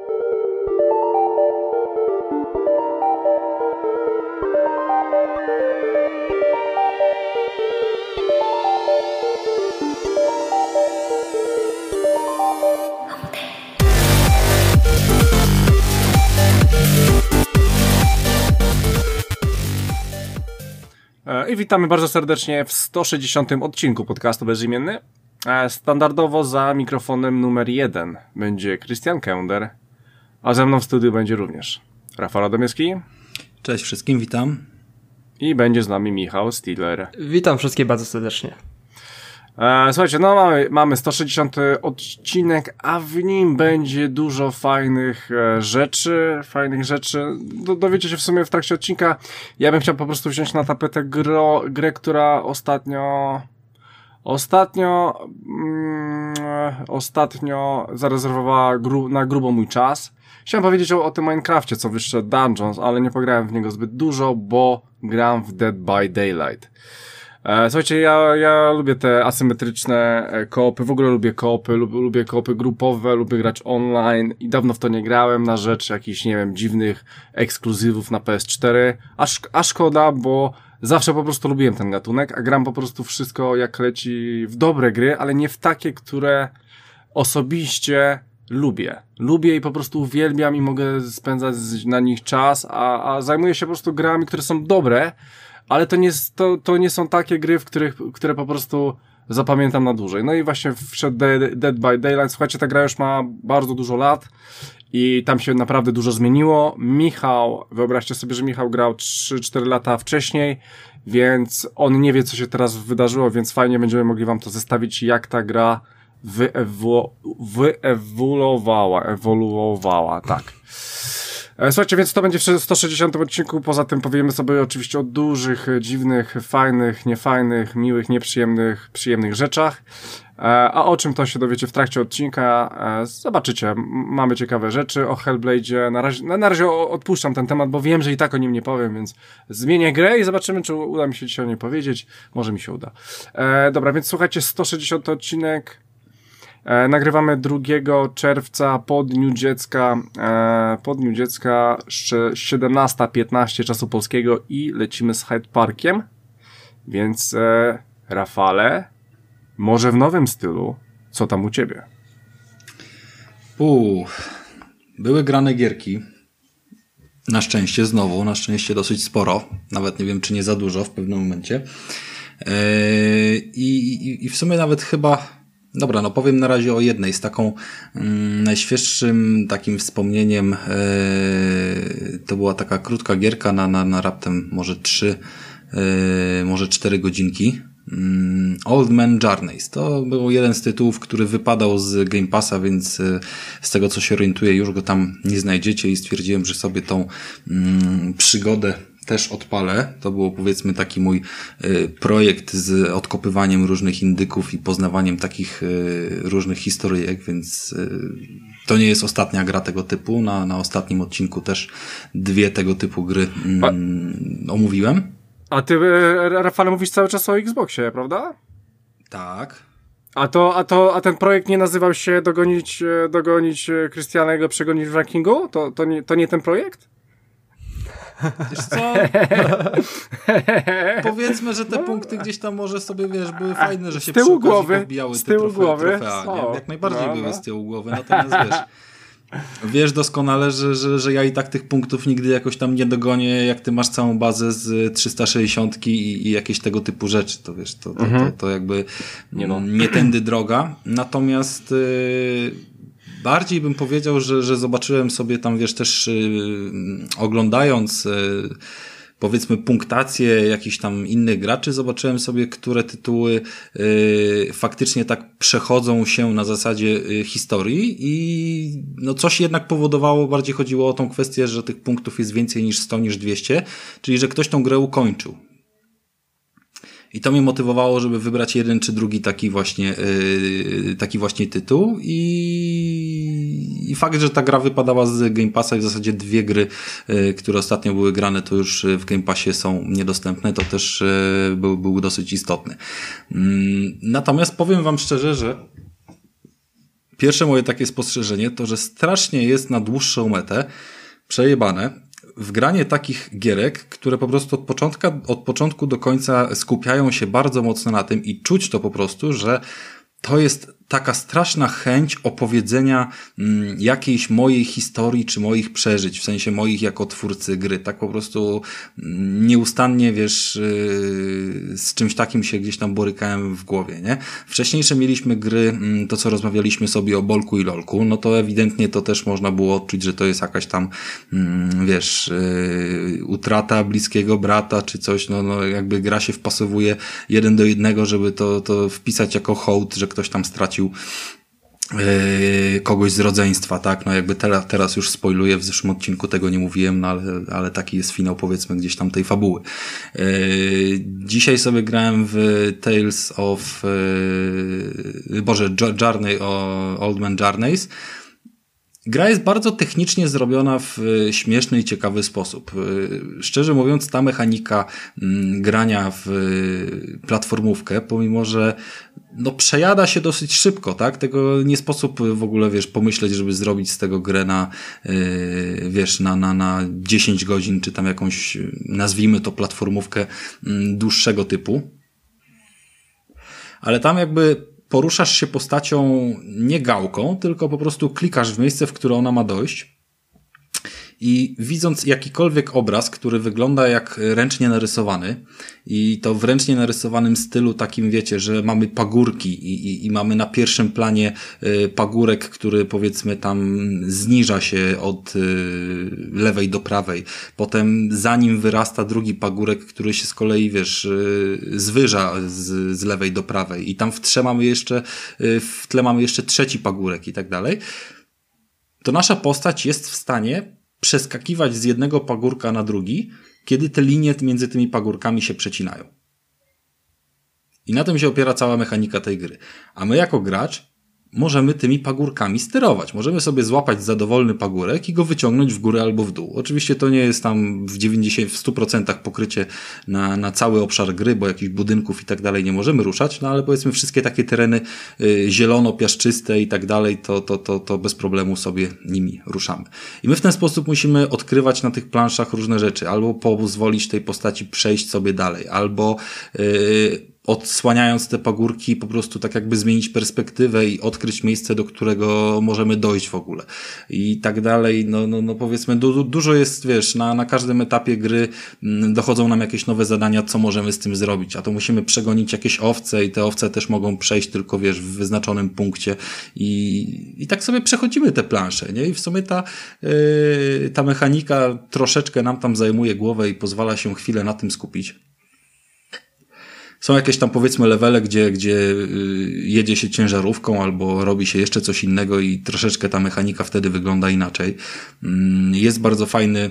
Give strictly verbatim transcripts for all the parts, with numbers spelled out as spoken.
I witamy bardzo serdecznie w sto sześćdziesiątym odcinku podcastu Bezimienny. Standardowo za mikrofonem numer jeden będzie Krystian Kender, a ze mną w studiu będzie również Rafał Radomyski. Cześć wszystkim, witam. I będzie z nami Michał Stiller. Witam wszystkich bardzo serdecznie. Słuchajcie, no mamy, mamy sto sześćdziesiąty odcinek, a w nim będzie dużo fajnych rzeczy, fajnych rzeczy. Do, dowiecie się w sumie w trakcie odcinka. Ja bym chciał po prostu wziąć na tapetę gro, grę, która ostatnio, ostatnio, mm, ostatnio zarezerwowała gru, na grubo mój czas. Chciałem powiedzieć o, o tym Minecrafcie, co wyszedł Dungeons, ale nie pograłem w niego zbyt dużo, bo gram w Dead by Daylight. Słuchajcie, ja, ja lubię te asymetryczne koopy, w ogóle lubię koopy, lubię, lubię koopy grupowe, lubię grać online i dawno w to nie grałem na rzecz jakichś, nie wiem, dziwnych ekskluzywów na P S cztery, a, szk- a szkoda, bo zawsze po prostu lubiłem ten gatunek, a gram po prostu wszystko jak leci w dobre gry, ale nie w takie, które osobiście lubię. Lubię i po prostu uwielbiam i mogę spędzać na nich czas, a, a zajmuję się po prostu grami, które są dobre, ale to nie, to, to nie są takie gry, w których, które po prostu zapamiętam na dłużej. No i właśnie wszedł Dead by Daylight. Słuchajcie, ta gra już ma bardzo dużo lat i tam się naprawdę dużo zmieniło. Michał, wyobraźcie sobie, że Michał grał trzy cztery lata wcześniej, więc on nie wie, co się teraz wydarzyło, więc fajnie będziemy mogli wam to zestawić, jak ta gra wyewu- wyewoluowała, ewoluowała, tak. Słuchajcie, więc to będzie w sto sześćdziesiątym odcinku, poza tym powiemy sobie oczywiście o dużych, dziwnych, fajnych, niefajnych, miłych, nieprzyjemnych, przyjemnych rzeczach, a o czym to się dowiecie w trakcie odcinka, zobaczycie, mamy ciekawe rzeczy o Hellblade'zie, na razie, na razie odpuszczam ten temat, bo wiem, że i tak o nim nie powiem, więc zmienię grę i zobaczymy, czy uda mi się dzisiaj o niej powiedzieć, może mi się uda. Dobra, więc słuchajcie, sto sześćdziesiąty odcinek. E, nagrywamy drugiego czerwca po Dniu Dziecka, e, po Dniu Dziecka siedemnasta piętnaście czasu polskiego i lecimy z Hyde Parkiem, więc e, Rafale, może w nowym stylu, co tam u ciebie? Uuu, były grane gierki, na szczęście znowu, na szczęście dosyć sporo, nawet nie wiem czy nie za dużo w pewnym momencie e, i, i, i w sumie nawet chyba Dobra, no powiem na razie o jednej z taką mm, najświeższym takim wspomnieniem. Yy, to była taka krótka gierka na, na, na raptem może trzy, yy, może cztery godzinki. Yy, Old Man Journeys. To był jeden z tytułów, który wypadał z Game Passa, więc yy, z tego co się orientuję już go tam nie znajdziecie i stwierdziłem, że sobie tą yy, przygodę też odpalę. To było powiedzmy taki mój y, projekt z odkopywaniem różnych indyków i poznawaniem takich y, różnych historyjek, więc y, to nie jest ostatnia gra tego typu. Na, na ostatnim odcinku też dwie tego typu gry mm, omówiłem. A ty, Rafale, mówisz cały czas o Xboxie, prawda? Tak. A to, a to, a ten projekt nie nazywał się dogonić, dogonić Krystiana i go przegonić w rankingu? To, to nie, to nie ten projekt? Wiesz co? Powiedzmy, że te no. punkty gdzieś tam może sobie, wiesz, były fajne, że się z tyłu przy głowy, wbijały z tyłu te głowy. trofea, O, nie? Jak najbardziej no, były no. z tyłu głowy, natomiast wiesz, wiesz doskonale, że, że, że ja i tak tych punktów nigdy jakoś tam nie dogonię, jak ty masz całą bazę z trzysta sześćdziesiąt i, i jakieś tego typu rzeczy, to wiesz, to, to, mhm. to, to jakby nie, no. nie tędy droga, natomiast yy, bardziej bym powiedział, że, że zobaczyłem sobie tam, wiesz, też yy, oglądając yy, powiedzmy punktację jakichś tam innych graczy, zobaczyłem sobie, które tytuły y, faktycznie tak przechodzą się na zasadzie y, historii i no coś jednak powodowało, bardziej chodziło o tą kwestię, że tych punktów jest więcej niż sto, niż dwieście, czyli że ktoś tą grę ukończył. I to mnie motywowało, żeby wybrać jeden czy drugi taki właśnie yy, taki właśnie tytuł i, i fakt, że ta gra wypadała z Game Passa i w zasadzie dwie gry, yy, które ostatnio były grane, to już w Game Passie są niedostępne, to też yy, był, był dosyć istotny. Yy, natomiast powiem wam szczerze, że Pierwsze moje takie spostrzeżenie to, że strasznie jest na dłuższą metę przejebane w granie takich gierek, które po prostu od początku, od początku do końca skupiają się bardzo mocno na tym i czuć to po prostu, że to jest taka straszna chęć opowiedzenia mm, jakiejś mojej historii czy moich przeżyć, w sensie moich jako twórcy gry. Tak po prostu mm, nieustannie, wiesz, yy, z czymś takim się gdzieś tam borykałem w głowie, nie? Wcześniejsze mieliśmy gry, mm, to co rozmawialiśmy sobie o Bolku i Lolku, no to ewidentnie to też można było odczuć, że to jest jakaś tam, mm, wiesz, yy, utrata bliskiego brata czy coś, no, no jakby gra się wpasowuje jeden do jednego, żeby to, to wpisać jako hołd, że ktoś tam stracił Yy, kogoś z rodzeństwa, tak, no jakby teraz, teraz już spoiluję, w zeszłym odcinku tego nie mówiłem, no ale, ale taki jest finał, powiedzmy, gdzieś tam tej fabuły. Yy, dzisiaj sobie grałem w Tales of yy, Boże, Journey o Old Man Journeys. Gra jest bardzo technicznie zrobiona w śmieszny i ciekawy sposób. Szczerze mówiąc, ta mechanika grania w platformówkę, pomimo że no przejada się dosyć szybko, tak? Tego nie sposób w ogóle, wiesz, pomyśleć, żeby zrobić z tego grę na, wiesz, na, na, na dziesięć godzin, czy tam jakąś, nazwijmy to, platformówkę dłuższego typu. Ale tam jakby poruszasz się postacią nie gałką, tylko po prostu klikasz w miejsce, w które ona ma dojść i widząc jakikolwiek obraz, który wygląda jak ręcznie narysowany i to w ręcznie narysowanym stylu takim, wiecie, że mamy pagórki i, i, i mamy na pierwszym planie y, pagórek, który powiedzmy tam zniża się od y, lewej do prawej. Potem za nim wyrasta drugi pagórek, który się z kolei, wiesz, y, zwyża z, z lewej do prawej i tam w tle mamy jeszcze, y, w tle mamy jeszcze trzeci pagórek i tak dalej. To nasza postać jest w stanie przeskakiwać z jednego pagórka na drugi, kiedy te linie między tymi pagórkami się przecinają. I na tym się opiera cała mechanika tej gry. A my jako gracz możemy tymi pagórkami sterować. Możemy sobie złapać za dowolny pagórek i go wyciągnąć w górę albo w dół. Oczywiście to nie jest tam w dziewięćdziesięciu, w stu procentach pokrycie na, na cały obszar gry, bo jakichś budynków i tak dalej nie możemy ruszać, no ale powiedzmy wszystkie takie tereny y, zielono-piaszczyste i tak dalej, to, to, to, to bez problemu sobie nimi ruszamy. I my w ten sposób musimy odkrywać na tych planszach różne rzeczy. Albo pozwolić tej postaci przejść sobie dalej, albo yy, odsłaniając te pagórki, po prostu tak jakby zmienić perspektywę i odkryć miejsce, do którego możemy dojść w ogóle. I tak dalej, no, no, no powiedzmy, du- dużo jest, wiesz, na, na każdym etapie gry dochodzą nam jakieś nowe zadania, co możemy z tym zrobić. A to musimy przegonić jakieś owce i te owce też mogą przejść tylko, wiesz, w wyznaczonym punkcie. I, i tak sobie przechodzimy te plansze, nie? I w sumie ta, yy, ta mechanika troszeczkę nam tam zajmuje głowę i pozwala się chwilę na tym skupić. Są jakieś tam, powiedzmy, levele, gdzie, gdzie jedzie się ciężarówką albo robi się jeszcze coś innego i troszeczkę ta mechanika wtedy wygląda inaczej. Jest bardzo fajny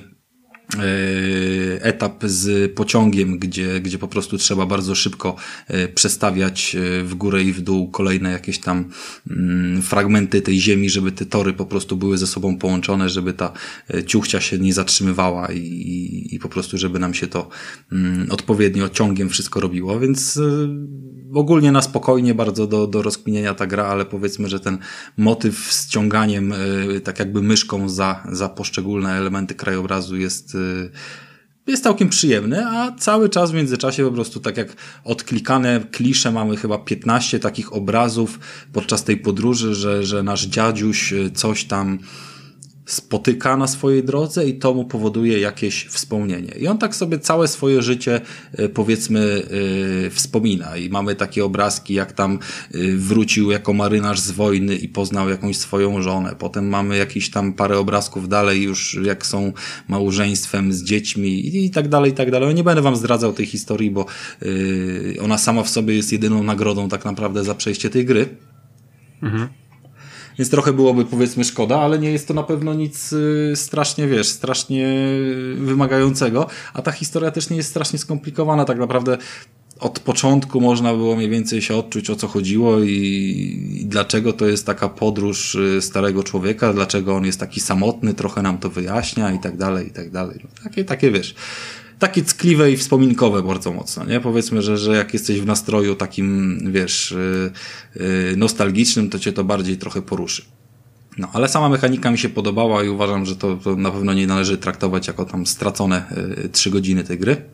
etap z pociągiem, gdzie, gdzie po prostu trzeba bardzo szybko przestawiać w górę i w dół kolejne jakieś tam fragmenty tej ziemi, żeby te tory po prostu były ze sobą połączone, żeby ta ciuchcia się nie zatrzymywała i, i po prostu, żeby nam się to odpowiednio ciągiem wszystko robiło, więc ogólnie na spokojnie bardzo do, do rozkminienia ta gra, ale powiedzmy, że ten motyw z ciąganiem tak jakby myszką za, za poszczególne elementy krajobrazu jest jest całkiem przyjemny, a cały czas w międzyczasie po prostu tak jak odklikane klisze mamy chyba piętnaście takich obrazów podczas tej podróży, że, że nasz dziadziuś coś tam spotyka na swojej drodze i to mu powoduje jakieś wspomnienie. I on tak sobie całe swoje życie, powiedzmy, yy, wspomina. I mamy takie obrazki, jak tam yy, wrócił jako marynarz z wojny i poznał jakąś swoją żonę. Potem mamy jakieś tam parę obrazków dalej już, jak są małżeństwem z dziećmi i, i tak dalej, i tak dalej. Nie będę wam zdradzał tej historii, bo yy, ona sama w sobie jest jedyną nagrodą tak naprawdę za przejście tej gry. Mhm. Więc trochę byłoby, powiedzmy, szkoda, ale nie jest to na pewno nic y, strasznie, wiesz, strasznie wymagającego, a ta historia też nie jest strasznie skomplikowana. Tak naprawdę od początku można było mniej więcej się odczuć, o co chodziło i, i dlaczego to jest taka podróż y, starego człowieka, dlaczego on jest taki samotny, trochę nam to wyjaśnia i tak dalej, i tak dalej. Takie, takie, wiesz, takie ckliwe i wspominkowe bardzo mocno, nie? Powiedzmy, że, że jak jesteś w nastroju takim, wiesz, yy, yy, nostalgicznym, to cię to bardziej trochę poruszy. No, ale sama mechanika mi się podobała i uważam, że to, to na pewno nie należy traktować jako tam stracone yy, trzy godziny tej gry.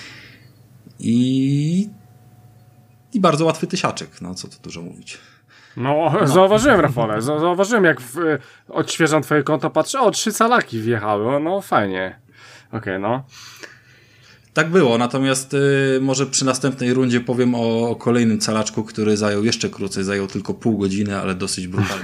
I, i bardzo łatwy tysiaczek, no co tu dużo mówić. No, no. Zauważyłem, Rafale, zauważyłem, jak w, odświeżam twoje konto, patrzę, o, trzy calaki wjechały, no fajnie. Okej, okay, no. Tak było, natomiast y, może przy następnej rundzie powiem o, o kolejnym calaczku, który zajął jeszcze krócej, zajął tylko pół godziny, ale dosyć brutalnie.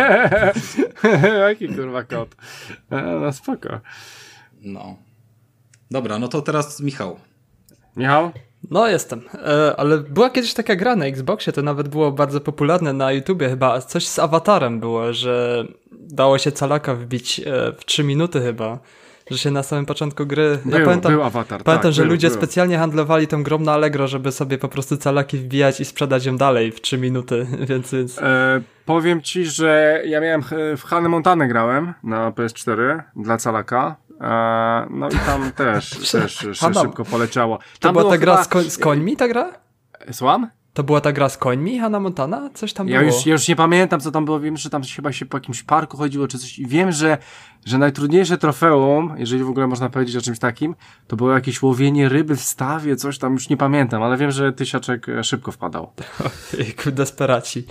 Jaki kurwa kot. No spoko. No. Dobra, no to teraz Michał. Michał? No jestem, e, ale była kiedyś taka gra na Xboxie, to nawet było bardzo popularne na YouTubie chyba, coś z awatarem było, że dało się calaka wbić e, w trzy minuty chyba, że się na samym początku gry... Był, ja pamiętam, był awatar, Pamiętam, tak, że był, ludzie był. specjalnie handlowali tą grą na Allegro, żeby sobie po prostu calaki wbijać i sprzedać ją dalej w trzy minuty, więc... więc... E, powiem ci, że ja miałem w Hannah Montanę grałem na P S cztery dla calaka. E, no i tam też, też szybko poleciało. Tam to była ta gra chyba... z, koń, z końmi, ta gra? Słucham? To była ta gra z końmi, Hannah Montana? Coś tam ja było? Już, ja już nie pamiętam, co tam było. Wiem, że tam chyba się po jakimś parku chodziło, czy coś. I wiem, że, że najtrudniejsze trofeum, jeżeli w ogóle można powiedzieć o czymś takim, to było jakieś łowienie ryby w stawie, coś tam, już nie pamiętam, ale wiem, że tysiaczek szybko wpadał. Ojejku, desperaci.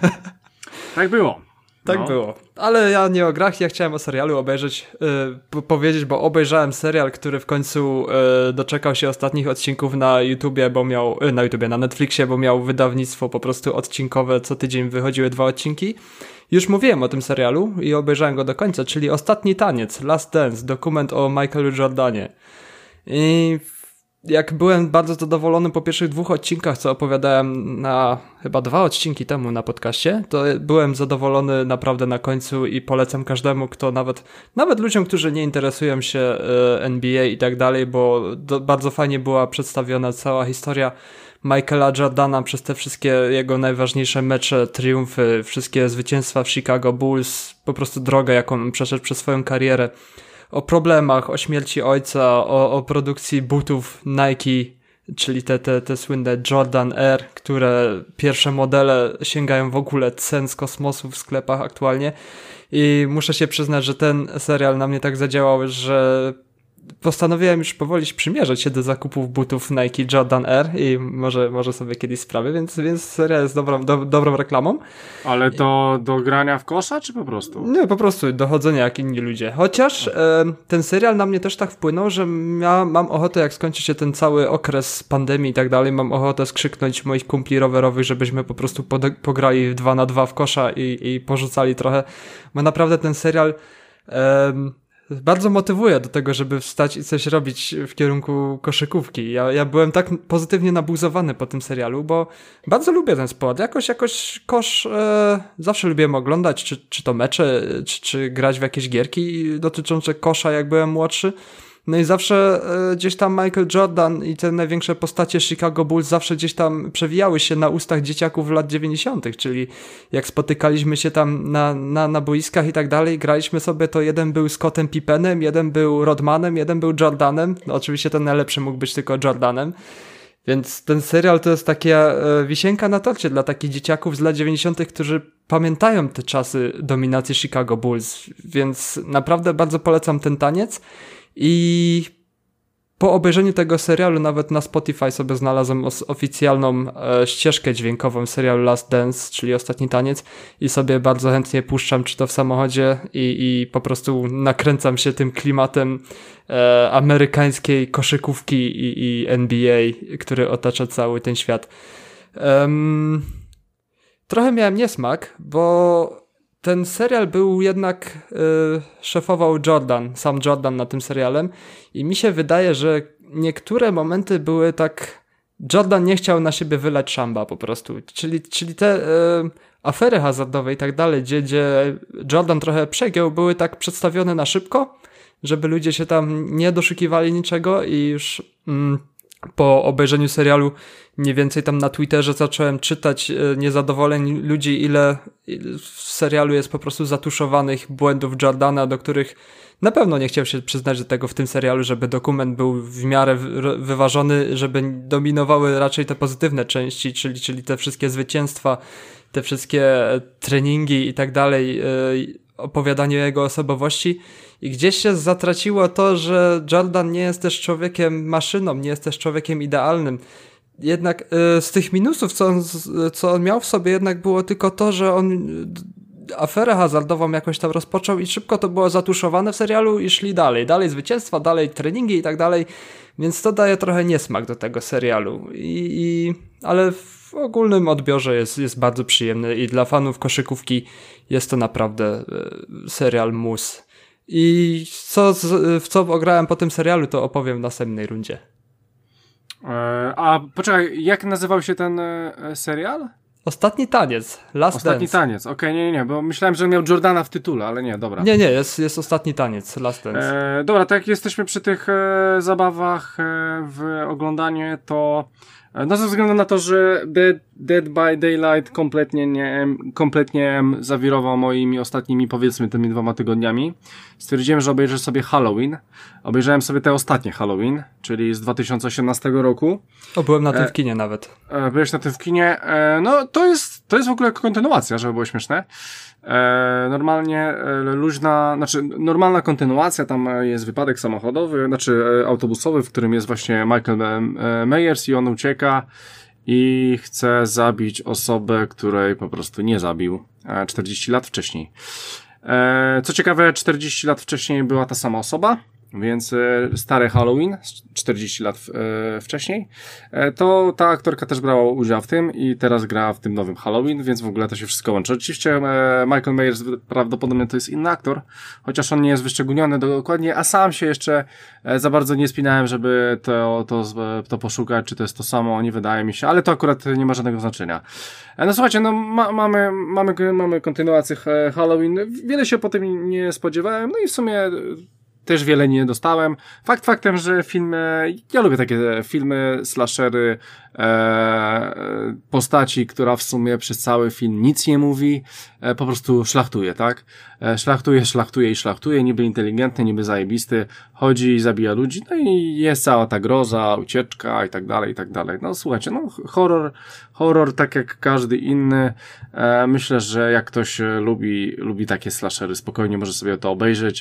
Tak było. Tak no. było. Ale ja nie o grach, ja chciałem o serialu obejrzeć, yy, powiedzieć, bo obejrzałem serial, który w końcu yy, doczekał się ostatnich odcinków na YouTubie, bo miał, yy, na YouTubie, na Netflixie, bo miał wydawnictwo po prostu odcinkowe, co tydzień wychodziły dwa odcinki. Już mówiłem o tym serialu i obejrzałem go do końca, czyli Ostatni Taniec, Last Dance, dokument o Michaelu Jordanie. I jak byłem bardzo zadowolony po pierwszych dwóch odcinkach, co opowiadałem na chyba dwa odcinki temu na podcaście, to byłem zadowolony naprawdę na końcu i polecam każdemu, kto nawet, nawet ludziom, którzy nie interesują się N B A i tak dalej, bo do, bardzo fajnie była przedstawiona cała historia Michaela Jordana przez te wszystkie jego najważniejsze mecze, triumfy, wszystkie zwycięstwa w Chicago Bulls, po prostu drogę, jaką przeszedł przez swoją karierę. O problemach, o śmierci ojca, o, o produkcji butów Nike, czyli te, te, te słynne Jordan Air, które pierwsze modele sięgają w ogóle cen z kosmosu w sklepach aktualnie. I muszę się przyznać, że ten serial na mnie tak zadziałał, że postanowiłem już powoli przymierzać się do zakupów butów Nike Jordan Air i może, może sobie kiedyś sprawię, więc, więc serial jest dobrą, do, dobrą reklamą. Ale to do grania w kosza, czy po prostu? Nie, po prostu dochodzenia jak inni ludzie. Chociaż e, ten serial na mnie też tak wpłynął, że ja mam ochotę, jak skończy się ten cały okres pandemii i tak dalej, mam ochotę skrzyknąć moich kumpli rowerowych, żebyśmy po prostu pod, pograli dwa na dwa w kosza i, i porzucali trochę, bo naprawdę ten serial e, bardzo motywuje do tego, żeby wstać i coś robić w kierunku koszykówki. Ja, ja byłem tak pozytywnie nabuzowany po tym serialu, bo bardzo lubię ten sport. Jakoś, jakoś kosz e, zawsze lubiłem oglądać, czy, czy to mecze, czy, czy grać w jakieś gierki dotyczące kosza, jak byłem młodszy. No i zawsze e, gdzieś tam Michael Jordan i te największe postacie Chicago Bulls zawsze gdzieś tam przewijały się na ustach dzieciaków lat dziewięćdziesiątych, czyli jak spotykaliśmy się tam na, na, na boiskach i tak dalej, graliśmy sobie, to jeden był Scottem Pippenem, jeden był Rodmanem, jeden był Jordanem, no oczywiście ten najlepszy mógł być tylko Jordanem, więc ten serial to jest taka e, wisienka na torcie dla takich dzieciaków z lat dziewięćdziesiątych, którzy pamiętają te czasy dominacji Chicago Bulls, więc naprawdę bardzo polecam ten taniec. I po obejrzeniu tego serialu nawet na Spotify sobie znalazłem os- oficjalną e, ścieżkę dźwiękową serialu Last Dance, czyli Ostatni Taniec i sobie bardzo chętnie puszczam czy to w samochodzie i, i po prostu nakręcam się tym klimatem e, amerykańskiej koszykówki i, i N B A, który otacza cały ten świat. Um, trochę miałem niesmak, bo ten serial był jednak, yy, szefował Jordan, sam Jordan na tym serialem i mi się wydaje, że niektóre momenty były tak, Jordan nie chciał na siebie wylać szamba po prostu, czyli, czyli te yy, afery hazardowe i tak dalej, gdzie, gdzie Jordan trochę przegiął, były tak przedstawione na szybko, żeby ludzie się tam nie doszukiwali niczego i już mm, po obejrzeniu serialu mniej więcej tam na Twitterze zacząłem czytać niezadowoleń ludzi, ile w serialu jest po prostu zatuszowanych błędów Jordana, do których na pewno nie chciał się przyznać do tego w tym serialu, żeby dokument był w miarę wyważony, żeby dominowały raczej te pozytywne części, czyli, czyli te wszystkie zwycięstwa, te wszystkie treningi i tak dalej, opowiadanie o jego osobowości. I gdzieś się zatraciło to, że Jordan nie jest też człowiekiem maszyną, nie jest też człowiekiem idealnym. Jednak y, z tych minusów, co on, co on miał w sobie, jednak było tylko to, że on y, aferę hazardową jakoś tam rozpoczął i szybko to było zatuszowane w serialu i szli dalej. Dalej zwycięstwa, dalej treningi i tak dalej. Więc to daje trochę niesmak do tego serialu. I, i, ale w ogólnym odbiorze jest, jest bardzo przyjemny i dla fanów koszykówki jest to naprawdę y, serial mus. I co, w co ograłem po tym serialu, to opowiem w następnej rundzie. E, a poczekaj, jak nazywał się ten e, serial? Ostatni taniec, Last Ostatni Dance. taniec, okej, okay, nie, nie, bo myślałem, że miał Jordana w tytule, ale nie, dobra. Nie, nie, jest, jest Ostatni taniec, Last Dance. E, dobra, tak jak jesteśmy przy tych e, zabawach e, w oglądaniu, to no ze względu na to, że Dead, Dead by Daylight kompletnie nie, kompletnie zawirował moimi ostatnimi, powiedzmy, tymi dwoma tygodniami, stwierdziłem, że obejrzę sobie Halloween. Obejrzałem sobie te ostatnie Halloween, czyli z dwa tysiące osiemnastego roku. O, byłem na tym w kinie nawet. E, byłeś na tym w kinie. E, no, to jest, to jest w ogóle kontynuacja, żeby było śmieszne. E, normalnie e, luźna, znaczy normalna kontynuacja, tam jest wypadek samochodowy, znaczy e, autobusowy, w którym jest właśnie Michael e, Myers i on ucieka i chce zabić osobę, której po prostu nie zabił e, czterdzieści lat wcześniej. E, co ciekawe, czterdzieści lat wcześniej była ta sama osoba, więc e, stary Halloween, czterdzieści lat e, wcześniej, e, to ta aktorka też brała udział w tym i teraz gra w tym nowym Halloween, więc w ogóle to się wszystko łączy. Oczywiście e, Michael Myers prawdopodobnie to jest inny aktor, chociaż on nie jest wyszczególniony dokładnie, a sam się jeszcze e, za bardzo nie spinałem, żeby to, to, to poszukać, czy to jest to samo, nie wydaje mi się, ale to akurat nie ma żadnego znaczenia. E, no słuchajcie, no ma, mamy, mamy, mamy kontynuację Halloween, wiele się po tym nie spodziewałem, no i w sumie też wiele nie dostałem. Fakt faktem, że filmy, ja lubię takie filmy, slashery, e, postaci, która w sumie przez cały film nic nie mówi, e, po prostu szlachtuje, tak? E, szlachtuje, szlachtuje i szlachtuje, niby inteligentny, niby zajebisty, chodzi i zabija ludzi, no i jest cała ta groza, ucieczka i tak dalej, i tak dalej. No słuchajcie, no horror, horror tak jak każdy inny, e, myślę, że jak ktoś lubi, lubi takie slashery, spokojnie może sobie to obejrzeć.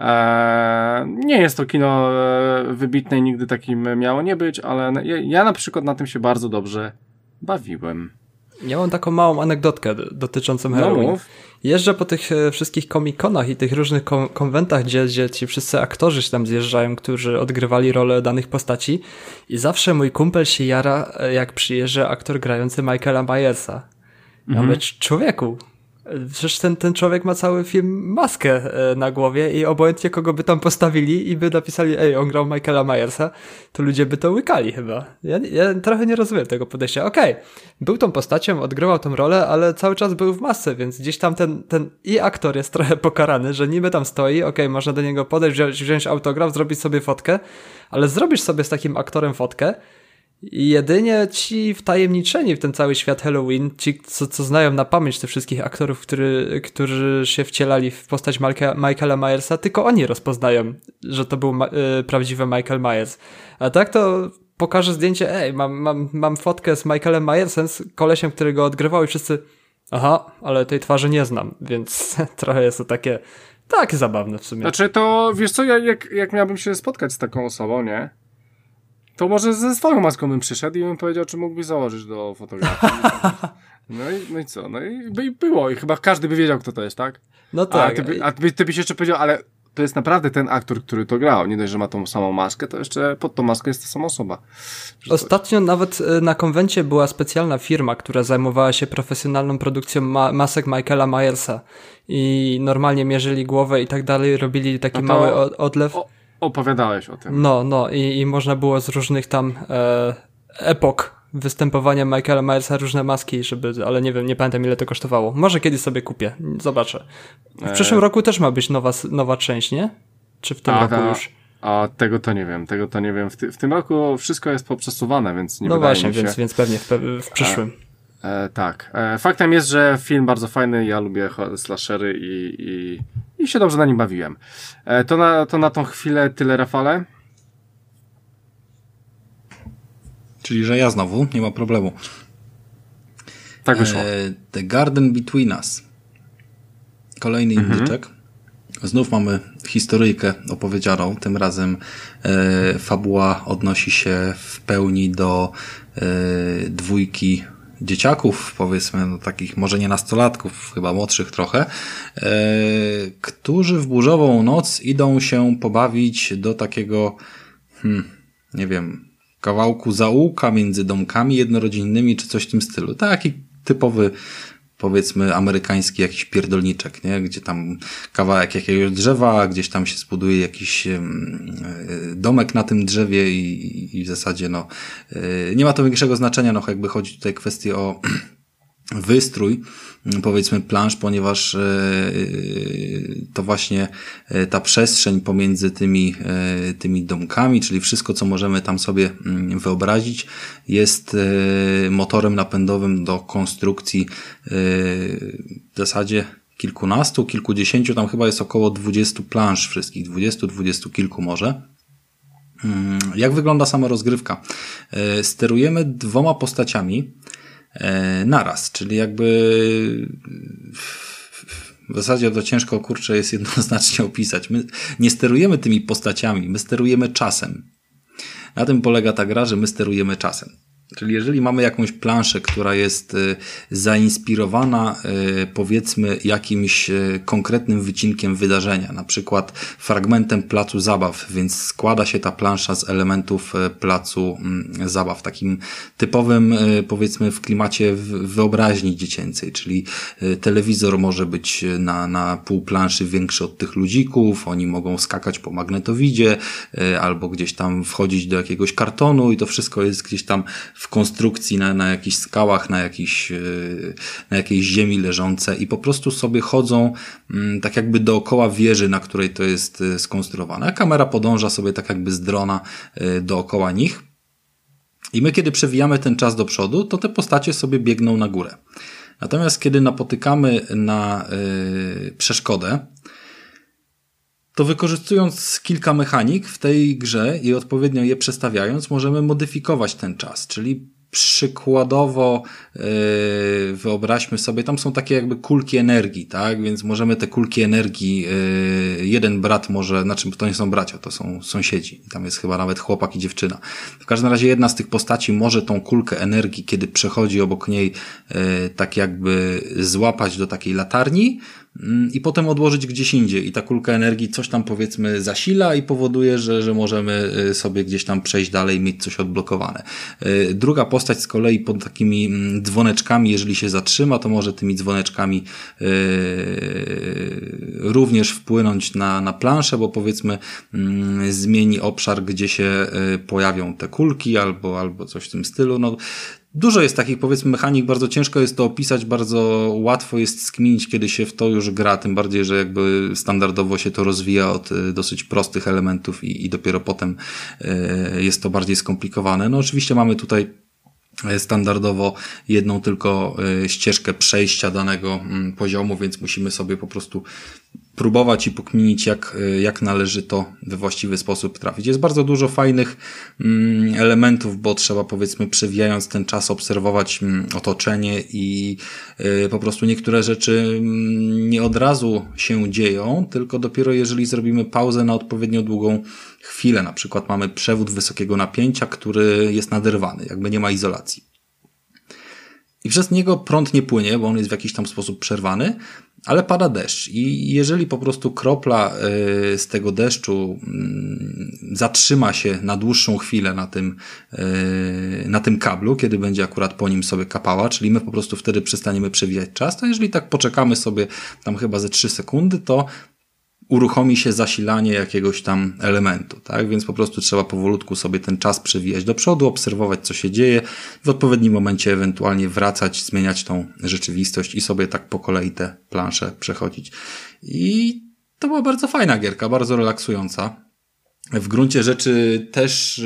E, nie jest to kino wybitne i nigdy takim miało nie być, ale ja, ja na przykład na tym się bardzo dobrze bawiłem. Ja mam taką małą anegdotkę dotyczącą Halloween. No, jeżdżę po tych wszystkich comic-conach i tych różnych kon- konwentach, gdzie, gdzie ci wszyscy aktorzy się tam zjeżdżają, którzy odgrywali rolę danych postaci i zawsze mój kumpel się jara, jak przyjeżdża aktor grający Michaela Myersa. Ja mhm. mówię, człowieku, przecież ten, ten człowiek ma cały film maskę na głowie i obojętnie kogo by tam postawili i by napisali, ej, on grał Michaela Myersa, to ludzie by to łykali chyba. Ja, ja trochę nie rozumiem tego podejścia. Okej, okay, był tą postacią, odgrywał tą rolę, ale cały czas był w masce, więc gdzieś tam ten, ten i aktor jest trochę pokarany, że niby tam stoi, okej, okay, można do niego podejść, wziąć, wziąć autograf, zrobić sobie fotkę, ale zrobisz sobie z takim aktorem fotkę i jedynie ci wtajemniczeni w ten cały świat Halloween, ci, co, co znają na pamięć tych wszystkich aktorów, który, którzy się wcielali w postać Michaela, Michaela Myersa, tylko oni rozpoznają, że to był ma- y, prawdziwy Michael Myers. A tak to pokażę zdjęcie, ej, mam, mam, mam fotkę z Michaelem Myersem, z kolesiem, który go odgrywał i wszyscy, aha, ale tej twarzy nie znam, więc trochę jest to takie, takie zabawne w sumie. Znaczy to, wiesz co, ja, jak, jak miałbym się spotkać z taką osobą, nie? To może ze swoją maską bym przyszedł i bym powiedział, czy mógłbyś założyć do fotografii. No i, no i co? No i by było. I chyba każdy by wiedział, kto to jest, tak? No tak. A ty, by, a ty, by, ty byś jeszcze powiedział, ale to jest naprawdę ten aktor, który to grał. Nie dość, że ma tą samą maskę, to jeszcze pod tą maskę jest ta sama osoba. Że Ostatnio to... nawet na konwencie była specjalna firma, która zajmowała się profesjonalną produkcją ma- masek Michaela Myersa. I normalnie mierzyli głowę i tak dalej, robili taki no mały odlew. O... Opowiadałeś o tym. No, no i, i można było z różnych tam e, epok występowania Michaela Myersa różne maski, żeby, ale nie wiem, nie pamiętam ile to kosztowało. Może kiedyś sobie kupię, zobaczę. W przyszłym e... roku też ma być nowa, nowa część, nie? Czy w tym a, roku ta... już? A tego to nie wiem, tego to nie wiem. W, ty, w tym roku wszystko jest poprzesuwane, więc nie no wydaje właśnie, mi się. więc, więc pewnie w, w przyszłym. E, e, tak. E, faktem jest, że film bardzo fajny, ja lubię slashery i, i, i się dobrze na nim bawiłem. E, to, na, to na tą chwilę tyle, Rafale. Czyli, że ja znowu, nie ma problemu. Tak wyszło. E, The Garden Between Us. Kolejny Mhm. indyczek. Znów mamy historyjkę opowiedzianą. Tym razem e, fabuła odnosi się w pełni do e, dwójki dzieciaków, powiedzmy, no, takich może nie nastolatków, chyba młodszych trochę, e, którzy w burzową noc idą się pobawić do takiego, hmm, nie wiem, kawałku zaułka między domkami jednorodzinnymi, czy coś w tym stylu. Taki typowy, powiedzmy, amerykański jakiś pierdolniczek, nie? Gdzie tam kawałek jakiegoś drzewa, gdzieś tam się zbuduje jakiś domek na tym drzewie i, i w zasadzie no nie ma to większego znaczenia, no jakby chodzi tutaj kwestii o wystrój, powiedzmy, plansz, ponieważ to właśnie ta przestrzeń pomiędzy tymi, tymi domkami, czyli wszystko, co możemy tam sobie wyobrazić, jest motorem napędowym do konstrukcji w zasadzie kilkunastu, kilkudziesięciu, tam chyba jest około dwudziestu plansz wszystkich, dwudziestu, dwudziestu kilku może. Jak wygląda sama rozgrywka? Sterujemy dwoma postaciami naraz, czyli jakby w zasadzie to ciężko, kurczę, jest jednoznacznie opisać. My nie sterujemy tymi postaciami, my sterujemy czasem. Na tym polega ta gra, że my sterujemy czasem. Czyli jeżeli mamy jakąś planszę, która jest zainspirowana, powiedzmy, jakimś konkretnym wycinkiem wydarzenia, na przykład fragmentem placu zabaw, więc składa się ta plansza z elementów placu zabaw, takim typowym, powiedzmy, w klimacie wyobraźni dziecięcej, czyli telewizor może być na, na pół planszy większy od tych ludzików, oni mogą skakać po magnetowidzie, albo gdzieś tam wchodzić do jakiegoś kartonu i to wszystko jest gdzieś tam w konstrukcji na, na jakichś skałach, na, jakiś, na jakiejś ziemi leżące i po prostu sobie chodzą tak jakby dookoła wieży, na której to jest skonstruowane. A kamera podąża sobie tak jakby z drona dookoła nich. I my, kiedy przewijamy ten czas do przodu, to te postacie sobie biegną na górę. Natomiast kiedy napotykamy na yy, przeszkodę, to wykorzystując kilka mechanik w tej grze i odpowiednio je przestawiając, możemy modyfikować ten czas, czyli przykładowo yy, wyobraźmy sobie, tam są takie jakby kulki energii, tak, więc możemy te kulki energii, yy, jeden brat może, znaczy to nie są bracia, to są sąsiedzi, tam jest chyba nawet chłopak i dziewczyna. W każdym razie jedna z tych postaci może tą kulkę energii, kiedy przechodzi obok niej, yy, tak jakby złapać do takiej latarni, i potem odłożyć gdzieś indziej i ta kulka energii coś tam, powiedzmy, zasila i powoduje, że, że możemy sobie gdzieś tam przejść dalej i mieć coś odblokowane. Druga postać z kolei pod takimi dzwoneczkami, jeżeli się zatrzyma, to może tymi dzwoneczkami yy, również wpłynąć na, na planszę, bo powiedzmy yy, zmieni obszar, gdzie się yy, pojawią te kulki albo, albo coś w tym stylu. No, dużo jest takich, powiedzmy, mechanik, bardzo ciężko jest to opisać, bardzo łatwo jest skminić, kiedy się w to już gra, tym bardziej, że jakby standardowo się to rozwija od dosyć prostych elementów i, i dopiero potem y, jest to bardziej skomplikowane. No oczywiście mamy tutaj standardowo jedną tylko y, ścieżkę przejścia danego y, poziomu, więc musimy sobie po prostu próbować i pokminić, jak, jak należy to we właściwy sposób trafić. Jest bardzo dużo fajnych mm, elementów, bo trzeba, powiedzmy, przewijając ten czas, obserwować mm, otoczenie i y, po prostu niektóre rzeczy mm, nie od razu się dzieją, tylko dopiero jeżeli zrobimy pauzę na odpowiednio długą chwilę. Na przykład mamy przewód wysokiego napięcia, który jest naderwany, jakby nie ma izolacji. I przez niego prąd nie płynie, bo on jest w jakiś tam sposób przerwany, ale pada deszcz i jeżeli po prostu kropla z tego deszczu zatrzyma się na dłuższą chwilę na tym, na tym kablu, kiedy będzie akurat po nim sobie kapała, czyli my po prostu wtedy przestaniemy przewijać czas, to jeżeli tak poczekamy sobie tam chyba ze trzy sekundy, to uruchomi się zasilanie jakiegoś tam elementu, tak? Więc po prostu trzeba powolutku sobie ten czas przewijać do przodu, obserwować, co się dzieje, w odpowiednim momencie ewentualnie wracać, zmieniać tą rzeczywistość i sobie tak po kolei te plansze przechodzić. I to była bardzo fajna gierka, bardzo relaksująca. w gruncie rzeczy też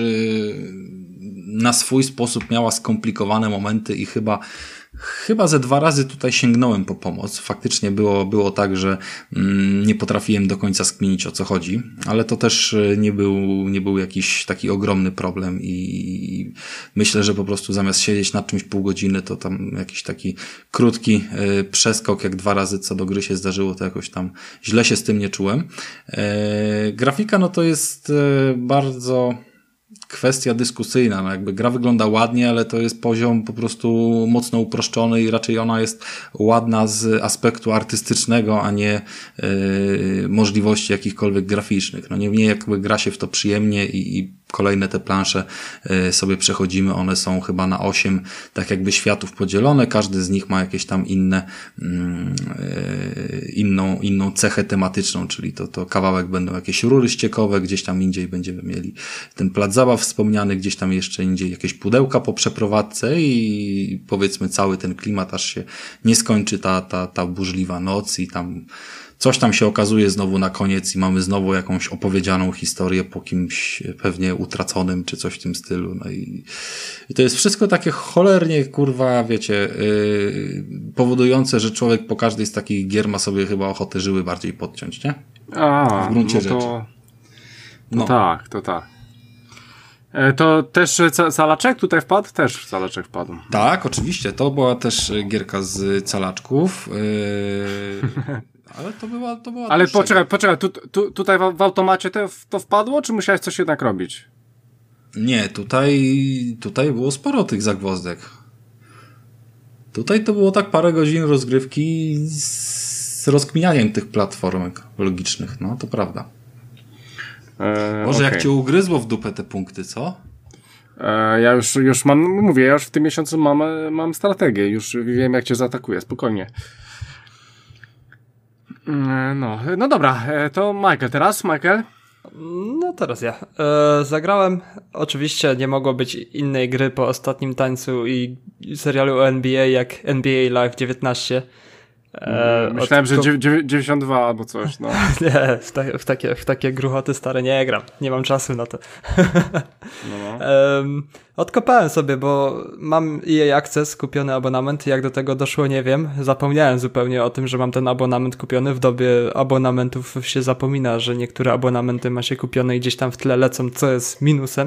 na swój sposób miała skomplikowane momenty i chyba Chyba ze dwa razy tutaj sięgnąłem po pomoc. Faktycznie było, było tak, że mm, nie potrafiłem do końca skminić, o co chodzi, ale to też nie był, nie był jakiś taki ogromny problem i myślę, że po prostu zamiast siedzieć nad czymś pół godziny, to tam jakiś taki krótki y, przeskok, jak dwa razy co do gry się zdarzyło, to jakoś tam źle się z tym nie czułem. E, grafika no to jest y, bardzo... kwestia dyskusyjna, no jakby gra wygląda ładnie, ale to jest poziom po prostu mocno uproszczony i raczej ona jest ładna z aspektu artystycznego, a nie yy, możliwości jakichkolwiek graficznych. No niemniej jakby gra się w to przyjemnie i, i kolejne te plansze yy, sobie przechodzimy, one są chyba na osiem tak jakby światów podzielone, każdy z nich ma jakieś tam inne yy, inną, inną cechę tematyczną, czyli to, to kawałek będą jakieś rury ściekowe, gdzieś tam indziej będziemy mieli ten plac zabaw wspomniany, gdzieś tam jeszcze indziej jakieś pudełka po przeprowadzce i powiedzmy cały ten klimat, aż się nie skończy ta, ta, ta burzliwa noc i tam coś tam się okazuje znowu na koniec i mamy znowu jakąś opowiedzianą historię po kimś pewnie utraconym, czy coś w tym stylu. No i, i to jest wszystko takie cholernie, kurwa, wiecie, yy, powodujące, że człowiek po każdej z takich gier ma sobie chyba ochotę żyły bardziej podciąć, nie? A, w gruncie no rzeczy. To, no. to tak, to tak. To też calaczek tutaj wpadł? Też calaczek wpadł. Tak, oczywiście. To była też gierka z calaczków. Yy, ale to była to była Ale poczekaj, poczekaj. Tu, tu, tutaj w, w automacie to, to wpadło, czy musiałeś coś jednak robić? Nie, tutaj tutaj było sporo tych zagwozdek. Tutaj to było tak parę godzin rozgrywki z rozkminianiem tych platformek logicznych. No, to prawda. Eee, Może okay. jak cię ugryzło w dupę te punkty, co? Eee, ja już, już mam, mówię, ja już w tym miesiącu mam, mam strategię, już wiem jak cię zaatakuję, spokojnie. Eee, no, no dobra, eee, to Michael teraz, Michael? No teraz ja. Eee, zagrałem, oczywiście nie mogło być innej gry po ostatnim tańcu i serialu o N B A jak N B A Live dziewiętnaście. Eee, Myślałem, że dziewięćdziesiąt dwa albo coś, no. Nie, w, ta, w, takie, w takie gruchoty stare nie gram. Nie mam czasu na to. No, no. um, odkopałem sobie, bo mam E A Access, kupiony abonament. Jak do tego doszło, nie wiem. Zapomniałem zupełnie o tym, że mam ten abonament kupiony. W dobie abonamentów się zapomina, że niektóre abonamenty ma się kupione i gdzieś tam w tle lecą, co jest minusem.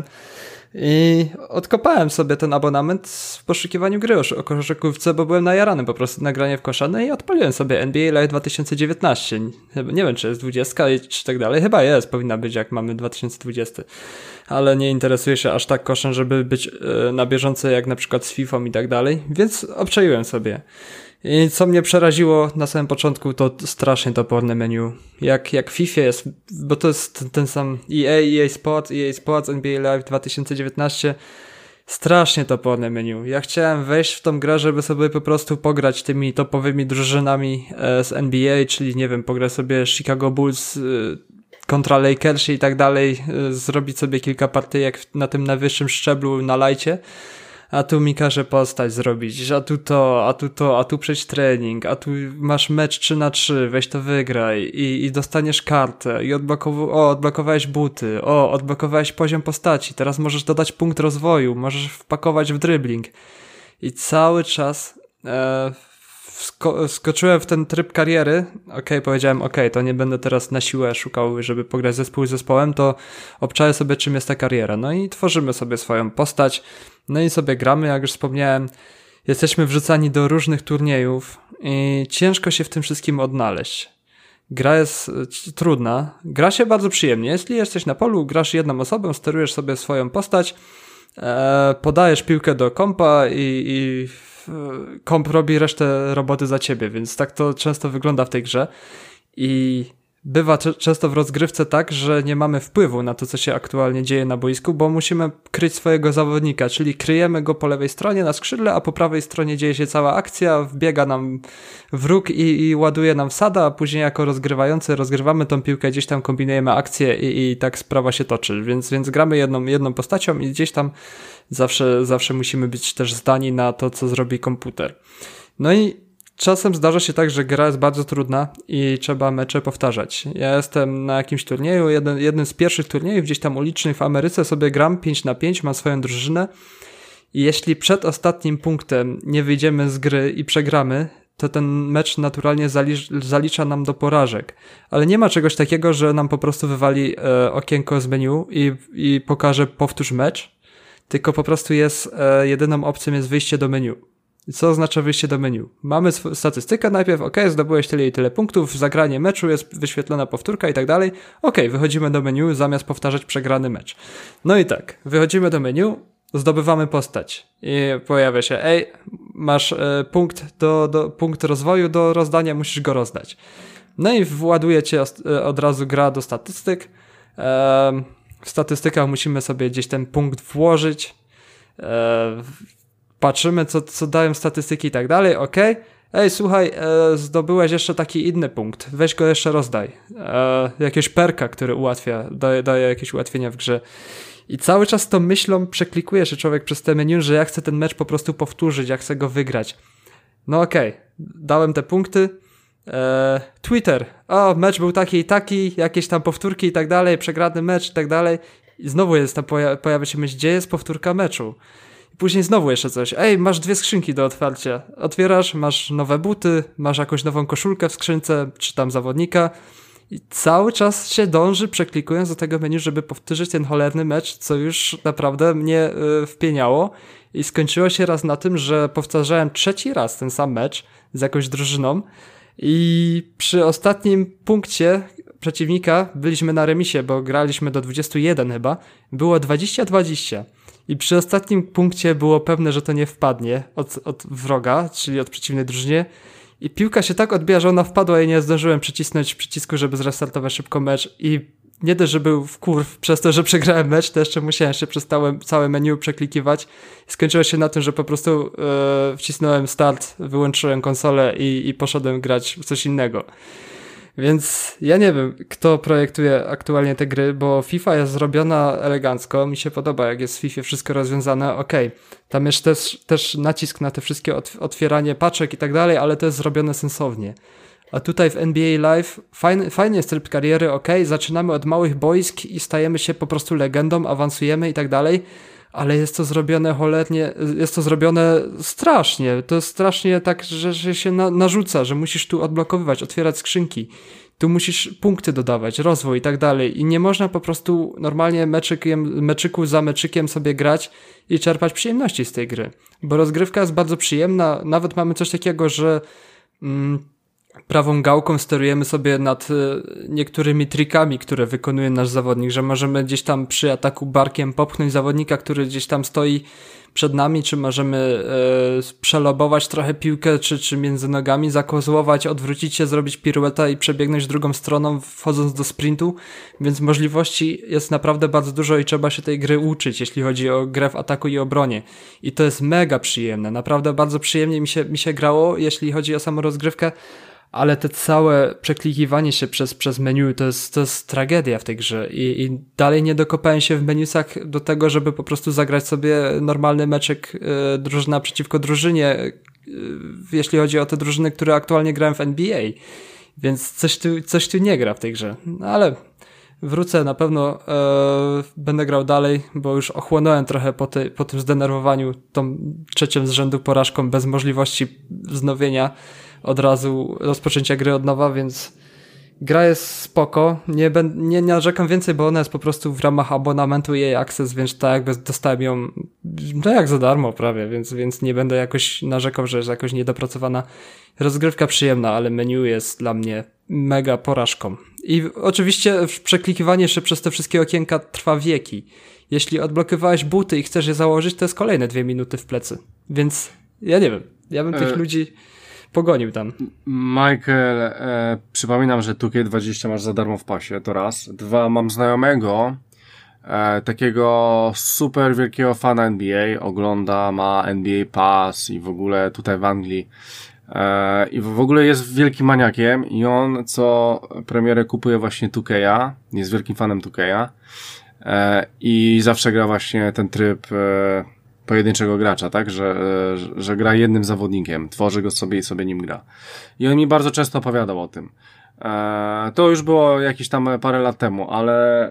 I odkopałem sobie ten abonament w poszukiwaniu gry o koszykówce, bo byłem najarany po prostu na granie w koszane i odpaliłem sobie N B A Live dwa tysiące dziewiętnaście. Nie wiem, czy jest dwudziestka czy tak dalej. Chyba jest, powinna być, jak mamy dwa tysiące dwudziesty. Ale nie interesuję się aż tak koszem, żeby być na bieżąco jak na przykład z Fifą i tak dalej, więc obczaiłem sobie. I co mnie przeraziło na samym początku, to strasznie toporne menu. Jak, jak w FIFA jest, bo to jest ten, ten sam E A, E A Sports, E A Sports, N B A Live dwa tysiące dziewiętnaście. Strasznie toporne menu. Ja chciałem wejść w tą grę, żeby sobie po prostu pograć tymi topowymi drużynami z N B A, czyli nie wiem, pograć sobie Chicago Bulls kontra Lakersi i tak dalej, zrobić sobie kilka partyjek na tym najwyższym szczeblu na lajcie. A tu mi każe postać zrobić, a tu to, a tu to, a tu przejść trening, a tu masz mecz trzy na trzy, weź to wygraj i, i dostaniesz kartę i odblokow- o, odblokowałeś buty, o, odblokowałeś poziom postaci, teraz możesz dodać punkt rozwoju, możesz wpakować w dribbling. I cały czas e, wsko- skoczyłem w ten tryb kariery, okej, okay, powiedziałem, okej, okay, to nie będę teraz na siłę szukał, żeby pograć zespół z zespołem, to obczaję sobie, czym jest ta kariera. No i tworzymy sobie swoją postać, no i sobie gramy, jak już wspomniałem, jesteśmy wrzucani do różnych turniejów i ciężko się w tym wszystkim odnaleźć. Gra jest trudna, gra się bardzo przyjemnie. Jeśli jesteś na polu, grasz jedną osobą, sterujesz sobie swoją postać, e, podajesz piłkę do kompa i, i komp robi resztę roboty za ciebie, więc tak to często wygląda w tej grze. I bywa c- często w rozgrywce tak, że nie mamy wpływu na to, co się aktualnie dzieje na boisku, bo musimy kryć swojego zawodnika, czyli kryjemy go po lewej stronie na skrzydle, a po prawej stronie dzieje się cała akcja, wbiega nam wróg i, i ładuje nam wsada, a później jako rozgrywający rozgrywamy tą piłkę, gdzieś tam kombinujemy akcję i, i tak sprawa się toczy, więc, więc gramy jedną, jedną postacią i gdzieś tam zawsze, zawsze musimy być też zdani na to, co zrobi komputer. No i czasem zdarza się tak, że gra jest bardzo trudna i trzeba mecze powtarzać. Ja jestem na jakimś turnieju, jeden, jednym z pierwszych turniejów gdzieś tam ulicznych w Ameryce, sobie gram pięć na pięć, mam swoją drużynę i jeśli przed ostatnim punktem nie wyjdziemy z gry i przegramy, to ten mecz naturalnie zalicz, zalicza nam do porażek. Ale nie ma czegoś takiego, że nam po prostu wywali e, okienko z menu i, i pokaże powtórz mecz, tylko po prostu jest, e, jedyną opcją jest wyjście do menu. Co oznacza wyjście do menu? Mamy sw- statystykę najpierw, ok, zdobyłeś tyle i tyle punktów, zagranie meczu, jest wyświetlona powtórka i tak dalej. Ok, wychodzimy do menu zamiast powtarzać przegrany mecz. No i tak, wychodzimy do menu, zdobywamy postać i pojawia się, ej, masz e, punkt, do, do, punkt rozwoju do rozdania, musisz go rozdać. No i właduje cię od razu gra do statystyk. E, w statystykach musimy sobie gdzieś ten punkt włożyć. E, patrzymy, co, co dają statystyki i tak dalej, okej. Ej, słuchaj, e, zdobyłeś jeszcze taki inny punkt, weź go jeszcze rozdaj. E, jakieś perka, który ułatwia, daje, daje jakieś ułatwienia w grze. I cały czas tą myślą przeklikuje się człowiek przez te menu, że ja chcę ten mecz po prostu powtórzyć, ja chcę go wygrać. No okej, okay. Dałem te punkty. Eee, Twitter, o, mecz był taki i taki, jakieś tam powtórki i tak dalej, przegrany mecz i tak dalej. I znowu jest tam, poja- pojawia się myśl, gdzie jest powtórka meczu? I później znowu jeszcze coś. Ej, masz dwie skrzynki do otwarcia. Otwierasz, masz nowe buty, masz jakąś nową koszulkę w skrzynce, czy tam zawodnika. I cały czas się dąży, przeklikując do tego menu, żeby powtórzyć ten cholerny mecz, co już naprawdę mnie y, wpieniało. I skończyło się raz na tym, że powtarzałem trzeci raz ten sam mecz z jakąś drużyną i przy ostatnim punkcie przeciwnika byliśmy na remisie, bo graliśmy do dwudziestu jeden chyba, było dwadzieścia dwadzieścia. I przy ostatnim punkcie było pewne, że to nie wpadnie od, od wroga, czyli od przeciwnej drużynie. I piłka się tak odbija, że ona wpadła i nie zdążyłem przycisnąć przycisku, żeby zrestartować szybko mecz. I nie dość, że był wkurw przez to, że przegrałem mecz, to jeszcze musiałem się przez całe, całe menu przeklikiwać. I skończyło się na tym, że po prostu e, wcisnąłem start, wyłączyłem konsolę i, i poszedłem grać w coś innego. Więc ja nie wiem, kto projektuje aktualnie te gry, bo FIFA jest zrobiona elegancko, mi się podoba, jak jest w FIFA wszystko rozwiązane, okej, okay. Tam jest też, też nacisk na te wszystkie otwieranie paczek i tak dalej, ale to jest zrobione sensownie. A tutaj w N B A Live fajny, fajny jest tryb kariery, okej, okay. Zaczynamy od małych boisk i stajemy się po prostu legendą, awansujemy i tak dalej, ale jest to zrobione cholernie, jest to zrobione strasznie, to jest strasznie tak, że, że się na, narzuca, że musisz tu odblokowywać, otwierać skrzynki, tu musisz punkty dodawać, rozwój i tak dalej i nie można po prostu normalnie meczykiem, meczyku za meczykiem sobie grać i czerpać przyjemności z tej gry, bo rozgrywka jest bardzo przyjemna, nawet mamy coś takiego, że mm, prawą gałką sterujemy sobie nad y, niektórymi trikami, które wykonuje nasz zawodnik, że możemy gdzieś tam przy ataku barkiem popchnąć zawodnika, który gdzieś tam stoi przed nami, czy możemy y, przelobować trochę piłkę, czy, czy między nogami zakozłować, odwrócić się, zrobić pirueta i przebiegnąć drugą stroną, wchodząc do sprintu, więc możliwości jest naprawdę bardzo dużo i trzeba się tej gry uczyć, jeśli chodzi o grę w ataku i obronie. I to jest mega przyjemne, naprawdę bardzo przyjemnie mi się, mi się grało, jeśli chodzi o samą rozgrywkę, ale te całe przeklikiwanie się przez, przez menu to jest, to jest tragedia w tej grze I, i dalej nie dokopałem się w menusach do tego, żeby po prostu zagrać sobie normalny meczek y, drużyna przeciwko drużynie, y, jeśli chodzi o te drużyny, które aktualnie grałem w N B A, więc coś tu, coś tu nie gra w tej grze, no ale wrócę na pewno, e, będę grał dalej, bo już ochłonąłem trochę po, te, po tym zdenerwowaniu tą trzecią z rzędu porażką bez możliwości wznowienia od razu rozpoczęcia gry od nowa, więc gra jest spoko, nie, ben, nie narzekam więcej, bo ona jest po prostu w ramach abonamentu E A Access, więc tak jakby dostałem ją no jak za darmo prawie, więc, więc nie będę jakoś narzekał, że jest jakoś niedopracowana. Rozgrywka przyjemna, ale menu jest dla mnie mega porażką. I oczywiście przeklikiwanie się przez te wszystkie okienka trwa wieki. Jeśli odblokowałeś buty i chcesz je założyć, to jest kolejne dwie minuty w plecy. Więc ja nie wiem, ja bym tych e... ludzi pogonił tam. Michael, e, przypominam, że two K dwadzieścia masz za darmo w pasie, to raz. Dwa, mam znajomego, e, takiego super wielkiego fana N B A, ogląda, ma N B A Pass i w ogóle tutaj w Anglii e, i w ogóle jest wielkim maniakiem i on co premierę kupuje właśnie two K, jest wielkim fanem two K e, i zawsze gra właśnie ten tryb e, pojedynczego gracza, tak? Że, że, że gra jednym zawodnikiem, tworzy go sobie i sobie nim gra. I on mi bardzo często opowiadał o tym. E, to już było jakieś tam parę lat temu, ale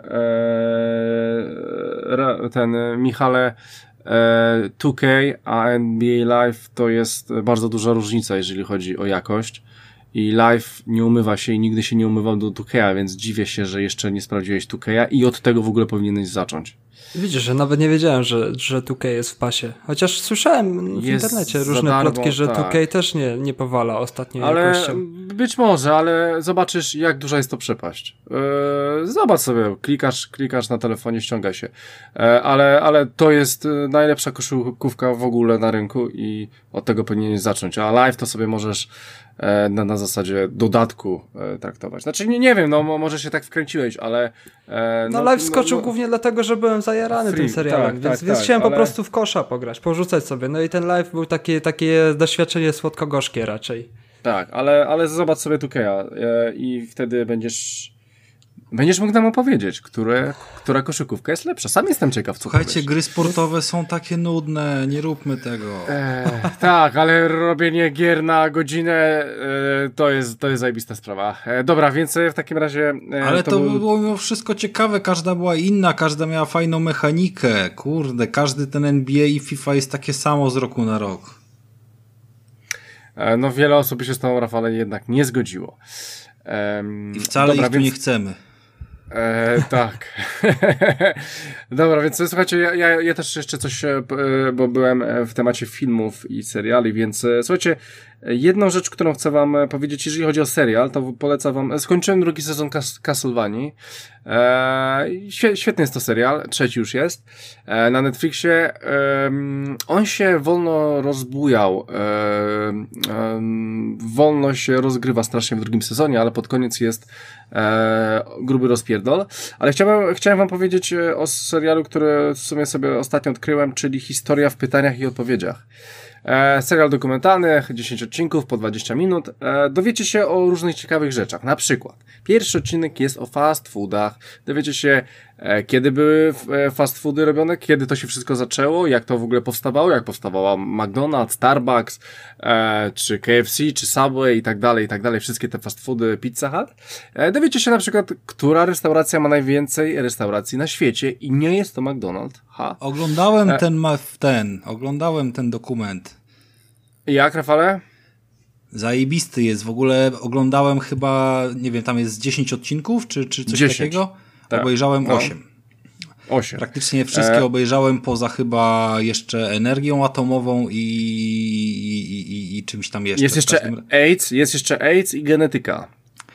e, ten Michale e, two K a N B A Live to jest bardzo duża różnica, jeżeli chodzi o jakość. I live nie umywa się i nigdy się nie umywał do two K, więc dziwię się, że jeszcze nie sprawdziłeś two K i od tego w ogóle powinieneś zacząć. Widzisz, że nawet nie wiedziałem, że, że two K jest w pasie. Chociaż słyszałem w jest internecie różne darmo, plotki, że tak. two K też nie, nie powala ostatnio ale jakością. Być może, ale zobaczysz, jak duża jest to przepaść. Yy, zobacz sobie, klikasz, klikasz na telefonie, ściąga się. Yy, ale, ale to jest najlepsza koszykówka w ogóle na rynku i od tego powinieneś zacząć. A live to sobie możesz Na, na zasadzie dodatku e, traktować. Znaczy, nie, nie wiem, no może się tak wkręciłeś, ale... E, no, no live skoczył no, no, głównie dlatego, że byłem zajarany free, tym serialem, tak, więc, tak, więc tak, chciałem ale... po prostu w kosza pograć, porzucać sobie. No i ten live był takie, takie doświadczenie słodko-gorzkie raczej. Tak, ale, ale zobacz sobie two K e, i wtedy będziesz... Będziesz mógł nam opowiedzieć, które, która koszykówka jest lepsza. Sam jestem ciekaw, co Słuchajcie, powiesz. Gry sportowe są takie nudne, nie róbmy tego. E, tak, ale robienie gier na godzinę e, to jest to jest zajebista sprawa. E, dobra, więc w takim razie... E, ale to, to był... było mimo wszystko ciekawe, każda była inna, każda miała fajną mechanikę. Kurde, każdy ten N B A i FIFA jest takie samo z roku na rok. E, no wiele osób się z tą, Rafale, jednak nie zgodziło. E, I wcale dobra, ich tu więc... nie chcemy. E, tak. Dobra, więc słuchajcie, ja, ja, ja też jeszcze coś, bo byłem w temacie filmów i seriali, więc słuchajcie, jedną rzecz, którą chcę wam powiedzieć, jeżeli chodzi o serial, to polecam wam, skończyłem drugi sezon Cas- Castlevanii. E, świetny jest to serial, trzeci już jest, e, na Netflixie. E, on się wolno rozbujał, e, e, wolno się rozgrywa strasznie w drugim sezonie, ale pod koniec jest e, gruby rozpierdol. Ale chciałem, chciałem wam powiedzieć o serialu, który w sumie sobie ostatnio odkryłem, czyli Historia w pytaniach i odpowiedziach. E, serial dokumentalny, dziesięć odcinków po dwadzieścia minut. E, dowiecie się o różnych ciekawych rzeczach. Na przykład, pierwszy odcinek jest o fast foodach. Dowiecie się, e, kiedy były e, fast foody robione, kiedy to się wszystko zaczęło, jak to w ogóle powstawało, jak powstawała McDonald's, Starbucks, e, czy K F C, czy Subway i tak dalej, i tak dalej. Wszystkie te fast foody, Pizza Hut. E, dowiecie się na przykład, która restauracja ma najwięcej restauracji na świecie i nie jest to McDonald's. Ha. Oglądałem e... ten, ten, oglądałem ten dokument. Jak, Rafale? Zajebisty jest. W ogóle oglądałem chyba, nie wiem, tam jest dziesięć odcinków, czy, czy coś dziesięć. Takiego? Tak. Obejrzałem no. osiem. osiem. Praktycznie wszystkie e... obejrzałem, poza chyba jeszcze energią atomową i, i, i, i czymś tam jeszcze. Jest jeszcze każdym... AIDS, jest jeszcze AIDS i genetyka.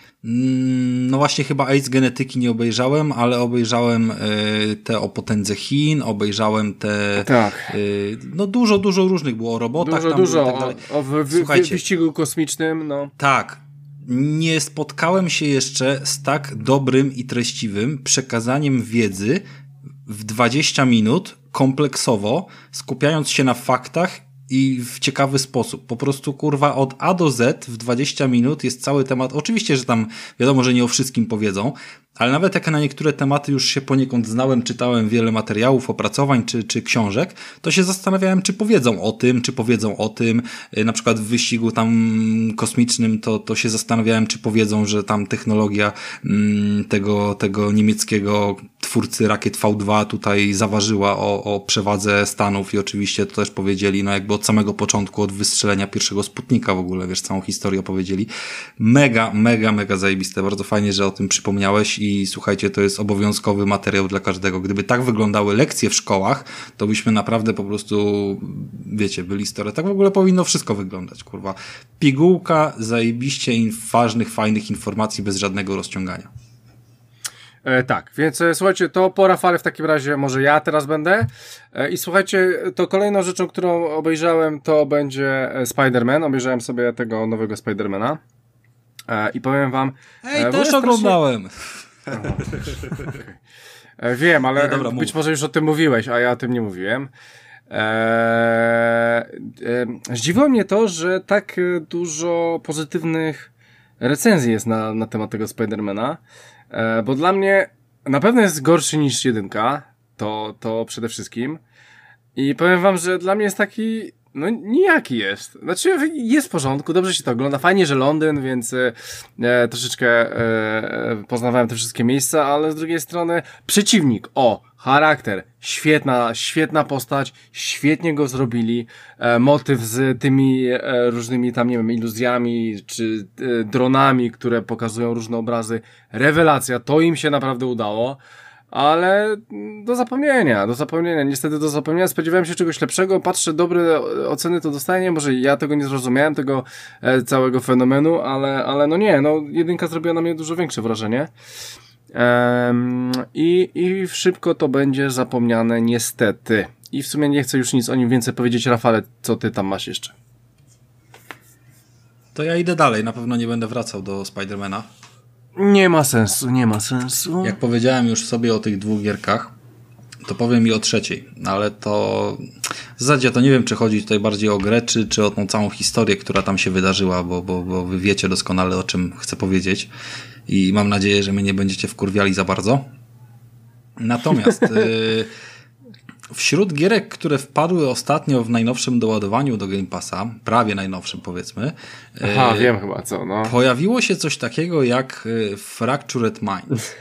No właśnie chyba AIDS genetyki nie obejrzałem, ale obejrzałem y, te o potędze Chin, obejrzałem te tak. y, no dużo, dużo różnych było o robotach. Dużo, tam dużo, tak dalej. o, o wy, wy, wyścigu kosmicznym. No. Tak. Nie spotkałem się jeszcze z tak dobrym i treściwym przekazaniem wiedzy w dwadzieścia minut kompleksowo, skupiając się na faktach i w ciekawy sposób. Po prostu, kurwa, od A do Z w dwadzieścia minut jest cały temat. Oczywiście, że tam wiadomo, że nie o wszystkim powiedzą, ale nawet jak na niektóre tematy już się poniekąd znałem, czytałem wiele materiałów, opracowań czy, czy książek, to się zastanawiałem, czy powiedzą o tym, czy powiedzą o tym. Na przykład w wyścigu tam kosmicznym to, to się zastanawiałem, czy powiedzą, że tam technologia mm, tego, tego niemieckiego twórcy rakiet V dwa tutaj zaważyła o, o przewadze Stanów i oczywiście to też powiedzieli, no jakby od samego początku, od wystrzelenia pierwszego Sputnika w ogóle, wiesz, całą historię opowiedzieli. Mega, mega, mega zajebiste. Bardzo fajnie, że o tym przypomniałeś i słuchajcie, to jest obowiązkowy materiał dla każdego. Gdyby tak wyglądały lekcje w szkołach, to byśmy naprawdę po prostu, wiecie, byli stare. Tak w ogóle powinno wszystko wyglądać, kurwa. Pigułka zajebiście ważnych, fajnych informacji bez żadnego rozciągania. E, tak, więc e, słuchajcie, to po Rafale w takim razie może ja teraz będę. E, I słuchajcie, to kolejną rzeczą, którą obejrzałem, to będzie Spider-Man. Obejrzałem sobie tego nowego Spider-Mana. E, I powiem wam... Ej, e, też oglądałem. Strasznie... okay. e, wiem, ale no dobra, być mów. Może już o tym mówiłeś, a ja o tym nie mówiłem. E, e, zdziwiło mnie to, że tak dużo pozytywnych recenzji jest na, na temat tego Spider-Mana. E, bo dla mnie na pewno jest gorszy niż jedynka, to, to przede wszystkim, I powiem wam, że dla mnie jest taki, no nijaki jest. Znaczy jest w porządku, dobrze się to ogląda, fajnie, że Londyn, więc e, troszeczkę e, poznawałem te wszystkie miejsca, ale z drugiej strony przeciwnik, o, charakter, świetna, świetna postać, świetnie go zrobili, e, motyw z tymi e, różnymi tam, nie wiem, iluzjami, czy e, dronami, które pokazują różne obrazy, rewelacja, to im się naprawdę udało. Ale do zapomnienia, do zapomnienia, niestety do zapomnienia. Spodziewałem się czegoś lepszego, patrzę, dobre oceny to dostaję, może ja tego nie zrozumiałem, tego e, całego fenomenu, ale, ale no nie, no jedynka zrobiła na mnie dużo większe wrażenie. Ehm, i, I szybko to będzie zapomniane, niestety. I w sumie nie chcę już nic o nim więcej powiedzieć. Rafale, co ty tam masz jeszcze? To ja idę dalej, na pewno nie będę wracał do Spidermana. Nie ma sensu, nie ma sensu. Jak powiedziałem już sobie o tych dwóch gierkach, to powiem i o trzeciej, ale to w zasadzie to nie wiem, czy chodzi tutaj bardziej o grę, czy, czy o tą całą historię, która tam się wydarzyła, bo, bo, bo wy wiecie doskonale, o czym chcę powiedzieć i mam nadzieję, że mnie nie będziecie wkurwiali za bardzo. Natomiast yy, wśród gierek, które wpadły ostatnio w najnowszym doładowaniu do Game Passa, prawie najnowszym powiedzmy, Aha, wiem chyba co, no. Pojawiło się coś takiego jak Fractured Mind.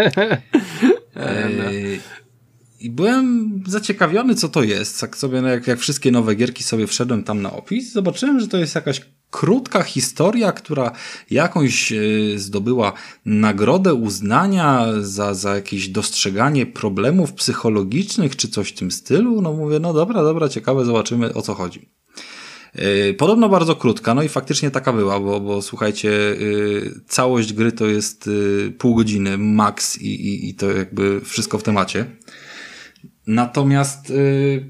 e, I byłem zaciekawiony, co to jest. Jak sobie, jak, jak wszystkie nowe gierki sobie wszedłem tam na opis, zobaczyłem, że to jest jakaś krótka historia, która jakąś zdobyła nagrodę uznania za, za jakieś dostrzeganie problemów psychologicznych, czy coś w tym stylu. No mówię, no dobra, dobra, ciekawe, zobaczymy, o co chodzi. Podobno bardzo krótka, no i faktycznie taka była, bo, bo słuchajcie, całość gry to jest pół godziny max i, i, i to jakby wszystko w temacie. Natomiast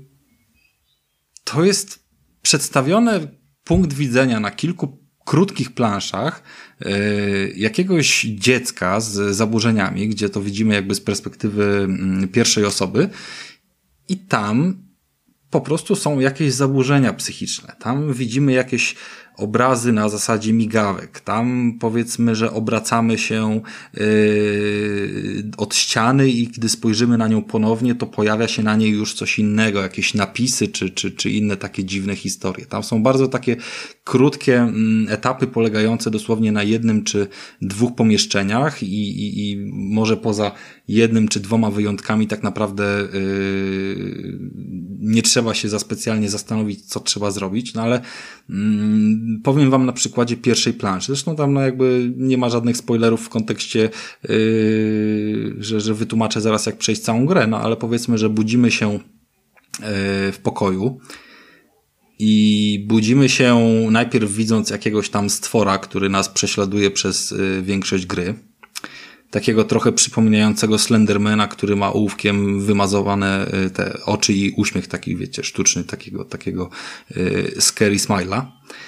to jest przedstawione punkt widzenia na kilku krótkich planszach jakiegoś dziecka z zaburzeniami, gdzie to widzimy jakby z perspektywy pierwszej osoby i tam po prostu są jakieś zaburzenia psychiczne. Tam widzimy jakieś obrazy na zasadzie migawek. Tam powiedzmy, że obracamy się yy, od ściany i gdy spojrzymy na nią ponownie, to pojawia się na niej już coś innego, jakieś napisy czy, czy, czy inne takie dziwne historie. Tam są bardzo takie krótkie mm, etapy polegające dosłownie na jednym czy dwóch pomieszczeniach i, i, i może poza jednym czy dwoma wyjątkami tak naprawdę yy, nie trzeba się za specjalnie zastanowić, co trzeba zrobić, no ale mm, powiem wam na przykładzie pierwszej planszy. Zresztą tam no jakby nie ma żadnych spoilerów w kontekście, yy, że, że wytłumaczę zaraz jak przejść całą grę, no ale powiedzmy, że budzimy się yy, w pokoju i budzimy się najpierw widząc jakiegoś tam stwora, który nas prześladuje przez yy, większość gry. Takiego trochę przypominającego Slendermana, który ma ołówkiem wymazowane te oczy i uśmiech taki, wiecie, sztuczny, takiego, takiego yy, scary smile'a.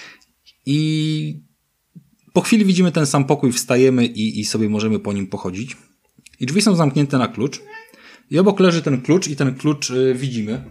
I po chwili widzimy ten sam pokój, wstajemy i, i sobie możemy po nim pochodzić. I drzwi są zamknięte na klucz. I obok leży ten klucz i ten klucz yy, widzimy.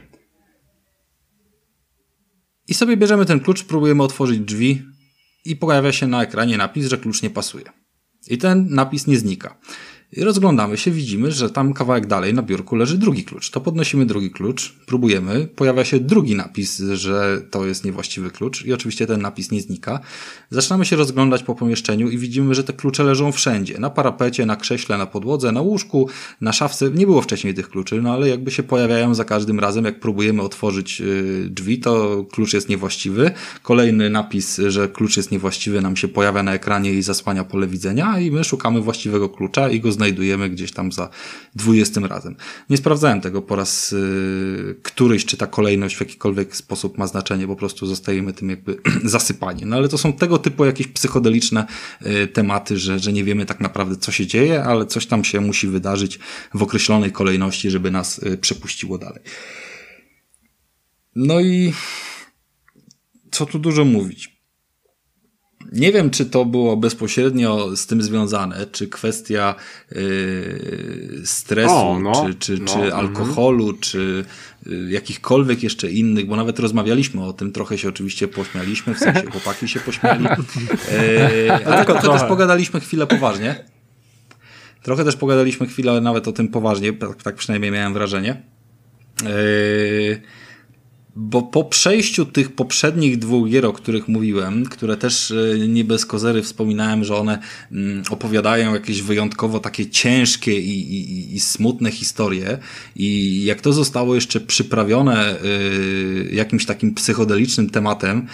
I sobie bierzemy ten klucz, próbujemy otworzyć drzwi i pojawia się na ekranie napis, że klucz nie pasuje. I ten napis nie znika. I rozglądamy się, widzimy, że tam kawałek dalej na biurku leży drugi klucz. To podnosimy drugi klucz, próbujemy, pojawia się drugi napis, że to jest niewłaściwy klucz i oczywiście ten napis nie znika. Zaczynamy się rozglądać po pomieszczeniu i widzimy, że te klucze leżą wszędzie. Na parapecie, na krześle, na podłodze, na łóżku, na szafce. Nie było wcześniej tych kluczy, no ale jakby się pojawiają za każdym razem, jak próbujemy otworzyć yy, drzwi, to klucz jest niewłaściwy. Kolejny napis, że klucz jest niewłaściwy, nam się pojawia na ekranie i zasłania pole widzenia i my szukamy właściwego klucza i go znajdujemy gdzieś tam za dwudziestym razem. Nie sprawdzałem tego po raz yy, któryś, czy ta kolejność w jakikolwiek sposób ma znaczenie, po prostu zostajemy tym jakby zasypani. No ale to są tego typu jakieś psychodeliczne yy, tematy, że, że nie wiemy tak naprawdę co się dzieje, ale coś tam się musi wydarzyć w określonej kolejności, żeby nas yy, przepuściło dalej. No i co tu dużo mówić. Nie wiem, czy to było bezpośrednio z tym związane, czy kwestia yy, stresu, o, no, czy, czy, no, czy alkoholu, mm. czy yy, jakichkolwiek jeszcze innych, bo nawet rozmawialiśmy o tym, trochę się oczywiście pośmialiśmy, w sensie chłopaki się pośmiali, yy, ale trochę, trochę też pogadaliśmy chwilę poważnie. Trochę też pogadaliśmy chwilę nawet o tym poważnie, tak, tak przynajmniej miałem wrażenie. Yy... Bo po przejściu tych poprzednich dwóch gier, o których mówiłem, które też nie bez kozery wspominałem, że one opowiadają jakieś wyjątkowo takie ciężkie i, i, i smutne historie, i jak to zostało jeszcze przyprawione y, jakimś takim psychodelicznym tematem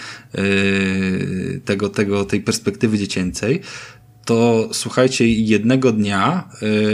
y, tego, tego, tej perspektywy dziecięcej, to słuchajcie, jednego dnia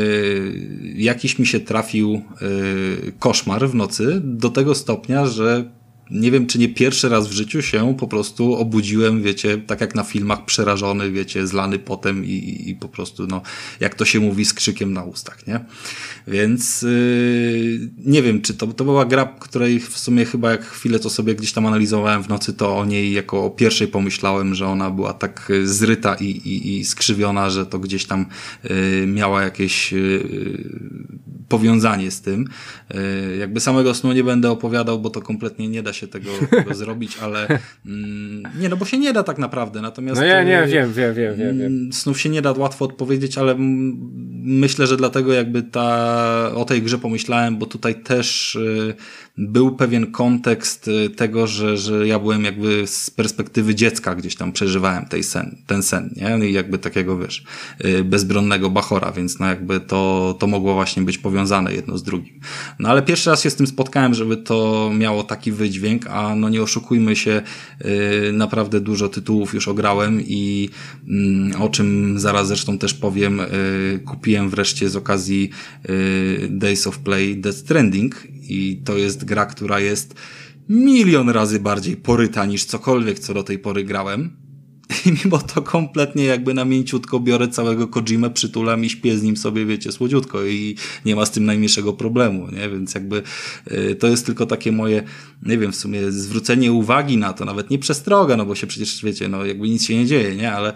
y, jakiś mi się trafił y, koszmar w nocy do tego stopnia, że nie wiem, czy nie pierwszy raz w życiu się po prostu obudziłem, wiecie, tak jak na filmach, przerażony, wiecie, zlany potem i, i po prostu, no, jak to się mówi, z krzykiem na ustach, nie? Więc yy, nie wiem, czy to, to była gra, której w sumie chyba jak chwilę to sobie gdzieś tam analizowałem w nocy, to o niej jako o pierwszej pomyślałem, że ona była tak zryta i, i, i skrzywiona, że to gdzieś tam yy, miała jakieś yy, powiązanie z tym. Yy, jakby samego snu nie będę opowiadał, bo to kompletnie nie da się tego, tego zrobić, ale mm, nie, no bo się nie da tak naprawdę, natomiast no ja nie, wiem, wiem, wiem, wiem, wiem. Snów się nie da łatwo odpowiedzieć, ale m, myślę, że dlatego jakby ta, o tej grze pomyślałem, bo tutaj też y, był pewien kontekst y, tego, że, że ja byłem jakby z perspektywy dziecka gdzieś tam przeżywałem tej sen, ten sen, nie? I jakby takiego, wiesz, y, bezbronnego bachora, więc no jakby to, to mogło właśnie być powiązane jedno z drugim. No ale pierwszy raz się z tym spotkałem, żeby to miało taki wydźwięk, a no nie oszukujmy się, yy, naprawdę dużo tytułów już ograłem i yy, o czym zaraz zresztą też powiem, yy, kupiłem wreszcie z okazji yy, Days of Play Death Stranding i to jest gra, która jest milion razy bardziej poryta niż cokolwiek, co do tej pory grałem. I mimo to kompletnie jakby na mięciutko biorę całego Kojimę, przytulam i śpię z nim sobie, wiecie, słodziutko i nie ma z tym najmniejszego problemu, nie? Więc jakby y, to jest tylko takie moje, nie wiem, w sumie zwrócenie uwagi na to, nawet nie przestroga, no bo się przecież, wiecie, no jakby nic się nie dzieje, nie? Ale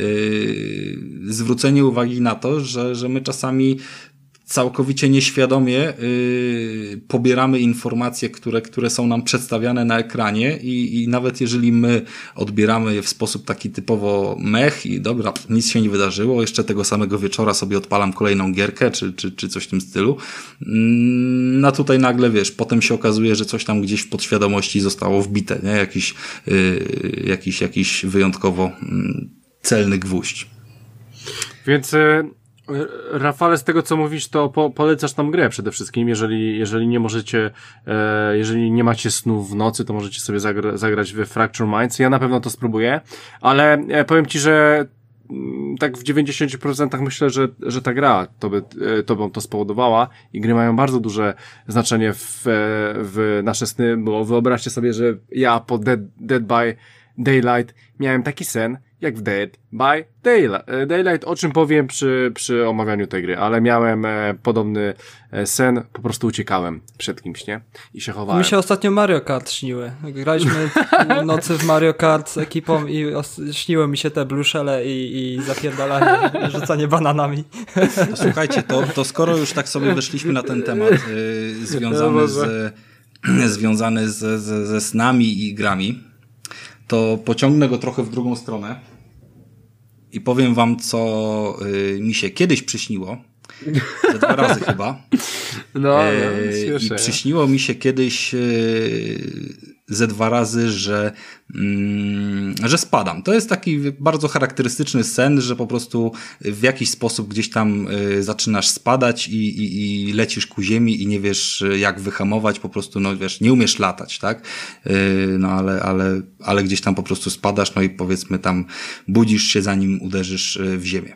y, zwrócenie uwagi na to, że, że my czasami całkowicie nieświadomie yy, pobieramy informacje, które, które są nam przedstawiane na ekranie i, i nawet jeżeli my odbieramy je w sposób taki typowo mech i dobra, nic się nie wydarzyło, jeszcze tego samego wieczora sobie odpalam kolejną gierkę czy, czy, czy coś w tym stylu, yy, no tutaj nagle, wiesz, potem się okazuje, że coś tam gdzieś w podświadomości zostało wbite, nie? Jakiś, yy, jakiś, jakiś wyjątkowo yy, celny gwóźdź. Więc... Yy... Rafale, z tego co mówisz, to po, polecasz tam grę przede wszystkim, jeżeli, jeżeli nie możecie, e, jeżeli nie macie snu w nocy, to możecie sobie zagra, zagrać w Fracture Minds. Ja na pewno to spróbuję, ale e, powiem ci, że m, tak w dziewięćdziesiąt procent myślę, że, że ta gra to by, e, to by to spowodowała i gry mają bardzo duże znaczenie w, w nasze sny, bo wyobraźcie sobie, że ja po Dead, Dead by Daylight miałem taki sen, jak w Dead by Daylight, Daylight, o czym powiem przy, przy omawianiu tej gry, ale miałem e, podobny e, sen, po prostu uciekałem przed kimś, nie? I się chowałem. Mi się ostatnio Mario Kart śniły. Graliśmy nocy w Mario Kart z ekipą i os- śniły mi się te bluszele i, i zapierdalanie, rzucanie bananami. To słuchajcie, to, to skoro już tak sobie weszliśmy na ten temat yy, związany, z, związany z, z, ze snami i grami, to pociągnę go trochę w drugą stronę i powiem wam, co y, mi się kiedyś przyśniło. Ze dwa razy chyba. No, e, no I przyśniło mi się kiedyś y, ze dwa razy, że, mm, że spadam. To jest taki bardzo charakterystyczny sen, że po prostu w jakiś sposób gdzieś tam y, zaczynasz spadać i, i, i lecisz ku ziemi i nie wiesz jak wyhamować, po prostu no wiesz, nie umiesz latać, tak? Y, no ale, ale, ale gdzieś tam po prostu spadasz, no i powiedzmy tam budzisz się zanim uderzysz w ziemię.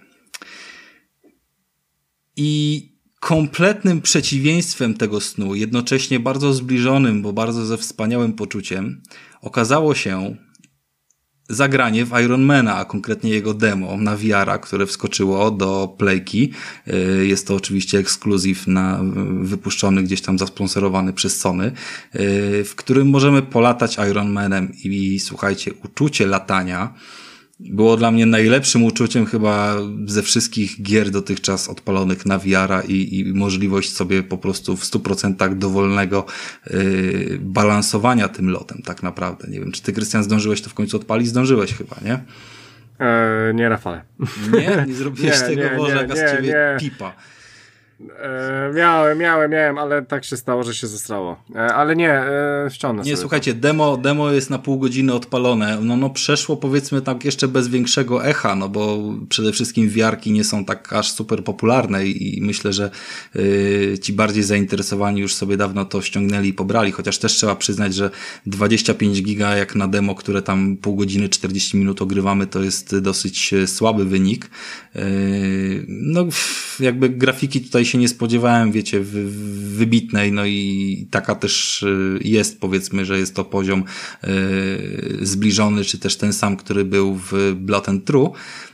I kompletnym przeciwieństwem tego snu, jednocześnie bardzo zbliżonym, bo bardzo ze wspaniałym poczuciem, okazało się zagranie w Ironmana, a konkretnie jego demo na V R a, które wskoczyło do Playki. Jest to oczywiście ekskluzyw na, wypuszczony gdzieś tam, zasponsorowany przez Sony, w którym możemy polatać Ironmanem i słuchajcie, uczucie latania było dla mnie najlepszym uczuciem chyba ze wszystkich gier dotychczas odpalonych na V R a i, i możliwość sobie po prostu w stu procentach dowolnego yy, balansowania tym lotem tak naprawdę. Nie wiem, czy ty, Krystian, zdążyłeś to w końcu odpalić? Zdążyłeś chyba, nie? Eee, nie, Rafale. Nie? Nie zrobiłeś nie, tego, nie, Boże, nie, jaka nie, z ciebie nie. pipa. E, miałem, miałem, miałem, ale tak się stało, że się zesrało. E, ale nie, e, ściągnę Nie, sobie słuchajcie, demo, demo jest na pół godziny odpalone. No, no przeszło powiedzmy tak jeszcze bez większego echa, no bo przede wszystkim wiarki nie są tak aż super popularne i, i myślę, że y, ci bardziej zainteresowani już sobie dawno to ściągnęli i pobrali, chociaż też trzeba przyznać, że dwadzieścia pięć giga jak na demo, które tam pół godziny, czterdzieści minut ogrywamy, to jest dosyć słaby wynik. Y, no jakby grafiki tutaj się nie spodziewałem, wiecie, wy, wybitnej, no i taka też jest, powiedzmy, że jest to poziom y, zbliżony, czy też ten sam, który był w Blood and True.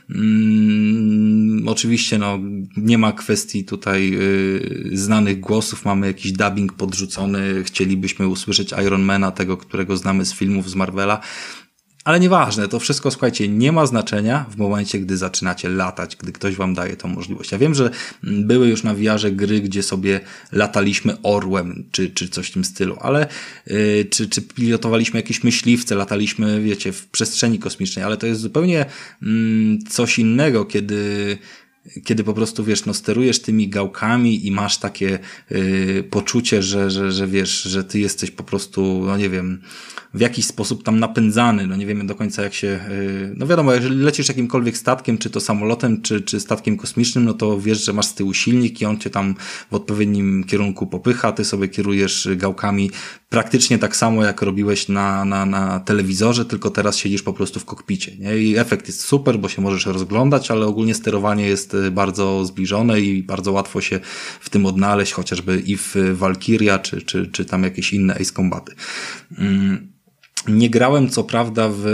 Mm, oczywiście no, nie ma kwestii tutaj y, znanych głosów, mamy jakiś dubbing podrzucony, chcielibyśmy usłyszeć Ironmana, tego, którego znamy z filmów z Marvela. Ale nieważne, to wszystko, słuchajcie, nie ma znaczenia w momencie, gdy zaczynacie latać, gdy ktoś wam daje tą możliwość. Ja wiem, że były już na V R-ze gry, gdzie sobie lataliśmy orłem, czy, czy coś w tym stylu, ale yy, czy, czy pilotowaliśmy jakieś myśliwce, lataliśmy, wiecie, w przestrzeni kosmicznej, ale to jest zupełnie yy, coś innego, kiedy kiedy po prostu, wiesz, no sterujesz tymi gałkami i masz takie yy, poczucie, że, że, że wiesz, że ty jesteś po prostu, no nie wiem, w jakiś sposób tam napędzany, no nie wiemy do końca jak się, yy, no wiadomo, jeżeli lecisz jakimkolwiek statkiem, czy to samolotem, czy, czy statkiem kosmicznym, no to wiesz, że masz z tyłu silnik i on cię tam w odpowiednim kierunku popycha, ty sobie kierujesz gałkami praktycznie tak samo, jak robiłeś na, na, na telewizorze, tylko teraz siedzisz po prostu w kokpicie, nie? I efekt jest super, bo się możesz rozglądać, ale ogólnie sterowanie jest bardzo zbliżone i bardzo łatwo się w tym odnaleźć, chociażby i w Valkyria, czy, czy, czy tam jakieś inne Ace Combaty. Mm. Nie grałem co prawda w,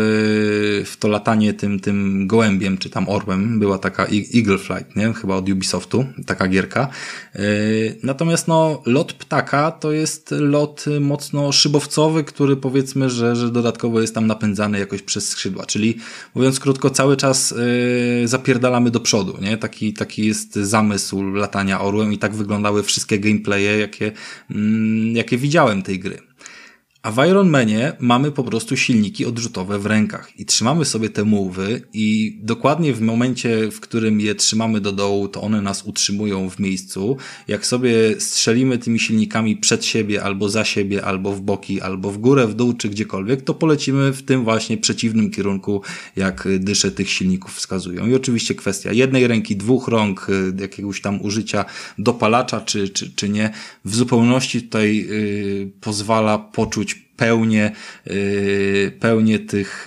w to latanie tym, tym gołębiem, czy tam orłem. Była taka Eagle Flight, nie? Chyba od Ubisoftu, taka gierka. Yy, natomiast no, lot ptaka to jest lot mocno szybowcowy, który powiedzmy, że, że dodatkowo jest tam napędzany jakoś przez skrzydła. Czyli mówiąc krótko, cały czas yy, zapierdalamy do przodu, nie? Taki, taki jest zamysł latania orłem i tak wyglądały wszystkie gameplaye, jakie, yy, jakie widziałem tej gry. A w Iron Manie mamy po prostu silniki odrzutowe w rękach i trzymamy sobie te move'y i dokładnie w momencie, w którym je trzymamy do dołu, to one nas utrzymują w miejscu. Jak sobie strzelimy tymi silnikami przed siebie, albo za siebie, albo w boki, albo w górę, w dół, czy gdziekolwiek, to polecimy w tym właśnie przeciwnym kierunku, jak dysze tych silników wskazują. I oczywiście kwestia jednej ręki, dwóch rąk, jakiegoś tam użycia dopalacza, czy, czy, czy nie, w zupełności tutaj yy, pozwala poczuć pełnię, yy, pełnię tych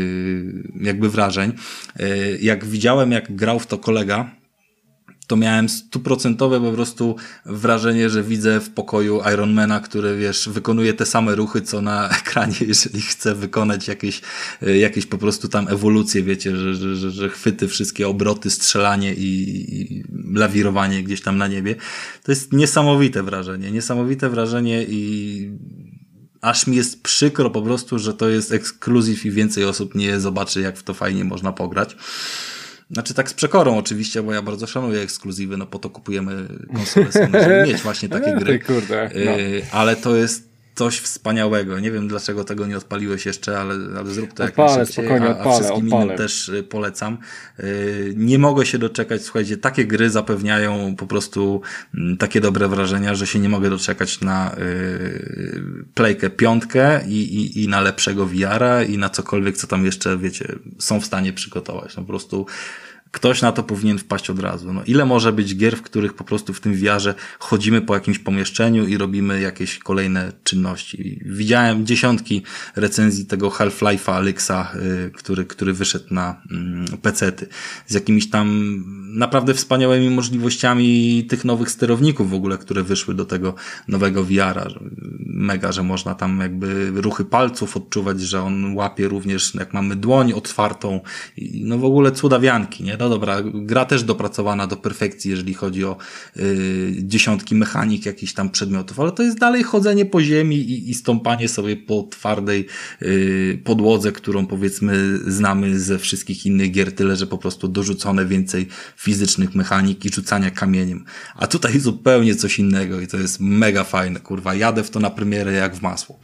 yy, jakby wrażeń. Yy, jak widziałem, jak grał w to kolega, to miałem stuprocentowe po prostu wrażenie, że widzę w pokoju Ironmana, który, wiesz, wykonuje te same ruchy, co na ekranie, jeżeli chce wykonać jakieś, jakieś po prostu tam ewolucje, wiecie, że, że, że, że chwyty, wszystkie obroty, strzelanie i, i lawirowanie gdzieś tam na niebie. To jest niesamowite wrażenie, niesamowite wrażenie i aż mi jest przykro po prostu, że to jest ekskluzyw i więcej osób nie zobaczy, jak w to fajnie można pograć. Znaczy tak z przekorą oczywiście, bo ja bardzo szanuję ekskluzywy, no po to kupujemy konsole, żeby mieć właśnie takie gry. Kurde, no. Ale to jest coś wspaniałego. Nie wiem, dlaczego tego nie odpaliłeś jeszcze, ale, ale zrób to odpalę, jak najszybciej, spokojnie, a, odpalę, a wszystkim odpalę. innym też polecam. Nie mogę się doczekać, słuchajcie, takie gry zapewniają po prostu takie dobre wrażenia, że się nie mogę doczekać na Playkę piątkę i, i, i na lepszego V R-a i na cokolwiek, co tam jeszcze, wiecie, są w stanie przygotować. No po prostu ktoś na to powinien wpaść od razu. No, ile może być gier, w których po prostu w tym V R-ze chodzimy po jakimś pomieszczeniu i robimy jakieś kolejne czynności. Widziałem dziesiątki recenzji tego Half-Life'a Alyxa, yy, który, który wyszedł na yy, pecety. Z jakimiś tam naprawdę wspaniałymi możliwościami tych nowych sterowników w ogóle, które wyszły do tego nowego V R-a. Mega, że można tam jakby ruchy palców odczuwać, że on łapie również, jak mamy dłoń otwartą. I no w ogóle cudawianki, nie? No dobra, gra też dopracowana do perfekcji, jeżeli chodzi o y, dziesiątki mechanik jakichś tam przedmiotów, ale to jest dalej chodzenie po ziemi i, i stąpanie sobie po twardej y, podłodze, którą powiedzmy znamy ze wszystkich innych gier, tyle że po prostu dorzucone więcej fizycznych mechanik i rzucania kamieniem. A tutaj zupełnie coś innego i to jest mega fajne, kurwa. Jadę w to na premierę jak w masło.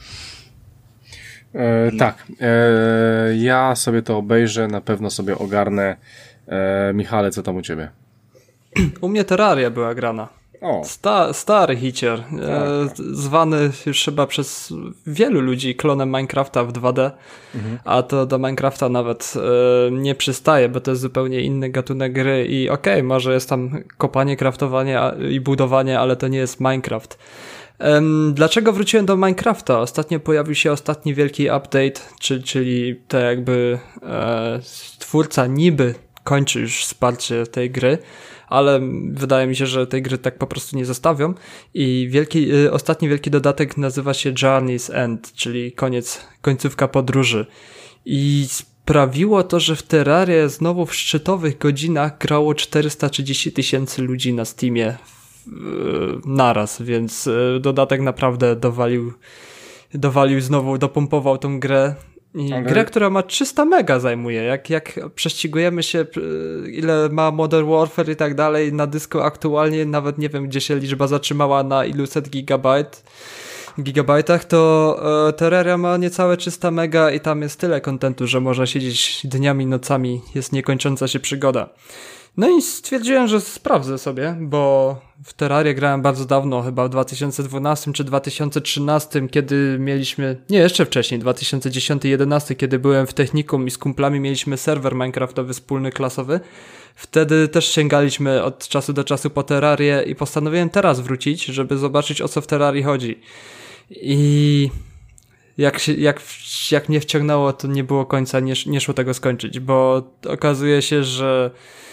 E, tak, e, ja sobie to obejrzę, na pewno sobie ogarnę. E, Michale, co tam u ciebie? U mnie Terraria była grana. O. Sta, stary hicior, e, zwany już chyba przez wielu ludzi klonem Minecrafta w dwa D, mhm. a to do Minecrafta nawet e, nie przystaje, bo to jest zupełnie inny gatunek gry i okej, okay, może jest tam kopanie, craftowanie i budowanie, ale to nie jest Minecraft. E, dlaczego wróciłem do Minecrafta? Ostatnio pojawił się ostatni wielki update, czyli, czyli to jakby e, twórca niby kończy już wsparcie tej gry, ale wydaje mi się, że tej gry tak po prostu nie zostawią i wielki, y, ostatni wielki dodatek nazywa się Journey's End, czyli koniec, końcówka podróży i sprawiło to, że w Terrarię znowu w szczytowych godzinach grało czterysta trzydzieści tysięcy ludzi na Steamie y, naraz, więc y, dodatek naprawdę dowalił, dowalił znowu, dopompował tą grę. I okay. Grę, która ma trzysta mega zajmuje, jak, jak prześcigujemy się, ile ma Modern Warfare i tak dalej na dysku aktualnie, nawet nie wiem, gdzie się liczba zatrzymała na iluset gigabajt, gigabajtach, to e, Terraria ma niecałe trzysta mega i tam jest tyle kontentu, że można siedzieć dniami, nocami, jest niekończąca się przygoda. No i stwierdziłem, że sprawdzę sobie, bo w Terrarię grałem bardzo dawno, chyba w dwa tysiące dwunastym czy dwa tysiące trzynastym, kiedy mieliśmy, nie, jeszcze wcześniej, dwa tysiące dziesiąty jedenasty, kiedy byłem w technikum i z kumplami mieliśmy serwer minecraftowy wspólny, klasowy. Wtedy też sięgaliśmy od czasu do czasu po Terrarię i postanowiłem teraz wrócić, żeby zobaczyć, o co w Terrarii chodzi. I jak, się, jak, jak mnie wciągnęło, to nie było końca, nie, nie szło tego skończyć, bo okazuje się, że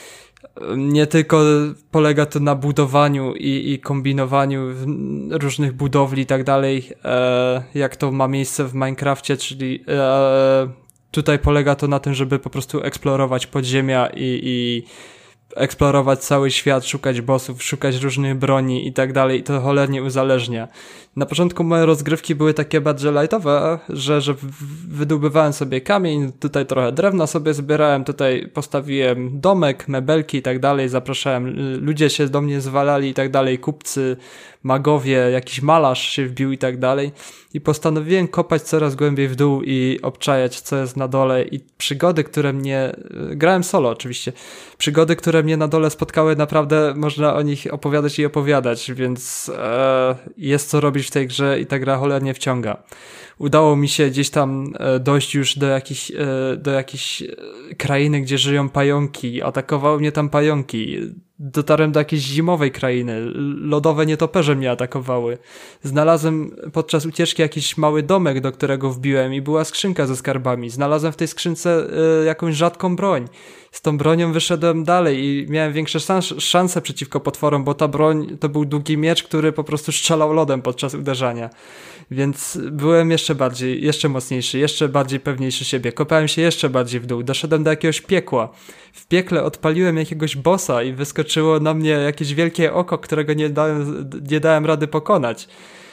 nie tylko polega to na budowaniu i, i kombinowaniu różnych budowli i tak dalej, e, jak to ma miejsce w Minecrafcie, czyli e, tutaj polega to na tym, żeby po prostu eksplorować podziemia i, i eksplorować cały świat, szukać bossów, szukać różnych broni i tak dalej i to cholernie uzależnia. Na początku moje rozgrywki były takie bardziej lightowe, że, że wydobywałem sobie kamień, tutaj trochę drewna sobie zbierałem, tutaj postawiłem domek, mebelki i tak dalej, zapraszałem, ludzie się do mnie zwalali i tak dalej, kupcy, magowie, jakiś malarz się wbił i tak dalej i postanowiłem kopać coraz głębiej w dół i obczajać, co jest na dole i przygody, które mnie, grałem solo oczywiście, przygody, które mnie na dole spotkały, naprawdę można o nich opowiadać i opowiadać, więc e, jest co robić w tej grze i ta gra cholernie wciąga. Udało mi się gdzieś tam e, dojść już do jakiejś, e, do jakiejś e, krainy, gdzie żyją pająki, atakowały mnie tam pająki. Dotarłem do jakiejś zimowej krainy, lodowe nietoperze mnie atakowały. Znalazłem podczas ucieczki jakiś mały domek, do którego wbiłem i była skrzynka ze skarbami. Znalazłem w tej skrzynce y, jakąś rzadką broń. Z tą bronią wyszedłem dalej i miałem większe szans- szanse przeciwko potworom, bo ta broń to był długi miecz, który po prostu strzelał lodem podczas uderzania. Więc byłem jeszcze bardziej, jeszcze mocniejszy, jeszcze bardziej pewniejszy siebie. Kopałem się jeszcze bardziej w dół. Doszedłem do jakiegoś piekła. W piekle odpaliłem jakiegoś bossa i wyskoczyło na mnie jakieś wielkie oko, którego nie dałem, nie dałem rady pokonać.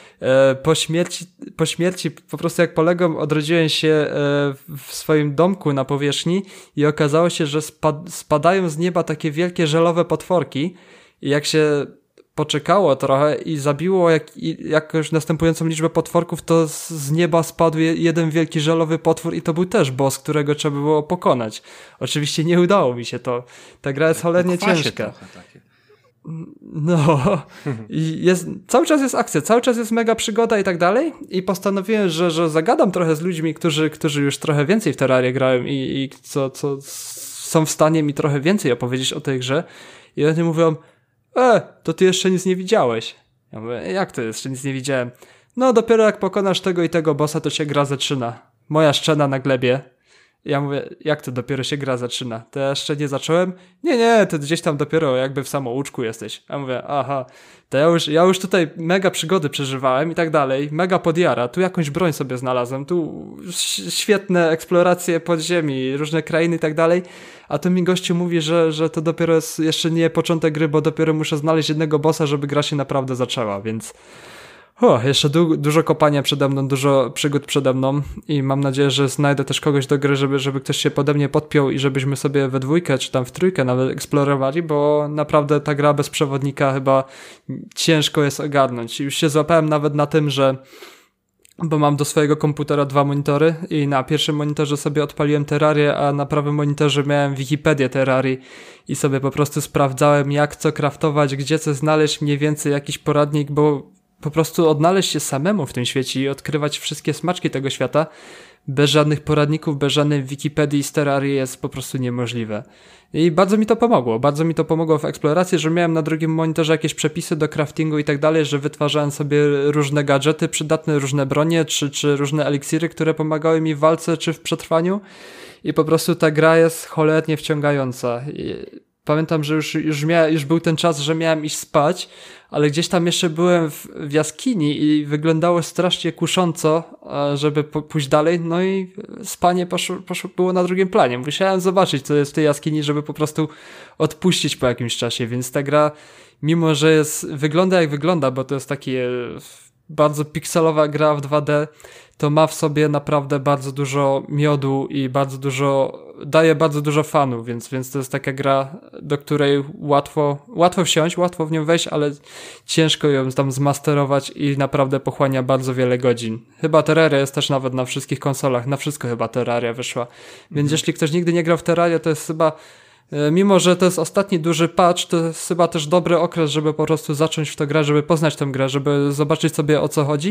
Po śmierci, po śmierci po prostu jak poległem, odrodziłem się w swoim domku na powierzchni i okazało się, że spad- spadają z nieba takie wielkie żelowe potworki i jak się poczekało trochę i zabiło jak, jakąś następującą liczbę potworków, to z, z nieba spadł jeden wielki żelowy potwór i to był też boss, którego trzeba było pokonać. Oczywiście nie udało mi się to. Ta gra jest cholernie ciężka. No i jest, cały czas jest akcja, cały czas jest mega przygoda i tak dalej i postanowiłem, że, że zagadam trochę z ludźmi, którzy, którzy już trochę więcej w Terrarię grają i, i co, co są w stanie mi trochę więcej opowiedzieć o tej grze i oni mówią: E, to ty jeszcze nic nie widziałeś. Ja mówię: jak to jeszcze nic nie widziałem? No dopiero jak pokonasz tego i tego bossa, to się gra zaczyna. Moja szczena na glebie. Ja mówię: jak to dopiero się gra zaczyna? To ja jeszcze nie zacząłem? Nie, nie, to gdzieś tam dopiero jakby w samouczku jesteś. Ja mówię: aha, to ja już, ja już tutaj mega przygody przeżywałem i tak dalej, mega podjara, tu jakąś broń sobie znalazłem, tu świetne eksploracje podziemi, różne krainy i tak dalej, a tu mi gościu mówi, że, że to dopiero jest jeszcze nie początek gry, bo dopiero muszę znaleźć jednego bossa, żeby gra się naprawdę zaczęła, więc o, jeszcze du- dużo kopania przede mną, dużo przygód przede mną i mam nadzieję, że znajdę też kogoś do gry, żeby, żeby ktoś się pode mnie podpiął i żebyśmy sobie we dwójkę czy tam w trójkę nawet eksplorowali, bo naprawdę ta gra bez przewodnika chyba ciężko jest ogarnąć. Już się złapałem nawet na tym, że bo mam do swojego komputera dwa monitory i na pierwszym monitorze sobie odpaliłem Terrarię, a na prawym monitorze miałem Wikipedię Terrarii i sobie po prostu sprawdzałem, jak co craftować, gdzie co znaleźć, mniej więcej jakiś poradnik, bo po prostu odnaleźć się samemu w tym świecie i odkrywać wszystkie smaczki tego świata bez żadnych poradników, bez żadnej Wikipedii z Terrarii jest po prostu niemożliwe. I bardzo mi to pomogło. Bardzo mi to pomogło w eksploracji, że miałem na drugim monitorze jakieś przepisy do craftingu i tak dalej, że wytwarzałem sobie różne gadżety przydatne, różne bronie, czy, czy różne eliksiry, które pomagały mi w walce, czy w przetrwaniu. I po prostu ta gra jest cholernie wciągająca. I pamiętam, że już, już, mia, już był ten czas, że miałem iść spać, ale gdzieś tam jeszcze byłem w, w jaskini i wyglądało strasznie kusząco, żeby po, pójść dalej, no i spanie poszło, poszło, było na drugim planie. Musiałem zobaczyć, co jest w tej jaskini, żeby po prostu odpuścić po jakimś czasie, więc ta gra, mimo że jest, wygląda jak wygląda, bo to jest takie bardzo pikselowa gra w dwa D, to ma w sobie naprawdę bardzo dużo miodu i bardzo dużo, daje bardzo dużo fanu, więc, więc to jest taka gra, do której łatwo, łatwo wsiąść, łatwo w nią wejść, ale ciężko ją tam zmasterować i naprawdę pochłania bardzo wiele godzin. Chyba Terraria jest też nawet na wszystkich konsolach, na wszystko chyba Terraria wyszła. Więc mhm. jeśli ktoś nigdy nie grał w Terrarię, to jest chyba, mimo że to jest ostatni duży patch, to jest chyba też dobry okres, żeby po prostu zacząć w to grać, żeby poznać tę grę, żeby zobaczyć sobie, o co chodzi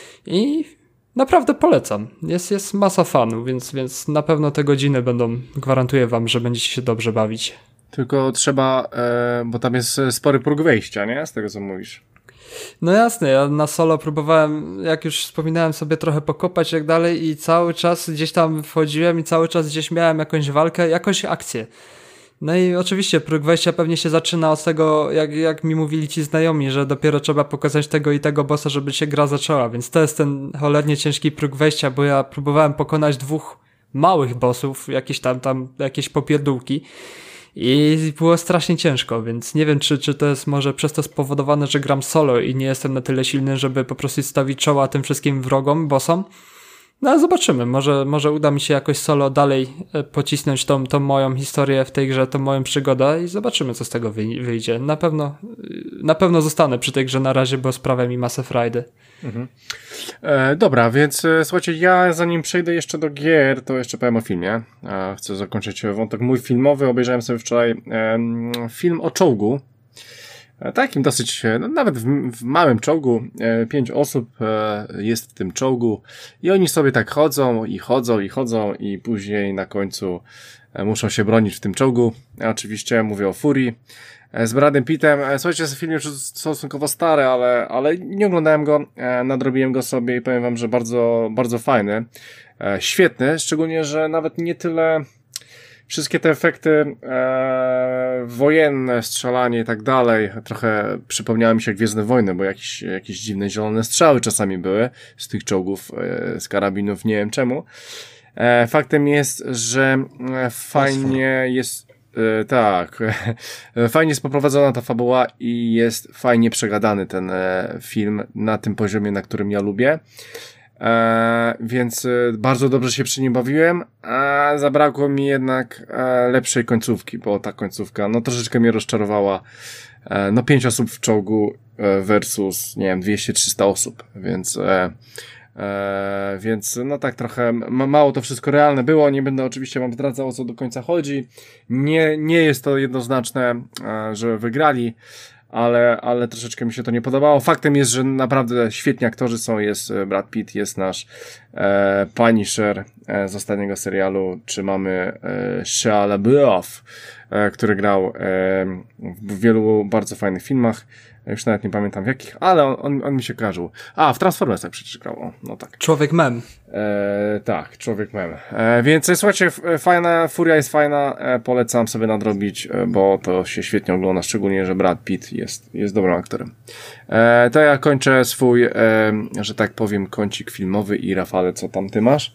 i naprawdę polecam. Jest, jest masa fanów, więc, więc na pewno te godziny będą, gwarantuję wam, że będziecie się dobrze bawić. Tylko trzeba, e, bo tam jest spory próg wejścia, nie? Z tego, co mówisz. No jasne, ja na solo próbowałem, jak już wspominałem, sobie trochę pokopać i tak dalej i cały czas gdzieś tam wchodziłem i cały czas gdzieś miałem jakąś walkę, jakąś akcję. No i oczywiście próg wejścia pewnie się zaczyna od tego, jak, jak mi mówili ci znajomi, że dopiero trzeba pokazać tego i tego bossa, żeby się gra zaczęła, więc to jest ten cholernie ciężki próg wejścia, bo ja próbowałem pokonać dwóch małych bossów, jakieś tam, tam jakieś popierdółki i było strasznie ciężko, więc nie wiem, czy, czy to jest może przez to spowodowane, że gram solo i nie jestem na tyle silny, żeby po prostu stawić czoła tym wszystkim wrogom, bossom. No ale zobaczymy, może, może uda mi się jakoś solo dalej pocisnąć tą, tą moją historię w tej grze, tą moją przygodę i zobaczymy, co z tego wyjdzie. Na pewno, na pewno zostanę przy tej grze na razie, bo sprawia mi masę frajdy. Mhm. E, dobra, więc e, słuchajcie, ja zanim przejdę jeszcze do gier, to jeszcze powiem o filmie. E, chcę zakończyć wątek mój filmowy. Obejrzałem sobie wczoraj e, film o czołgu. Takim dosyć, no nawet w, w małym czołgu, e, pięć osób e, jest w tym czołgu i oni sobie tak chodzą i chodzą i chodzą i później na końcu e, muszą się bronić w tym czołgu. Ja oczywiście mówię o Furii e, z Bradem Pittem. E, słuchajcie, jest film już stosunkowo stary, ale, ale nie oglądałem go, e, nadrobiłem go sobie i powiem wam, że bardzo, bardzo fajny, e, świetny, szczególnie, że nawet nie tyle wszystkie te efekty e, wojenne, strzelanie i tak dalej, trochę przypomniały mi się Gwiezdne Wojny, bo jakieś, jakieś dziwne zielone strzały czasami były z tych czołgów, e, z karabinów, nie wiem czemu. E, faktem jest, że fajnie jest, e, tak, fajnie jest poprowadzona ta fabuła i jest fajnie przegadany ten e, film na tym poziomie, na którym ja lubię. E, więc e, bardzo dobrze się przy nim bawiłem, a zabrakło mi jednak e, lepszej końcówki, bo ta końcówka no troszeczkę mnie rozczarowała. E, no pięć osób w czołgu e, versus, nie wiem, dwieście trzysta osób, więc e, e, więc no tak trochę ma, mało to wszystko realne było, nie będę oczywiście wam zdradzał, o co do końca chodzi. Nie, nie jest to jednoznaczne, e, że wygrali, ale, ale troszeczkę mi się to nie podobało. Faktem jest, że naprawdę świetni aktorzy są, jest Brad Pitt, jest nasz e, Punisher e, z ostatniego serialu, czy mamy e, Shia LaBeouf, e, który grał e, w wielu bardzo fajnych filmach, już nawet nie pamiętam w jakich, ale on, on, on mi się kojarzył. A, w Transformersach przecież grał, o, no tak. Człowiek mem. E, tak, człowiek mem. E, więc słuchajcie, fajna, Furia jest fajna, e, polecam sobie nadrobić, e, bo to się świetnie ogląda, szczególnie, że Brad Pitt jest, jest dobrym aktorem. E, to ja kończę swój, e, że tak powiem, kącik filmowy i Rafale, co tam ty masz?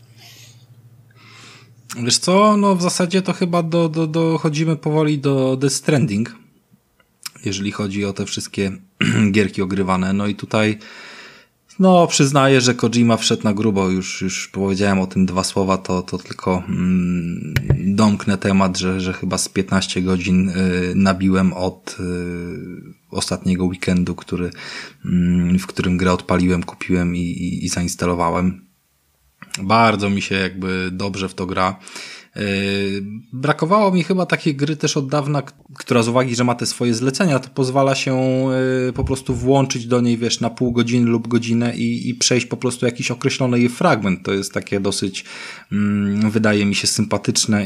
Wiesz co, no w zasadzie to chyba do, do, dochodzimy powoli do Death Stranding, jeżeli chodzi o te wszystkie gierki ogrywane. No i tutaj No, przyznaję, że Kojima wszedł na grubo, już, już powiedziałem o tym dwa słowa, to, to tylko mm, domknę temat, że, że chyba z piętnaście godzin y, nabiłem od y, ostatniego weekendu, który, y, w którym grę odpaliłem, kupiłem i, i, i zainstalowałem. Bardzo mi się jakby dobrze w to gra. Brakowało mi chyba takiej gry też od dawna, która z uwagi, że ma te swoje zlecenia, to pozwala się po prostu włączyć do niej, wiesz, na pół godziny lub godzinę i, i przejść po prostu jakiś określony jej fragment. To jest takie dosyć, mm, wydaje mi się, sympatyczne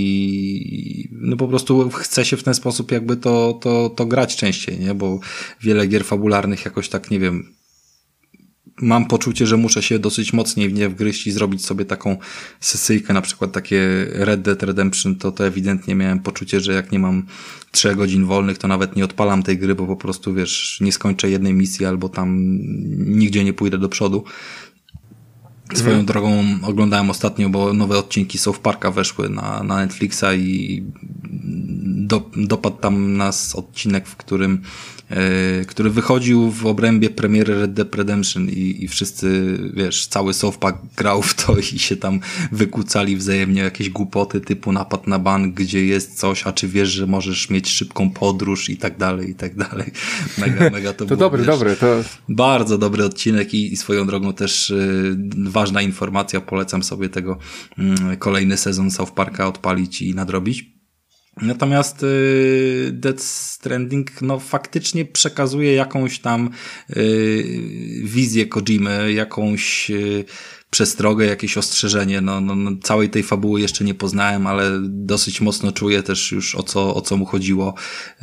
i no po prostu chce się w ten sposób jakby to, to, to grać częściej, nie? Bo wiele gier fabularnych jakoś tak, nie wiem, mam poczucie, że muszę się dosyć mocniej w nie wgryźć i zrobić sobie taką sesyjkę, na przykład takie Red Dead Redemption, to to ewidentnie miałem poczucie, że jak nie mam trzech godzin wolnych, to nawet nie odpalam tej gry, bo po prostu, wiesz, nie skończę jednej misji albo tam nigdzie nie pójdę do przodu. Swoją hmm. drogą oglądałem ostatnio, bo nowe odcinki South Parka weszły na, na Netflixa i do, dopadł tam nas odcinek, w którym Yy, który wychodził w obrębie premiery Red Dead Redemption i, i wszyscy, wiesz, cały South Park grał w to i się tam wykłócali wzajemnie jakieś głupoty typu napad na bank, gdzie jest coś, a czy wiesz, że możesz mieć szybką podróż i tak dalej, i tak dalej. Mega, mega to, to było. dobry, wiesz, dobry. To... Bardzo dobry odcinek i, i swoją drogą też yy, ważna informacja, polecam sobie tego yy, kolejny sezon South Parka odpalić i nadrobić. Natomiast y, Death Stranding no faktycznie przekazuje jakąś tam y, wizję Kojimy, jakąś y, przestrogę, jakieś ostrzeżenie. No, no, no, całej tej fabuły jeszcze nie poznałem, ale dosyć mocno czuję też już o co, o co mu chodziło.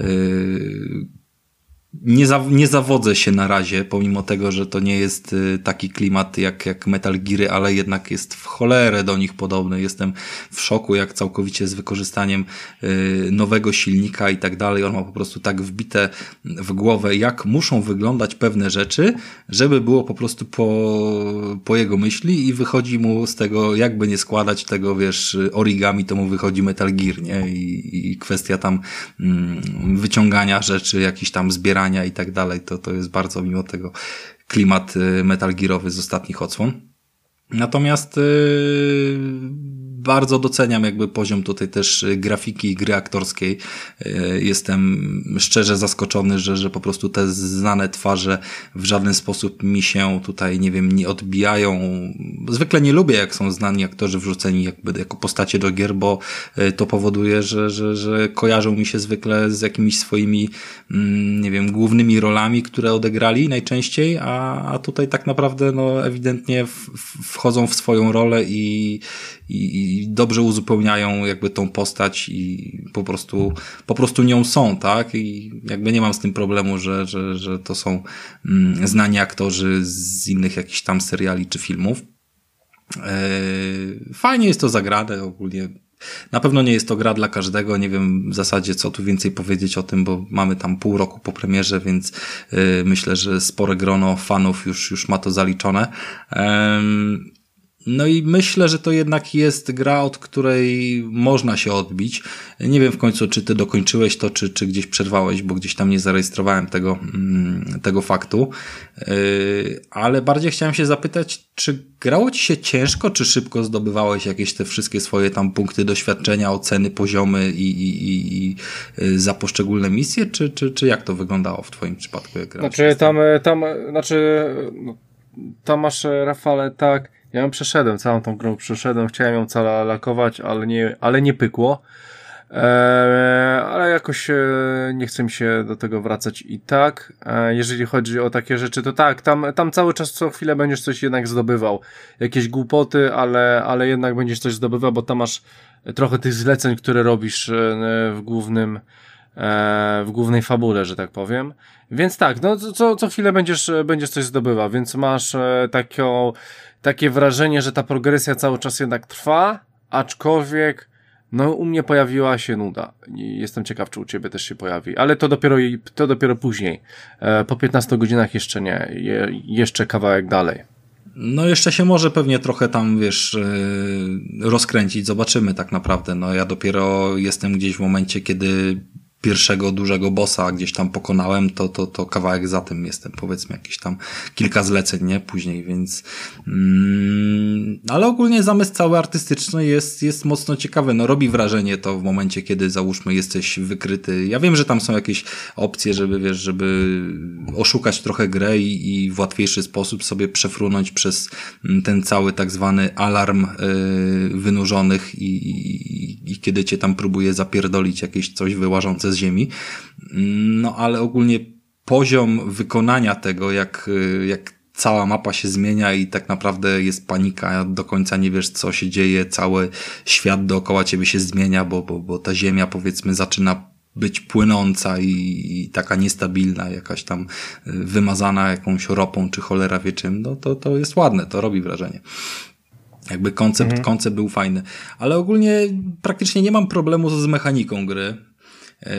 Y, Nie, za, nie zawodzę się na razie, pomimo tego, że to nie jest y, taki klimat jak, jak Metal Geary, ale jednak jest w cholerę do nich podobny. Jestem w szoku, jak całkowicie z wykorzystaniem y, nowego silnika i tak dalej. On ma po prostu tak wbite w głowę, jak muszą wyglądać pewne rzeczy, żeby było po prostu po, po jego myśli i wychodzi mu z tego, jakby nie składać tego, wiesz, origami, to mu wychodzi Metal Gear, nie? I, i kwestia tam mm, wyciągania rzeczy, jakiś tam zbierania i tak dalej, to, to jest bardzo mimo tego klimat Metal Gearowy z ostatnich odsłon. Natomiast yy, bardzo doceniam jakby poziom tutaj też grafiki i gry aktorskiej. Yy, jestem szczerze zaskoczony, że, że po prostu te znane twarze w żaden sposób mi się tutaj, nie wiem, nie odbijają. Zwykle nie lubię, jak są znani aktorzy wrzuceni jakby jako postacie do gier, bo yy, to powoduje, że, że, że kojarzą mi się zwykle z jakimiś swoimi, yy, nie wiem, głównymi rolami, które odegrali najczęściej, a, a tutaj tak naprawdę no ewidentnie w, w wchodzą w swoją rolę i, i, i dobrze uzupełniają jakby tą postać i po prostu, po prostu nią są, tak? I jakby nie mam z tym problemu, że, że, że to są mm, znani aktorzy z innych jakichś tam seriali czy filmów. Yy, fajnie jest to zagrane ogólnie. Na pewno nie jest to gra dla każdego, nie wiem w zasadzie co tu więcej powiedzieć o tym, bo mamy tam pół roku po premierze, więc yy, myślę, że spore grono fanów już, już ma to zaliczone. Yy, No i myślę, że to jednak jest gra, od której można się odbić. Nie wiem w końcu, czy ty dokończyłeś to, czy, czy gdzieś przerwałeś, bo gdzieś tam nie zarejestrowałem tego, tego faktu. Ale bardziej chciałem się zapytać, czy grało ci się ciężko, czy szybko zdobywałeś jakieś te wszystkie swoje tam punkty doświadczenia, oceny, poziomy i, i, i, i za poszczególne misje, czy, czy, czy jak to wyglądało w twoim przypadku? Jak znaczy tam, tam, znaczy tam masz, Rafale, tak, ja ją przeszedłem, całą tą grą przeszedłem, chciałem ją cała lakować, ale nie, ale nie pykło. Eee, ale jakoś e, nie chcę mi się do tego wracać i tak. E, jeżeli chodzi o takie rzeczy, to tak, tam, tam cały czas co chwilę będziesz coś jednak zdobywał. Jakieś głupoty, ale, ale jednak będziesz coś zdobywał, bo tam masz trochę tych zleceń, które robisz e, w głównym e, w głównej fabule, że tak powiem. Więc tak, no co, co chwilę będziesz, będziesz coś zdobywał, więc masz e, taką, takie wrażenie, że ta progresja cały czas jednak trwa, aczkolwiek no u mnie pojawiła się nuda. Jestem ciekaw, czy u ciebie też się pojawi, ale to dopiero, to dopiero później. E, po piętnastu godzinach jeszcze nie, Je, jeszcze kawałek dalej. No jeszcze się może pewnie trochę tam, wiesz, rozkręcić, zobaczymy tak naprawdę. No ja dopiero jestem gdzieś w momencie, kiedy pierwszego dużego bossa gdzieś tam pokonałem, to, to, to kawałek za tym jestem, powiedzmy jakieś tam kilka zleceń, nie? Później, więc mm, ale ogólnie zamysł cały artystyczny jest, jest mocno ciekawy, no robi wrażenie to w momencie, kiedy załóżmy jesteś wykryty. Ja wiem, że tam są jakieś opcje, żeby wiesz, żeby oszukać trochę grę i, i w łatwiejszy sposób sobie przefrunąć przez ten cały tak zwany alarm yy, wynurzonych i, i, i kiedy cię tam próbuje zapierdolić jakieś coś wyłażące z ziemi. No ale ogólnie poziom wykonania tego, jak, jak cała mapa się zmienia i tak naprawdę jest panika, do końca nie wiesz, co się dzieje, cały świat dookoła ciebie się zmienia, bo, bo, bo ta ziemia, powiedzmy, zaczyna być płynąca i, i taka niestabilna, jakaś tam wymazana jakąś ropą czy cholera wie czym, no to, to jest ładne, to robi wrażenie. Jakby koncept, mhm. koncept był fajny. Ale ogólnie praktycznie nie mam problemu z mechaniką gry. Eee,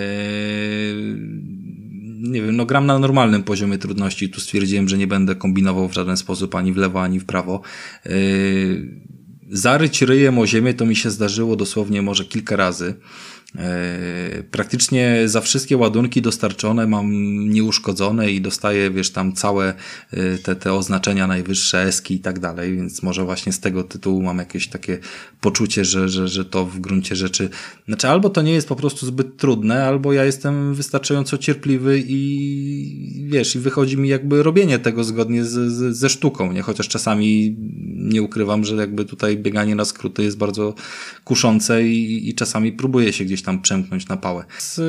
nie wiem, no gram na normalnym poziomie trudności. Tu stwierdziłem, że nie będę kombinował w żaden sposób ani w lewo, ani w prawo. Eee, zaryć ryjem o ziemię to mi się zdarzyło dosłownie może kilka razy. Eee, praktycznie za wszystkie ładunki dostarczone mam nieuszkodzone i dostaję, wiesz, tam całe e, te, te oznaczenia najwyższe, eski i tak dalej, więc może właśnie z tego tytułu mam jakieś takie poczucie, że, że, że to w gruncie rzeczy, znaczy albo to nie jest po prostu zbyt trudne, albo ja jestem wystarczająco cierpliwy i wiesz, i wychodzi mi jakby robienie tego zgodnie z, z, ze sztuką, nie? Chociaż czasami nie ukrywam, że jakby tutaj bieganie na skróty jest bardzo kuszące i, i czasami próbuję się gdzieś tam przemknąć na pałę.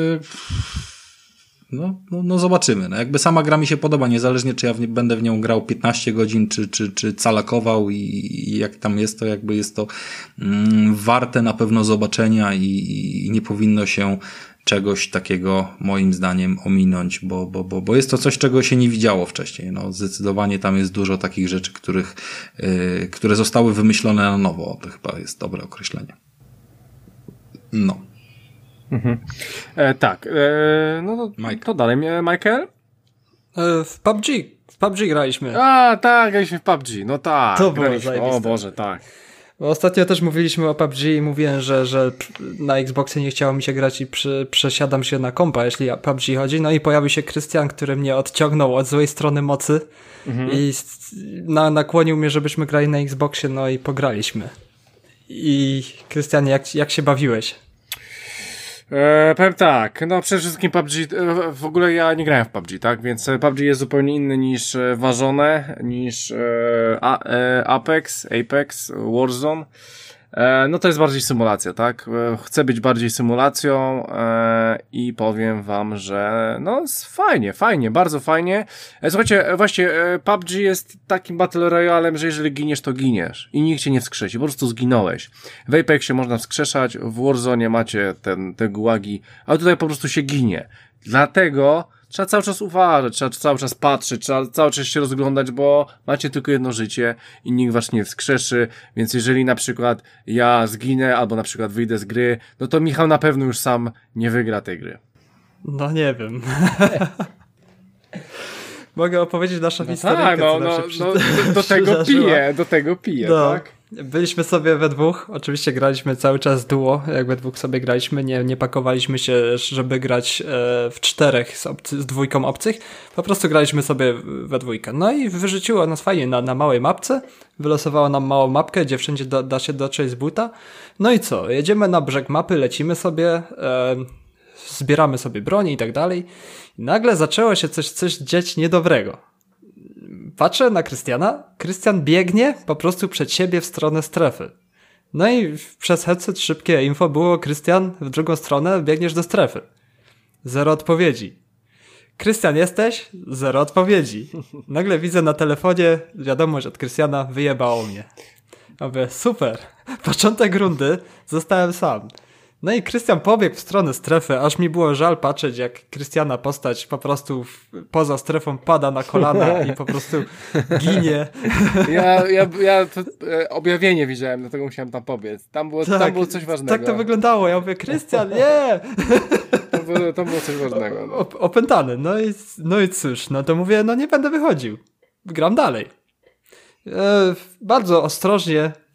No, no, no zobaczymy. No jakby sama gra mi się podoba, niezależnie czy ja w nie, będę w nią grał piętnaście godzin, czy, czy, czy calakował i, i jak tam jest to, jakby jest to mm, warte na pewno zobaczenia i, i nie powinno się czegoś takiego moim zdaniem ominąć, bo, bo, bo, bo jest to coś, czego się nie widziało wcześniej. No, zdecydowanie tam jest dużo takich rzeczy, których, yy, które zostały wymyślone na nowo. To chyba jest dobre określenie. No. Mhm. E, tak. E, no to, Mike. to dalej. Michael? E, w P U B G. W P U B G graliśmy. A, tak, graliśmy w P U B G. No tak. To było zajebiste. O Boże, tak. Bo ostatnio też mówiliśmy o P U B G i mówiłem, że, że na Xboxie nie chciało mi się grać i przy, przesiadam się na kompa, jeśli o P U B G chodzi. No i pojawił się Krystian, który mnie odciągnął od złej strony mocy mhm. i na, nakłonił mnie, żebyśmy grali na Xboxie, no i pograliśmy. I Krystianie, jak, jak się bawiłeś? E, powiem tak, no przede wszystkim P U B G, e, w ogóle ja nie grałem w P U B G, tak, więc P U B G jest zupełnie inny niż e, Warzone, niż e, A, e, Apex, Apex, Warzone. E, no to jest bardziej symulacja, tak? E, chcę być bardziej symulacją e, i powiem wam, że no fajnie, fajnie, bardzo fajnie. E, słuchajcie, e, właśnie e, P U B G jest takim battle royalem, że jeżeli giniesz, to giniesz i nikt cię nie wskrzesi, po prostu zginąłeś. W Apexie można wskrzeszać, w Warzone macie ten, te gułagi, ale tutaj po prostu się ginie. Dlatego trzeba cały czas uważać, trzeba cały czas patrzeć, trzeba cały czas się rozglądać, bo macie tylko jedno życie i nikt was nie wskrzeszy, więc jeżeli na przykład ja zginę, albo na przykład wyjdę z gry, no to Michał na pewno już sam nie wygra tej gry. No nie wiem. Mogę opowiedzieć naszą no historię. Tak, no, no, przy... no do, do tego piję, do tego piję, no. Tak? Byliśmy sobie we dwóch, oczywiście graliśmy cały czas duo, jak we dwóch sobie graliśmy, nie, nie pakowaliśmy się, żeby grać e, w czterech z, obcy, z dwójką obcych, po prostu graliśmy sobie we dwójkę. No i wyrzuciło nas fajnie na, na małej mapce, wylosowało nam małą mapkę, gdzie wszędzie da, da się dotrzeć z buta. No i co, jedziemy na brzeg mapy, lecimy sobie, e, zbieramy sobie broń i tak dalej. I nagle zaczęło się coś, coś dziać niedobrego. Patrzę na Krystiana, Krystian biegnie po prostu przed siebie w stronę strefy. No i przez headset szybkie info było: Krystian, w drugą stronę biegniesz do strefy. Zero odpowiedzi. Krystian, jesteś? Zero odpowiedzi. Nagle widzę na telefonie wiadomość od Krystiana: wyjebało mnie. Mówię, super. Początek rundy, zostałem sam. No i Krystian pobiegł w stronę strefy, aż mi było żal patrzeć, jak Krystiana postać po prostu w, poza strefą pada na kolana i po prostu ginie. Ja, ja, ja to, e, objawienie widziałem, dlatego musiałem tam pobiec. Tam było, tak, tam było coś ważnego. Tak to wyglądało. Ja mówię, Krystian, nie! To było, to było coś ważnego. No. O, opętany. No i, no i cóż, no to mówię, no nie będę wychodził. Gram dalej. E, bardzo ostrożnie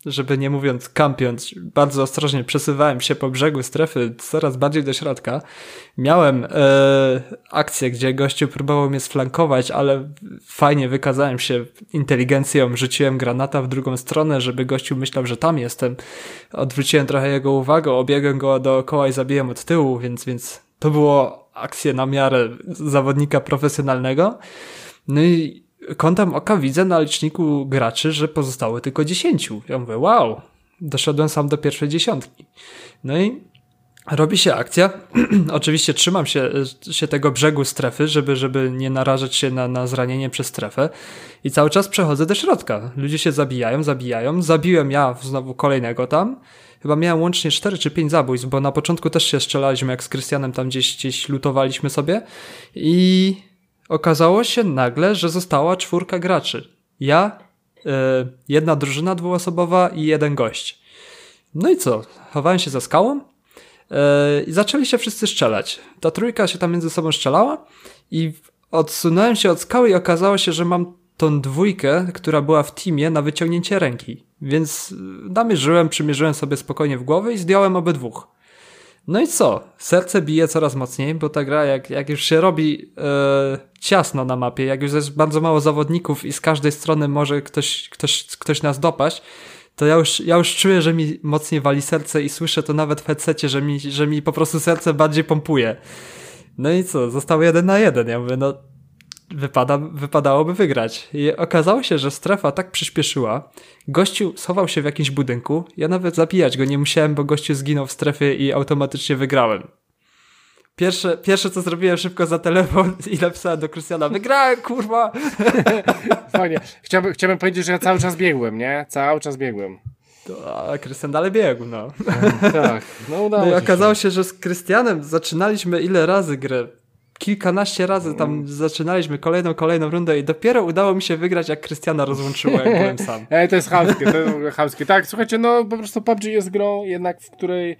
żeby nie mówiąc kampiąc, bardzo ostrożnie przesuwałem się po brzegu strefy coraz bardziej do środka. Miałem e, akcję, gdzie gościu próbował mnie sflankować, ale fajnie wykazałem się inteligencją, rzuciłem granata w drugą stronę, żeby gościu myślał, że tam jestem. Odwróciłem trochę jego uwagę, obiegłem go dookoła i zabiłem od tyłu, więc, więc to było akcja na miarę zawodnika profesjonalnego. No i kątem oka widzę na liczniku graczy, że pozostało tylko dziesięciu. Ja mówię, wow, doszedłem sam do pierwszej dziesiątki. No i robi się akcja. Oczywiście trzymam się, się tego brzegu strefy, żeby, żeby nie narażać się na, na zranienie przez strefę. I cały czas przechodzę do środka. Ludzie się zabijają, zabijają. Zabiłem ja znowu kolejnego tam. Chyba miałem łącznie cztery czy pięć zabójstw, bo na początku też się strzelaliśmy, jak z Krystianem tam gdzieś, gdzieś lutowaliśmy sobie. I okazało się nagle, że została czwórka graczy. Ja, yy, jedna drużyna dwuosobowa i jeden gość. No i co? Chowałem się za skałą yy, i zaczęli się wszyscy strzelać. Ta trójka się tam między sobą strzelała i odsunąłem się od skały i okazało się, że mam tą dwójkę, która była w teamie, na wyciągnięcie ręki. Więc namierzyłem, przymierzyłem sobie spokojnie w głowę i zdjąłem obydwóch. No i co? Serce bije coraz mocniej, bo ta gra jak, jak już się robi e, ciasno na mapie, jak już jest bardzo mało zawodników i z każdej strony może ktoś, ktoś, ktoś nas dopaść, to ja już, ja już czuję, że mi mocniej wali serce i słyszę to nawet w headsetie, że mi, że mi po prostu serce bardziej pompuje. No i co? Zostało jeden na jeden. Ja mówię, no wypada, wypadałoby wygrać. I okazało się, że strefa tak przyspieszyła. Gościu schował się w jakimś budynku. Ja nawet zabijać go nie musiałem, bo gościu zginął w strefie i automatycznie wygrałem. Pierwsze, pierwsze co zrobiłem, szybko za telefon i napisałem do Krystiana, wygrałem, kurwa! Fajnie. Chciałbym, chciałbym powiedzieć, że ja cały czas biegłem, nie? Cały czas biegłem. To, a Krystian dalej biegł, no. Tak, no udało no i się. okazało się, że z Krystianem zaczynaliśmy ile razy grę? Kilkanaście razy tam zaczynaliśmy kolejną, kolejną rundę i dopiero udało mi się wygrać, jak Krystiana rozłączyło, jak byłem sam. Ej, to jest chamskie, to jest chamskie. Tak, słuchajcie, no po prostu P U B G jest grą jednak, w której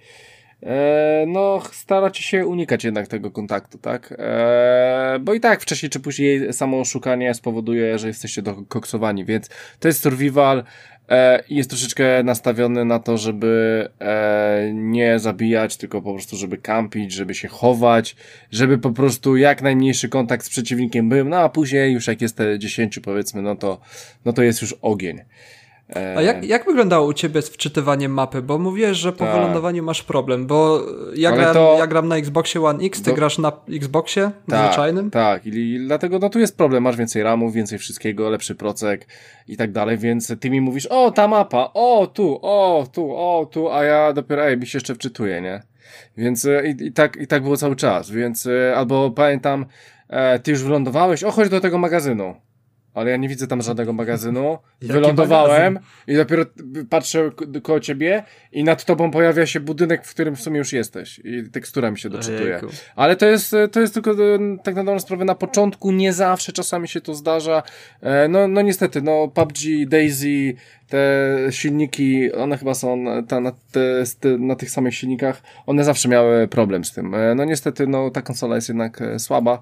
e, no staracie się unikać jednak tego kontaktu, tak? E, bo i tak wcześniej czy później samo oszukanie spowoduje, że jesteście dokoksowani, więc to jest survival i jest troszeczkę nastawiony na to, żeby e, nie zabijać, tylko po prostu, żeby kampić, żeby się chować, żeby po prostu jak najmniejszy kontakt z przeciwnikiem był, no a później już jak jest te dziesięciu powiedzmy, no to, no to jest już ogień. A jak, jak wyglądało u ciebie z wczytywaniem mapy? Bo mówiłeś, że po tak. wylądowaniu masz problem, bo ja gram, to... ja gram na Xboxie One X, ty Do... grasz na Xboxie tak, zwyczajnym? Tak, i dlatego no tu jest problem, masz więcej ramów, więcej wszystkiego, lepszy procek i tak dalej, więc ty mi mówisz, o ta mapa, o tu, o tu, o tu, a ja dopiero, ej, mi się jeszcze wczytuję, nie? Więc i, i, tak, i tak było cały czas, więc albo pamiętam, e, ty już wylądowałeś, o chodź do tego magazynu. Ale ja nie widzę tam żadnego magazynu. Wylądowałem magazyn? I dopiero patrzę ko- koło ciebie i nad tobą pojawia się budynek, w którym w sumie już jesteś. I tekstura mi się doczytuje. Ojejku. Ale to jest, to jest tylko tak na dobrą sprawę na początku, nie zawsze, czasami się to zdarza. No, no niestety, no P U B G, DayZ, te silniki, one chyba są ta, na, te, te, na tych samych silnikach, one zawsze miały problem z tym. No niestety, no ta konsola jest jednak słaba.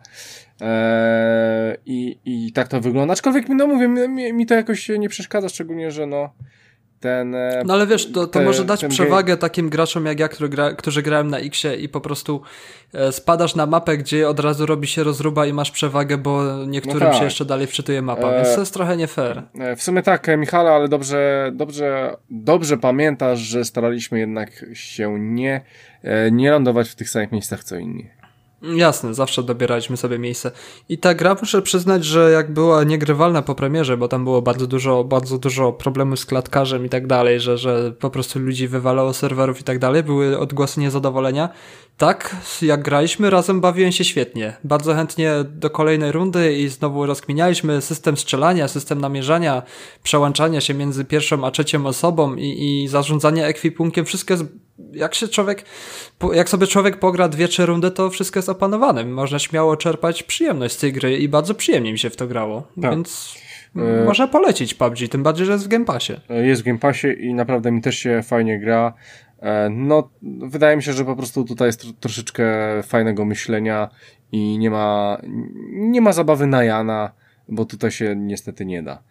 Eee, i, I tak to wygląda. Aczkolwiek, no mówię, mi, mi to jakoś nie przeszkadza, szczególnie, że no ten... No ale wiesz, to, to te, może dać przewagę game... takim graczom jak ja, który gra, którzy grałem na Xie i po prostu e, spadasz na mapę, gdzie od razu robi się rozruba i masz przewagę, bo niektórym no tak. się jeszcze dalej wczytuje mapa, e, więc to jest trochę nie fair. E, w sumie tak, Michale, ale dobrze, dobrze, dobrze pamiętasz, że staraliśmy jednak się nie, e, nie lądować w tych samych miejscach co inni. Jasne, zawsze dobieraliśmy sobie miejsce. I ta gra, muszę przyznać, że jak była niegrywalna po premierze, bo tam było bardzo dużo, bardzo dużo problemów z klatkarzem i tak dalej, że, że po prostu ludzi wywalało serwerów i tak dalej, były odgłosy niezadowolenia. Tak, jak graliśmy razem, bawiłem się świetnie. Bardzo chętnie do kolejnej rundy i znowu rozkminialiśmy system strzelania, system namierzania, przełączania się między pierwszą a trzecią osobą i, i zarządzanie ekwipunkiem. Wszystko jest, jak się człowiek, jak sobie człowiek pogra dwie, trzy rundy, to wszystko jest opanowane. Można śmiało czerpać przyjemność z tej gry i bardzo przyjemnie mi się w to grało. Tak. Więc e... można polecić P U B G, tym bardziej, że jest w Game Passie. Jest w Game Passie i naprawdę mi też się fajnie gra. No, wydaje mi się, że po prostu tutaj jest tro- troszeczkę fajnego myślenia i nie ma, nie ma zabawy na Jana, bo tutaj się niestety nie da.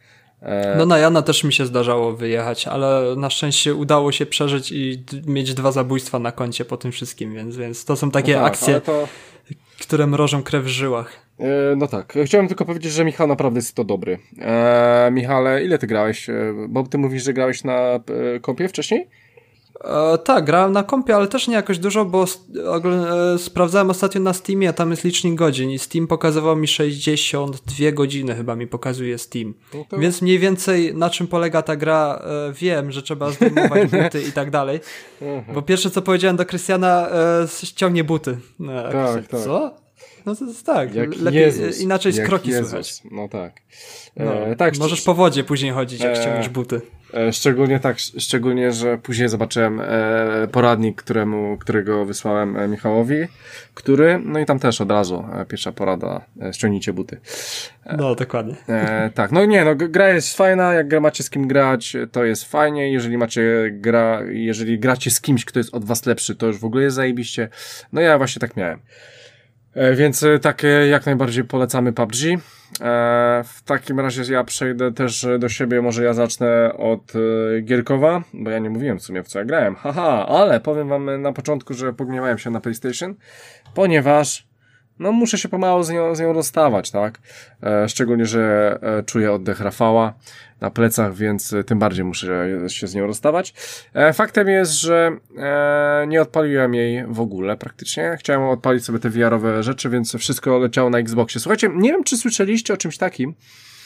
E... No na Jana też mi się zdarzało wyjechać, ale na szczęście udało się przeżyć i d- mieć dwa zabójstwa na koncie po tym wszystkim, więc, więc to są takie no tak, akcje, to... które mrożą krew w żyłach. E, no tak, chciałem tylko powiedzieć, że Michał naprawdę jest to dobry. E, Michale, ile ty grałeś? Bo ty mówisz, że grałeś na e, kompie wcześniej? E, tak, grałem na kompie, ale też nie jakoś dużo, bo e, sprawdzałem ostatnio na Steamie, a tam jest licznik godzin i Steam pokazywał mi sześćdziesiąt dwie godziny chyba mi pokazuje Steam. No to... Więc mniej więcej na czym polega ta gra e, wiem, że trzeba zdejmować buty i tak dalej. Bo pierwsze co powiedziałem do Krystiana, e, ściągnie buty. No, tak, tak. Co? No to jest tak, jak lepiej, Jezus, inaczej z jak kroki Jezus. słychać. No tak. No, e, tak. Możesz po wodzie później chodzić, jak e, ściągniesz buty. E, szczególnie tak, szczególnie, że później zobaczyłem e, poradnik, któremu, którego wysłałem e, Michałowi, który, no i tam też od razu e, pierwsza porada, e, ściągnijcie buty. E, no, dokładnie. E, tak, no nie, no gra jest fajna, jak macie z kim grać, to jest fajnie, jeżeli macie gra, jeżeli gracie z kimś, kto jest od was lepszy, to już w ogóle jest zajebiście. No ja właśnie tak miałem. Więc tak jak najbardziej polecamy P U B G. W takim razie ja przejdę też do siebie, może ja zacznę od Gierkowa, bo ja nie mówiłem w sumie w co ja grałem, haha, ale powiem wam na początku, że pogniewałem się na PlayStation, ponieważ no muszę się pomału z nią, z nią rozstawać, tak? E, szczególnie, że e, czuję oddech Rafała na plecach, więc tym bardziej muszę się z nią rozstawać. E, faktem jest, że e, nie odpaliłem jej w ogóle praktycznie. Chciałem odpalić sobie te V R-owe rzeczy, więc wszystko leciało na Xboxie. Słuchajcie, nie wiem, czy słyszeliście o czymś takim,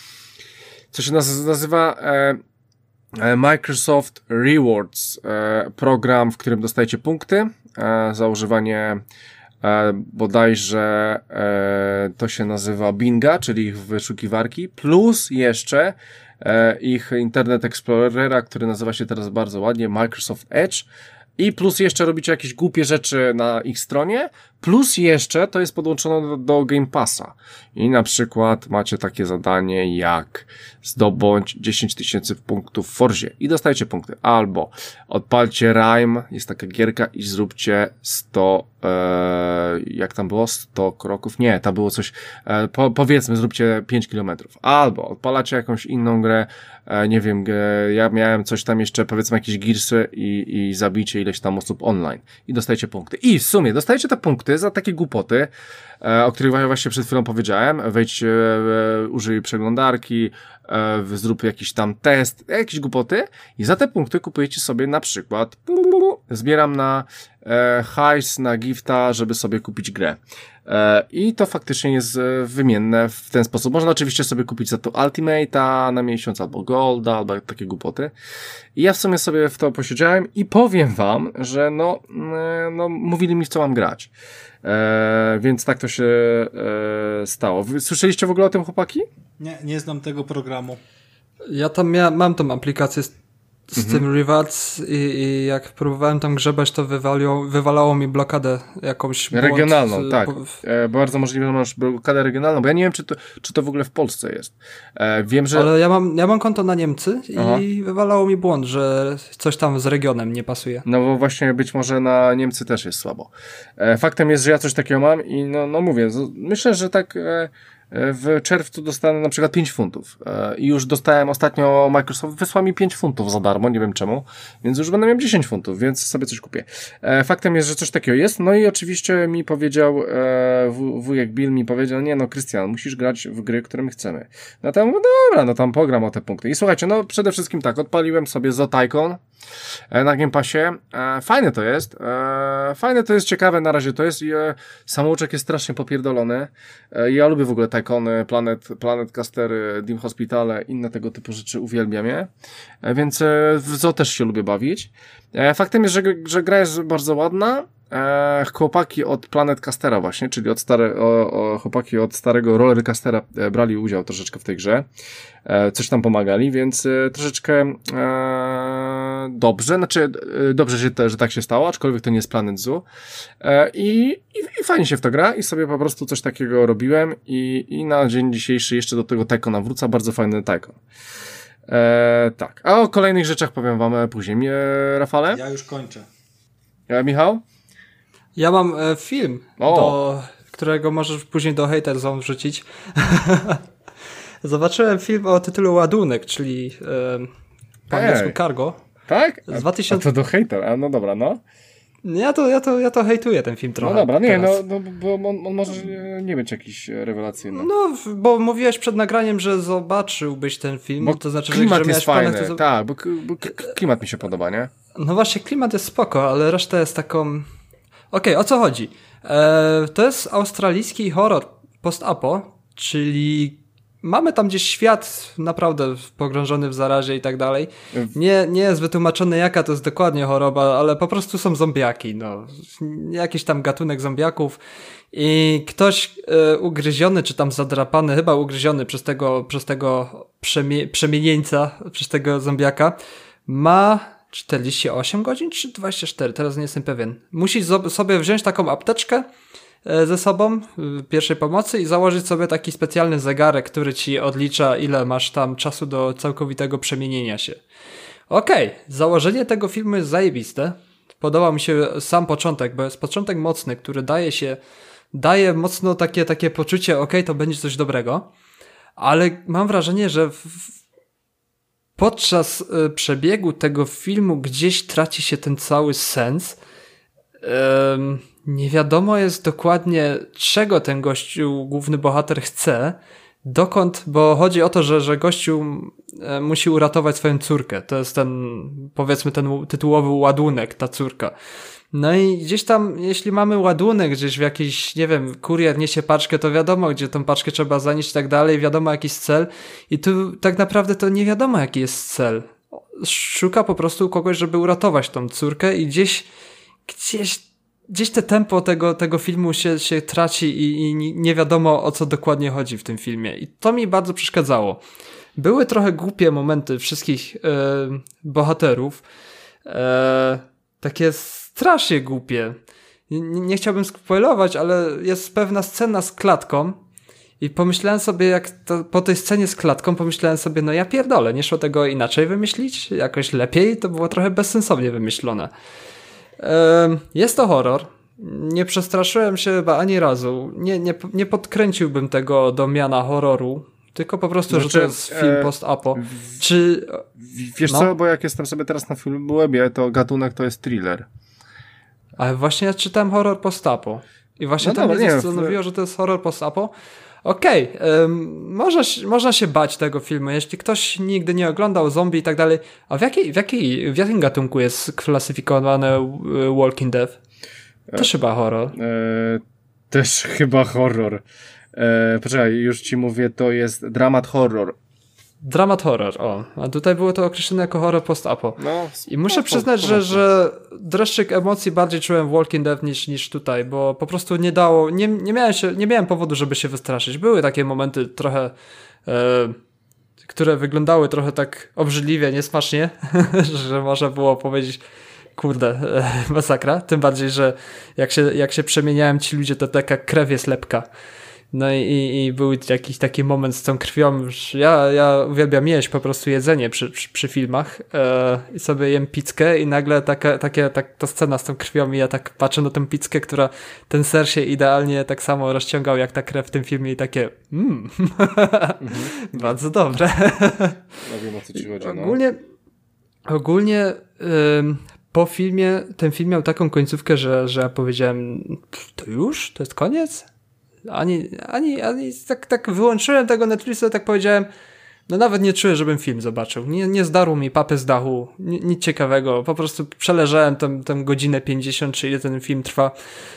co się naz- nazywa e, e, Microsoft Rewards. E, program, w którym dostajecie punkty e, za używanie E, bodajże e, to się nazywa Binga, czyli ich wyszukiwarki, plus jeszcze e, ich Internet Explorera, który nazywa się teraz bardzo ładnie Microsoft Edge, i plus jeszcze robicie jakieś głupie rzeczy na ich stronie, plus jeszcze to jest podłączone do, do Game Passa. I na przykład macie takie zadanie jak zdobądź dziesięć tysięcy punktów w Forzie i dostajecie punkty. Albo odpalcie Rime, jest taka gierka i zróbcie sto, e, jak tam było? sto kroków? Nie, tam było coś, e, po, powiedzmy zróbcie pięć kilometrów. Albo odpalacie jakąś inną grę, e, nie wiem, e, ja miałem coś tam jeszcze, powiedzmy jakieś Gearsy i, i zabijcie ileś tam osób online i dostajecie punkty. I w sumie dostajecie te punkty za takie głupoty, e, o których właśnie przed chwilą powiedziałem. Wejdź, e, użyj przeglądarki, e, zrób jakiś tam test, jakieś głupoty i za te punkty kupujecie sobie na przykład zbieram na e, hajs, na gifta, żeby sobie kupić grę. E, I to faktycznie jest wymienne w ten sposób. Można oczywiście sobie kupić za to Ultimate'a na miesiąc, albo Golda, albo takie głupoty. I ja w sumie sobie w to posiedziałem i powiem wam, że no, no mówili mi w co mam grać. E, więc tak to się e, stało. Wy słyszeliście w ogóle o tym, chłopaki? Nie, nie znam tego programu. Ja tam mia- mam tą aplikację z, z mhm. tym Rewards i, i jak próbowałem tam grzebać, to wywaliło, wywalało mi blokadę jakąś. Regionalną, błąd, tak. Po... E, bardzo możliwe, że masz blokadę regionalną, bo ja nie wiem, czy to, czy to w ogóle w Polsce jest. E, wiem, że... Ale ja mam, ja mam konto na Niemcy i Aha. wywalało mi błąd, że coś tam z regionem nie pasuje. No bo właśnie być może na Niemcy też jest słabo. E, faktem jest, że ja coś takiego mam i no, no mówię, z, myślę, że tak... E, w czerwcu dostanę na przykład pięć funtów i już dostałem ostatnio, Microsoft wysłał mi pięć funtów za darmo, nie wiem czemu, więc już będę miał dziesięć funtów, więc sobie coś kupię. Faktem jest, że coś takiego jest, no i oczywiście mi powiedział wujek Bill mi powiedział, nie no Krystian, musisz grać w gry, które my chcemy. No to ja mówię, dobra, no tam pogram o te punkty. I słuchajcie, no przede wszystkim tak, odpaliłem sobie Zo Tycoon na Game Passie. Fajne to jest, fajne to jest, ciekawe na razie to jest i samouczek jest strasznie popierdolony. Ja lubię w ogóle Tycoony, Planet, Planet Castery, Dim Hospitale, inne tego typu rzeczy, uwielbiam je, więc w Zo też się lubię bawić. Faktem jest, że, że gra jest bardzo ładna. Chłopaki od Planet Castera właśnie, czyli od stare, o, o, chłopaki od starego Roller Castera brali udział troszeczkę w tej grze, coś tam pomagali, więc troszeczkę e, dobrze, znaczy e, dobrze, że, te, że tak się stało, aczkolwiek to nie jest Planet Zoo e, i, i, i fajnie się w to gra i sobie po prostu coś takiego robiłem i, i na dzień dzisiejszy jeszcze do tego Tycoona wrócę, bardzo fajny Tycoon. E, tak, a o kolejnych rzeczach powiem wam później. E, Rafale? Ja już kończę. E, Michał? Ja mam e, film, o. do którego możesz później do Hater Zone wrzucić. Zobaczyłem film o tytule Ładunek, czyli e, po angielsku Cargo. Tak? Z dwa tysiące... A to do hejter, a no dobra, no. Ja to, ja to, ja to hejtuję ten film trochę. No dobra, nie, no, teraz. no bo on, on może nie być jakiś rewelacyjny. No, bo mówiłeś przed nagraniem, że zobaczyłbyś ten film, Bo to znaczy, klimat że, że jest miałeś fajny, planę, to... tak, bo, bo klimat mi się podoba, nie? No właśnie, klimat jest spoko, ale reszta jest taką... Okej, okay, o co chodzi? Eee, to jest australijski horror post-apo, czyli mamy tam gdzieś świat naprawdę pogrążony w zarazie i tak dalej. Nie, nie jest wytłumaczone, jaka to jest dokładnie choroba, ale po prostu są zombiaki, no. Jakiś tam gatunek zombiaków i ktoś e, ugryziony, czy tam zadrapany, chyba ugryziony przez tego, przez tego przemie- przemienieńca, przez tego zombiaka, ma czterdzieści osiem godzin, czy dwadzieścia cztery? Teraz nie jestem pewien. Musi zo- sobie wziąć taką apteczkę ze sobą pierwszej pomocy i założyć sobie taki specjalny zegarek, który ci odlicza, ile masz tam czasu do całkowitego przemienienia się. Okej, okay. Założenie tego filmu jest zajebiste. Podoba mi się sam początek, bo jest początek mocny, który daje się, daje mocno takie, takie poczucie, okej, okay, to będzie coś dobrego, ale mam wrażenie, że w, podczas y, przebiegu tego filmu gdzieś traci się ten cały sens. Ym, nie wiadomo jest dokładnie, czego ten gościu, główny bohater chce, dokąd, bo chodzi o to, że, że gościu e, musi uratować swoją córkę. To jest ten, powiedzmy, ten tytułowy ładunek, ta córka. No i gdzieś tam, jeśli mamy ładunek gdzieś w jakiś, nie wiem, kurier niesie paczkę, to wiadomo, gdzie tą paczkę trzeba zanieść i tak dalej, wiadomo jakiś cel i tu tak naprawdę to nie wiadomo jaki jest cel. Szuka po prostu kogoś, żeby uratować tą córkę i gdzieś, gdzieś Gdzieś te tempo tego, tego filmu się, się traci i, i nie wiadomo, o co dokładnie chodzi w tym filmie. I to mi bardzo przeszkadzało. Były trochę głupie momenty wszystkich e, bohaterów. E, takie strasznie głupie. Nie, nie chciałbym spoilować, ale jest pewna scena z klatką i pomyślałem sobie, jak to, po tej scenie z klatką, pomyślałem sobie, no ja pierdolę, nie szło tego inaczej wymyślić? Jakoś lepiej? To było trochę bezsensownie wymyślone. Jest to horror. Nie przestraszyłem się chyba ani razu. Nie, nie, nie podkręciłbym tego do miana horroru, tylko po prostu, znaczy, że to jest film e, post-apo. W, Czy... Wiesz no? co, bo jak jestem sobie teraz na Filmwebie, to gatunek to jest thriller. Ale właśnie ja czytałem horror post-apo. I właśnie no to mnie zastanowiło, że to jest horror post-apo. Okej, okay, um, można, można się bać tego filmu, jeśli ktoś nigdy nie oglądał zombie i tak dalej. A w, jakiej, w, jakiej, w jakim gatunku jest klasyfikowane Walking Dead? Też e, chyba horror. E, też chyba horror. E, poczekaj, już ci mówię, to jest dramat horror. Dramat horror, o. A tutaj było to określone jako horror post-apo. No, I muszę no, przyznać, po, że, że dreszczyk emocji bardziej czułem w Walking Dead niż, niż tutaj, bo po prostu nie dało, nie, nie, miałem się, nie miałem powodu, żeby się wystraszyć. Były takie momenty trochę, e, które wyglądały trochę tak obrzydliwie, niesmacznie, że można było powiedzieć, kurde, e, masakra. Tym bardziej, że jak się, jak się przemieniałem ci ludzie, to taka krew jest lepka. No i, i, i był jakiś taki moment z tą krwią, że ja, ja uwielbiam jeść po prostu jedzenie przy, przy, przy filmach e, i sobie jem pizzkę i nagle taka, takie, tak, ta scena z tą krwią i ja tak patrzę na tę pizzkę, która ten ser się idealnie tak samo rozciągał jak ta krew w tym filmie i takie mmm, mhm. bardzo dobre. No wiem, o co ci chodzi, no. Ogólnie, ogólnie ym, po filmie, ten film miał taką końcówkę, że, że ja powiedziałem, to już? To jest koniec? Ani, ani, ani tak, tak wyłączyłem tego Netflixa i tak powiedziałem, no nawet nie czuję, żebym film zobaczył. Nie, nie zdarło mi papy z dachu, nic, nic ciekawego. Po prostu przeleżałem tę, tę godzinę pięćdziesiąt, czy ile ten film trwa.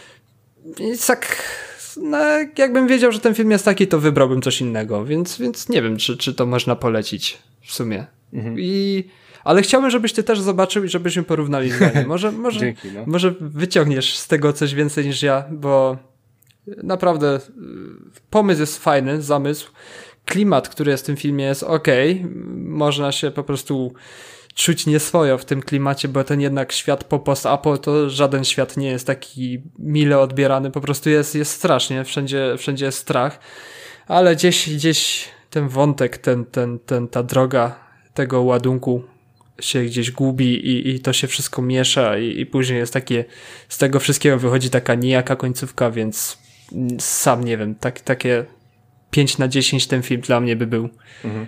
I tak, no, jakbym wiedział, że ten film jest taki, to wybrałbym coś innego. Więc, więc nie wiem, czy, czy to można polecić w sumie. Mhm. I... Ale chciałbym, żebyś ty też zobaczył i żebyśmy porównali zdanie. Może, może, Dzięki, no. może wyciągniesz z tego coś więcej niż ja, bo naprawdę pomysł jest fajny, zamysł. Klimat, który jest w tym filmie, jest okej. Można się po prostu czuć nieswojo w tym klimacie, bo ten jednak świat po post-apo to żaden świat nie jest taki mile odbierany. Po prostu jest, jest strasznie. Wszędzie, wszędzie jest strach. Ale gdzieś, gdzieś ten wątek, ten, ten, ten, ta droga tego ładunku się gdzieś gubi i, i to się wszystko miesza i, i później jest takie, z tego wszystkiego wychodzi taka nijaka końcówka, więc sam nie wiem, tak, takie pięć na dziesięć ten film dla mnie by był. Mhm.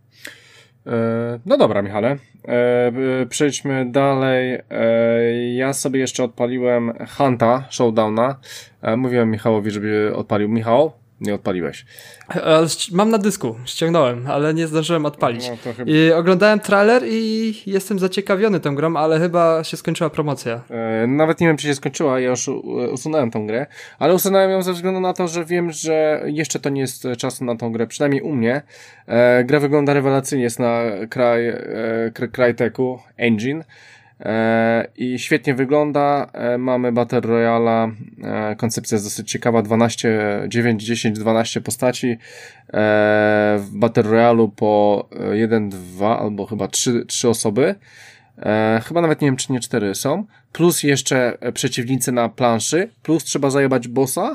No dobra, Michale, przejdźmy dalej. Ja sobie jeszcze odpaliłem Hunta, Showdowna. Mówiłem Michałowi, żeby odpalił. Michał, nie odpaliłeś. Mam na dysku, ściągnąłem, ale nie zdążyłem odpalić. No, chyba... I oglądałem trailer i jestem zaciekawiony tą grą, ale chyba się skończyła promocja. Nawet nie wiem, czy się skończyła, ja już usunąłem tą grę, ale usunąłem ją ze względu na to, że wiem, że jeszcze to nie jest czas na tą grę, przynajmniej u mnie. Gra wygląda rewelacyjnie, jest na Cryteku Engine. I świetnie wygląda, mamy Battle Royale'a, koncepcja jest dosyć ciekawa, dwanaście, dziewięć, dziesięć, dwanaście postaci w Battle Royale'u po jeden, dwa albo chyba trzy, trzy osoby, chyba nawet nie wiem czy nie cztery są, plus jeszcze przeciwnicy na planszy, plus trzeba zajebać bossa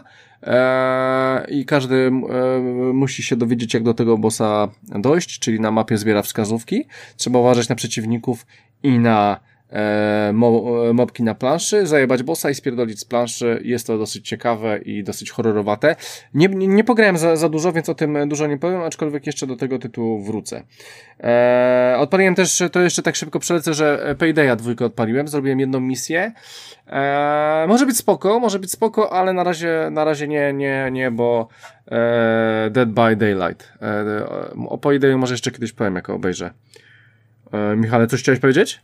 i każdy musi się dowiedzieć jak do tego bossa dojść, czyli na mapie zbiera wskazówki, trzeba uważać na przeciwników i na mobki na planszy, zajebać bossa i spierdolić z planszy. Jest to dosyć ciekawe i dosyć horrorowate. Nie, nie, nie pograłem za, za dużo, więc o tym dużo nie powiem, aczkolwiek jeszcze do tego tytułu wrócę. Eee, odpaliłem też, to jeszcze tak szybko przelecę, że Paydaya dwójkę odpaliłem, zrobiłem jedną misję. Eee, może być spoko, może być spoko, ale na razie, na razie nie, nie, nie, bo eee, Dead by Daylight. Eee, o Paydayu może jeszcze kiedyś powiem, jak obejrzę. Eee, Michale, coś chciałeś powiedzieć?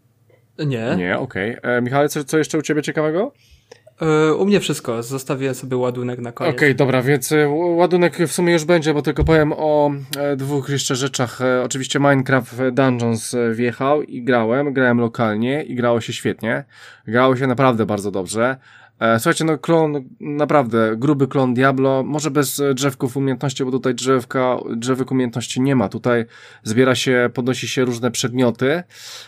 Nie. Nie, okej. Okay. Michale, co, co jeszcze u ciebie ciekawego? Yy, u mnie wszystko. Zostawię sobie ładunek na koniec. Okej, okay, dobra, więc ładunek w sumie już będzie, bo tylko powiem o e, dwóch jeszcze rzeczach. E, oczywiście Minecraft Dungeons wjechał i grałem. Grałem lokalnie i grało się świetnie. Grało się naprawdę bardzo dobrze. E, słuchajcie, no klon, naprawdę gruby klon Diablo, może bez drzewków umiejętności, bo tutaj drzewka, drzewek umiejętności nie ma. Tutaj zbiera się, podnosi się różne przedmioty,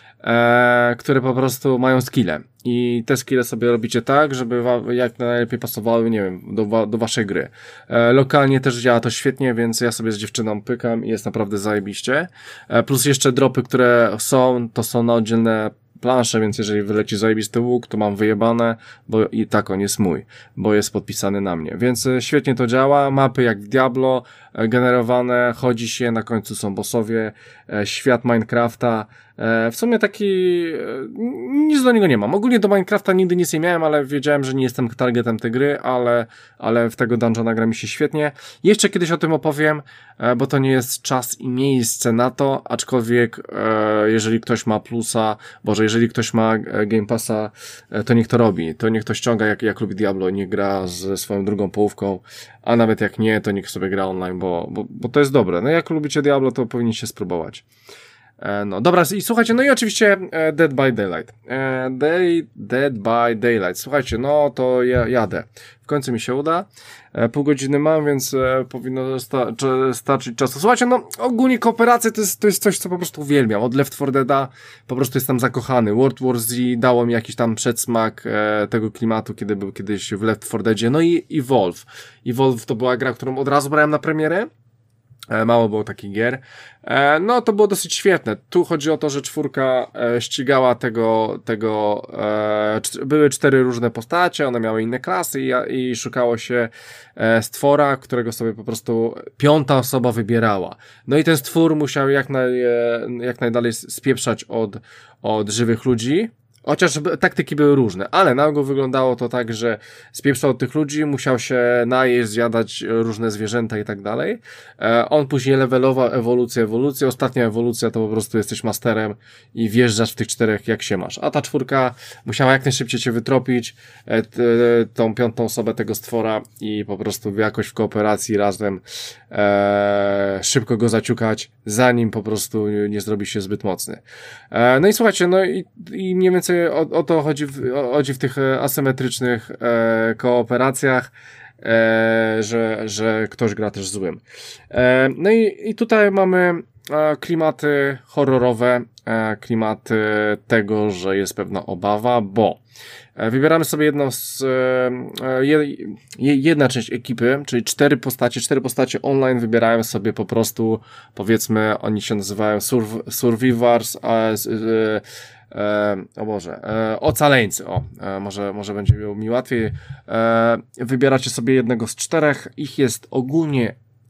E, które po prostu mają skille i te skille sobie robicie tak, żeby wa- jak najlepiej pasowały, nie wiem, do, wa- do waszej gry. E, lokalnie też działa to świetnie, więc ja sobie z dziewczyną pykam i jest naprawdę zajebiście. E, plus jeszcze dropy, które są, to są na oddzielne plansze, więc jeżeli wyleci zajebisty łuk, to mam wyjebane, bo i tak on jest mój, bo jest podpisany na mnie. Więc świetnie to działa, mapy jak w Diablo, generowane, chodzi się, na końcu są bossowie, świat Minecrafta, w sumie taki, nic do niego nie mam. Ogólnie do Minecrafta nigdy nic nie miałem, ale wiedziałem, że nie jestem targetem tej gry, ale, ale w tego dungeona gra mi się świetnie. Jeszcze kiedyś o tym opowiem, bo to nie jest czas i miejsce na to, aczkolwiek jeżeli ktoś ma plusa, boże, jeżeli ktoś ma Game Passa, to niech to robi, to niech to ściąga, jak, jak lubi Diablo, niech gra ze swoją drugą połówką, a nawet jak nie, to niech sobie gra online, bo, bo, bo to jest dobre. No jak lubicie Diablo, to powinniście spróbować. No dobra, i słuchajcie, no i oczywiście Dead by Daylight. Day, Dead by Daylight. Słuchajcie, no to ja jadę. W końcu mi się uda. Pół godziny mam, więc powinno sta- starczyć czasu. Słuchajcie, no ogólnie kooperacja to jest, to jest coś, co po prostu uwielbiam. Od Left four Deada po prostu jestem zakochany. World War Z dało mi jakiś tam przedsmak e, tego klimatu, kiedy był kiedyś w Left four Deadzie. No i Evolve. Evolve to była gra, którą od razu brałem na premierę. Mało było takich gier. No to było dosyć świetne. Tu chodzi o to, że czwórka ścigała tego, tego były cztery różne postacie, one miały inne klasy i, i szukało się stwora, którego sobie po prostu piąta osoba wybierała. No i ten stwór musiał jak, naj, jak najdalej spieprzać od, od żywych ludzi. Chociaż taktyki były różne, ale na ogół wyglądało to tak, że spieprzał od tych ludzi, musiał się najeść, zjadać różne zwierzęta i tak dalej. On później levelował ewolucję, ewolucję. Ostatnia ewolucja to po prostu jesteś masterem i wjeżdżasz w tych czterech jak się masz. A ta czwórka musiała jak najszybciej cię wytropić, t, tą piątą osobę tego stwora i po prostu jakoś w kooperacji razem e, szybko go zaciukać, zanim po prostu nie zrobi się zbyt mocny. E, no i słuchajcie, no i, i mniej więcej O, o to chodzi w, o, chodzi w tych asymetrycznych e, kooperacjach, e, że, że ktoś gra też złym. E, no i, i tutaj mamy e, klimaty horrorowe, e, klimaty tego, że jest pewna obawa, bo e, wybieramy sobie jedną z e, je, jedna część ekipy, czyli cztery postacie, cztery postacie online wybierają sobie po prostu, powiedzmy, oni się nazywają surv, Survivors, a e, E, o Boże, e, ocaleńcy, o, e, może, może będzie mi łatwiej. E, wybieracie sobie jednego z czterech, ich jest ogólnie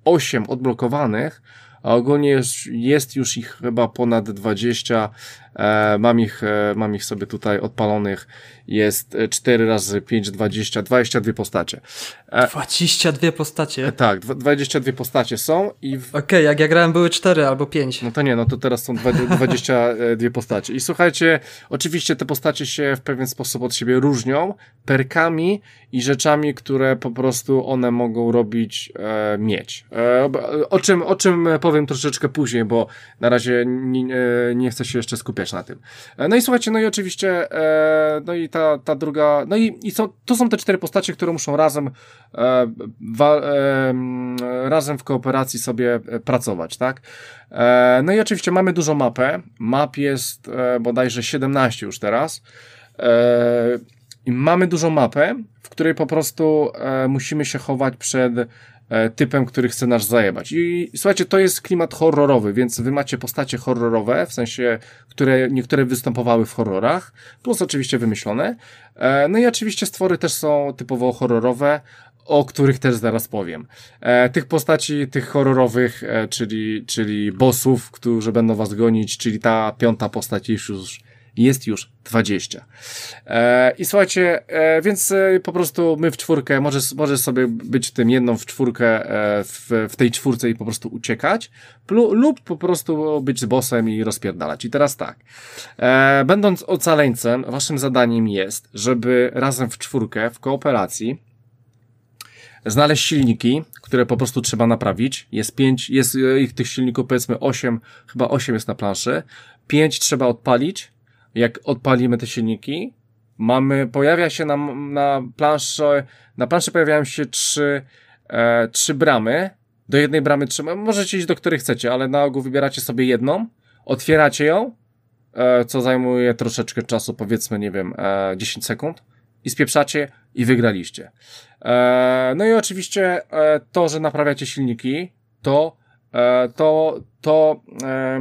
osiem odblokowanych, a ogólnie jest, jest już ich chyba ponad dwadzieścia, e, mam ich, e, mam ich sobie tutaj odpalonych, jest cztery razy pięć, dwadzieścia, dwadzieścia dwie postacie. E, dwadzieścia dwie postacie? E, tak, dwadzieścia dwie postacie są i... W... Okej, okay, jak ja grałem były cztery albo pięć. No to nie, no to teraz są dwadzieścia dwie postacie. I słuchajcie, oczywiście te postacie się w pewien sposób od siebie różnią, perkami i rzeczami, które po prostu one mogą robić, e, mieć. E, o czym, o czym powiem troszeczkę później, bo na razie nie, nie chcę się jeszcze skupiać na tym. E, no i słuchajcie, no i oczywiście, e, no i ta, ta druga, no i, i są, to są te cztery postacie, które muszą razem, e, wa, e, razem w kooperacji sobie pracować, tak? E, no i oczywiście mamy dużą mapę. Map jest e, bodajże siedemnaście już teraz. E, I mamy dużą mapę, w której po prostu e, musimy się chować przed e, typem, który chce nas zajebać. I słuchajcie, to jest klimat horrorowy, więc wy macie postacie horrorowe, w sensie, które niektóre występowały w horrorach, plus oczywiście wymyślone. E, no i oczywiście stwory też są typowo horrorowe, o których też zaraz powiem. E, tych postaci, tych horrorowych, e, czyli, czyli bossów, którzy będą was gonić, czyli ta piąta postać już, już jest już dwadzieścia. E, I słuchajcie, e, więc e, po prostu my w czwórkę, może, może sobie być tym jedną w czwórkę e, w, w tej czwórce i po prostu uciekać, plu, lub po prostu być z bossem i rozpierdalać. I teraz tak, e, będąc ocaleńcem, waszym zadaniem jest, żeby razem w czwórkę, w kooperacji, znaleźć silniki, które po prostu trzeba naprawić. Jest pięć, jest ich tych silników powiedzmy osiem, chyba osiem jest na planszy. Pięć trzeba odpalić. Jak odpalimy te silniki, mamy, pojawia się na, na planszy, na planszy pojawiają się trzy, e, trzy bramy. Do jednej bramy trzeba, możecie iść do której chcecie, ale na ogół wybieracie sobie jedną, otwieracie ją, e, co zajmuje troszeczkę czasu, powiedzmy, nie wiem, e, dziesięć sekund i spieprzacie i wygraliście. E, no i oczywiście e, to, że naprawiacie silniki, to, e, to, to, e,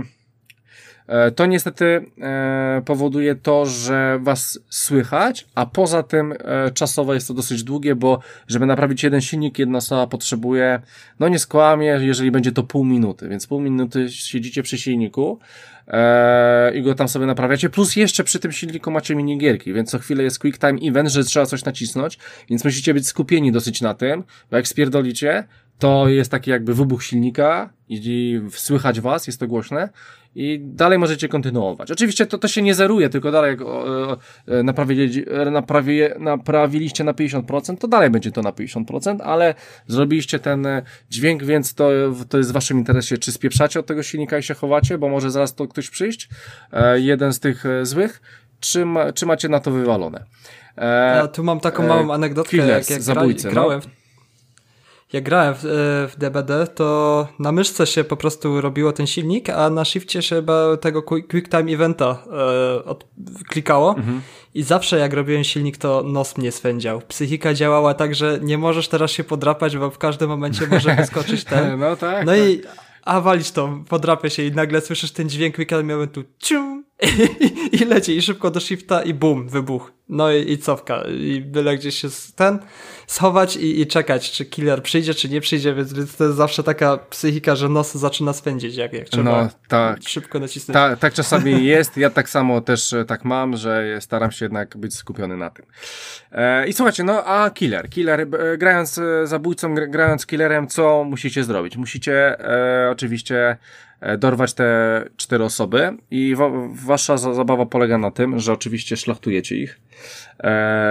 to niestety e, powoduje to, że was słychać, a poza tym e, czasowo jest to dosyć długie, bo żeby naprawić jeden silnik, jedna osoba potrzebuje, no nie skłamie, jeżeli będzie to pół minuty, więc pół minuty siedzicie przy silniku e, i go tam sobie naprawiacie, plus jeszcze przy tym silniku macie minigierki, więc co chwilę jest quick time event, że trzeba coś nacisnąć, więc musicie być skupieni dosyć na tym, bo jak spierdolicie, to jest taki jakby wybuch silnika i słychać was, jest to głośne i dalej możecie kontynuować. Oczywiście to, to się nie zeruje, tylko dalej jak o, e, naprawili, naprawi, naprawiliście na pięćdziesiąt procent, to dalej będzie to na pięćdziesiąt procent, ale zrobiliście ten dźwięk, więc to, to jest w waszym interesie, czy spieprzacie od tego silnika i się chowacie, bo może zaraz to ktoś przyjść, e, jeden z tych e, złych, czy, ma, czy macie na to wywalone. E, ja tu mam taką małą anegdotkę, Killers, jak, jak zabójcy, gra, grałem no. Jak grałem w, w D B D, to na myszce się po prostu robiło ten silnik, a na shifcie się chyba tego quick time eventa e, od, klikało mhm. i zawsze jak robiłem silnik, to nos mnie swędział. Psychika działała tak, że nie możesz teraz się podrapać, bo w każdym momencie może wyskoczyć ten. No tak. No tak. i a walić to, podrapię się i nagle słyszysz ten dźwięk quick time eventu, cium, i, i leci i szybko do shifta i bum, wybuch. No i, i cofka. I byle gdzieś się ten schować i, i czekać, czy killer przyjdzie, czy nie przyjdzie, więc, więc to jest zawsze taka psychika, że nos zaczyna spędzić, jak, jak trzeba no, tak. szybko nacisnąć. Ta, tak czasami jest, ja tak samo też tak mam, że staram się jednak być skupiony na tym. E, I słuchajcie, no a killer, killer, e, grając zabójcą, grając killerem, co musicie zrobić? Musicie e, oczywiście dorwać te cztery osoby i wa- wasza zabawa polega na tym, że oczywiście szlachtujecie ich. E,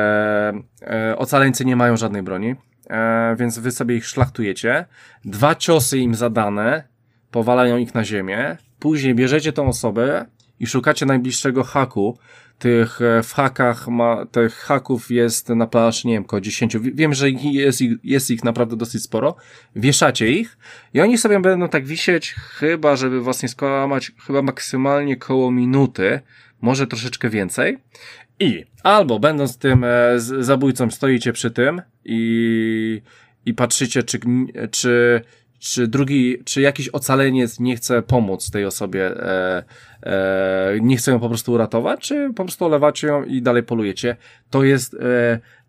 e, ocaleńcy nie mają żadnej broni, e, więc wy sobie ich szlachtujecie. Dwa ciosy im zadane powalają ich na ziemię. Później bierzecie tą osobę i szukacie najbliższego haku. Tych w hakach ma, tych haków jest na planszy, nie wiem, około dziesięć. Wiem, że jest ich, jest ich naprawdę dosyć sporo. Wieszacie ich i oni sobie będą tak wisieć, chyba, żeby was nie skłamać, chyba maksymalnie koło minuty, może troszeczkę więcej. I albo będąc tym e, z, zabójcą stoicie przy tym i, i patrzycie, czy, czy czy drugi, czy jakiś ocaleniec nie chce pomóc tej osobie, e, e, nie chce ją po prostu uratować, czy po prostu olewacie ją i dalej polujecie. To jest, e,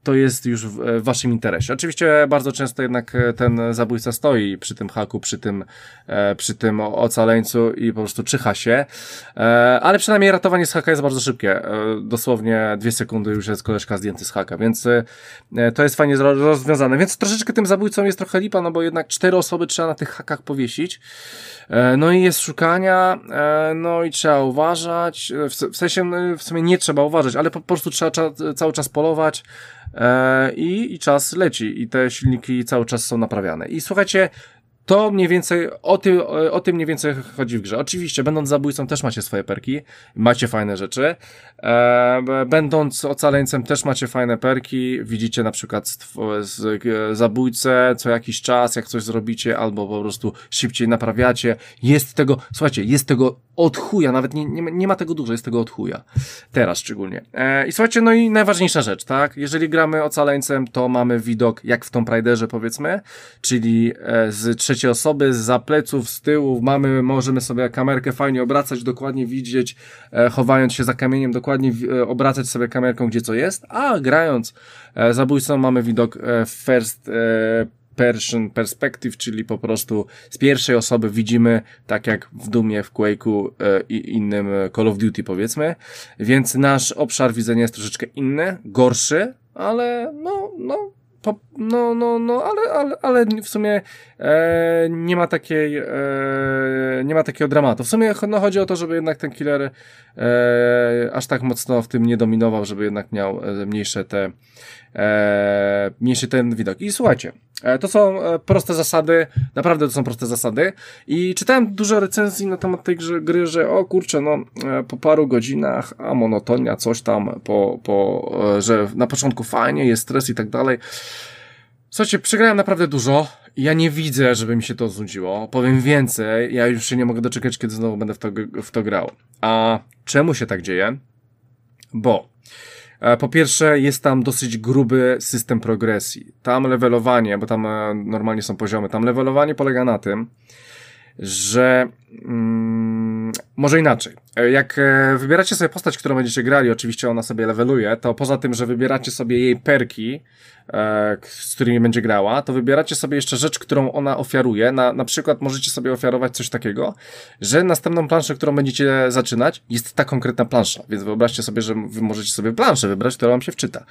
to jest już w, w waszym interesie. Oczywiście bardzo często jednak ten zabójca stoi przy tym haku, przy tym, e, przy tym ocaleńcu i po prostu czyha się, e, ale przynajmniej ratowanie z haka jest bardzo szybkie. E, dosłownie dwie sekundy już jest koleżka zdjęty z haka, więc e, to jest fajnie rozwiązane. Więc troszeczkę tym zabójcą jest trochę lipa, no bo jednak cztery osoby trzeba na tych hakach powiesić. E, no i jest szukania, e, no i trzeba uważać, w, w sensie no, w sumie nie trzeba uważać, ale po, po prostu trzeba, trzeba cały czas polować, e, i, i czas leci i te silniki cały czas są naprawiane. I słuchajcie, to mniej więcej, o tym, o, o tym mniej więcej chodzi w grze. Oczywiście, będąc zabójcą też macie swoje perki, macie fajne rzeczy. E, będąc ocaleńcem też macie fajne perki. Widzicie na przykład z, z, zabójcę co jakiś czas, jak coś zrobicie, albo po prostu szybciej naprawiacie. Jest tego, słuchajcie, jest tego od chuja, nawet nie, nie, nie ma tego dużo, jest tego od chuja. Teraz szczególnie. E, I słuchajcie, no i najważniejsza rzecz, tak? Jeżeli gramy ocaleńcem, to mamy widok jak w Tomb Raiderze, powiedzmy, czyli e, z trzeciej osoby, z pleców, z tyłu, mamy, możemy sobie kamerkę fajnie obracać, dokładnie widzieć, e, chowając się za kamieniem, dokładnie e, obracać sobie kamerką, gdzie co jest, a grając e, zabójcą mamy widok e, first e, person perspective, czyli po prostu z pierwszej osoby widzimy, tak jak w Doomie, w Quake'u e, i innym Call of Duty, powiedzmy, więc nasz obszar widzenia jest troszeczkę inny, gorszy, ale no, no, po, no, no, no, ale, ale, ale w sumie e, nie ma takiej e, nie ma takiego dramatu. W sumie no, chodzi o to, żeby jednak ten killer e, aż tak mocno w tym nie dominował, żeby jednak miał e, mniejsze te e, mniejszy ten widok. I słuchajcie, e, to są e, proste zasady, naprawdę to są proste zasady i czytałem dużo recenzji na temat tej grze, gry, że o kurczę, no e, po paru godzinach, a monotonia, coś tam, po, po e, że na początku fajnie, jest stres i tak dalej. Słuchajcie, przegrałem naprawdę dużo i ja nie widzę, żeby mi się to znudziło. Powiem więcej, ja już się nie mogę doczekać, kiedy znowu będę w to, w to grał. A czemu się tak dzieje? Bo e, po pierwsze jest tam dosyć gruby system progresji. Tam levelowanie, bo tam e, normalnie są poziomy, tam levelowanie polega na tym, że mm, może inaczej. Jak e, wybieracie sobie postać, którą będziecie grali, oczywiście ona sobie leveluje, to poza tym, że wybieracie sobie jej perki, e, z którymi będzie grała, to wybieracie sobie jeszcze rzecz, którą ona ofiaruje. Na, na przykład możecie sobie ofiarować coś takiego, że następną planszę, którą będziecie zaczynać, jest ta konkretna plansza. Więc wyobraźcie sobie, że wy możecie sobie planszę wybrać, która wam się wczyta.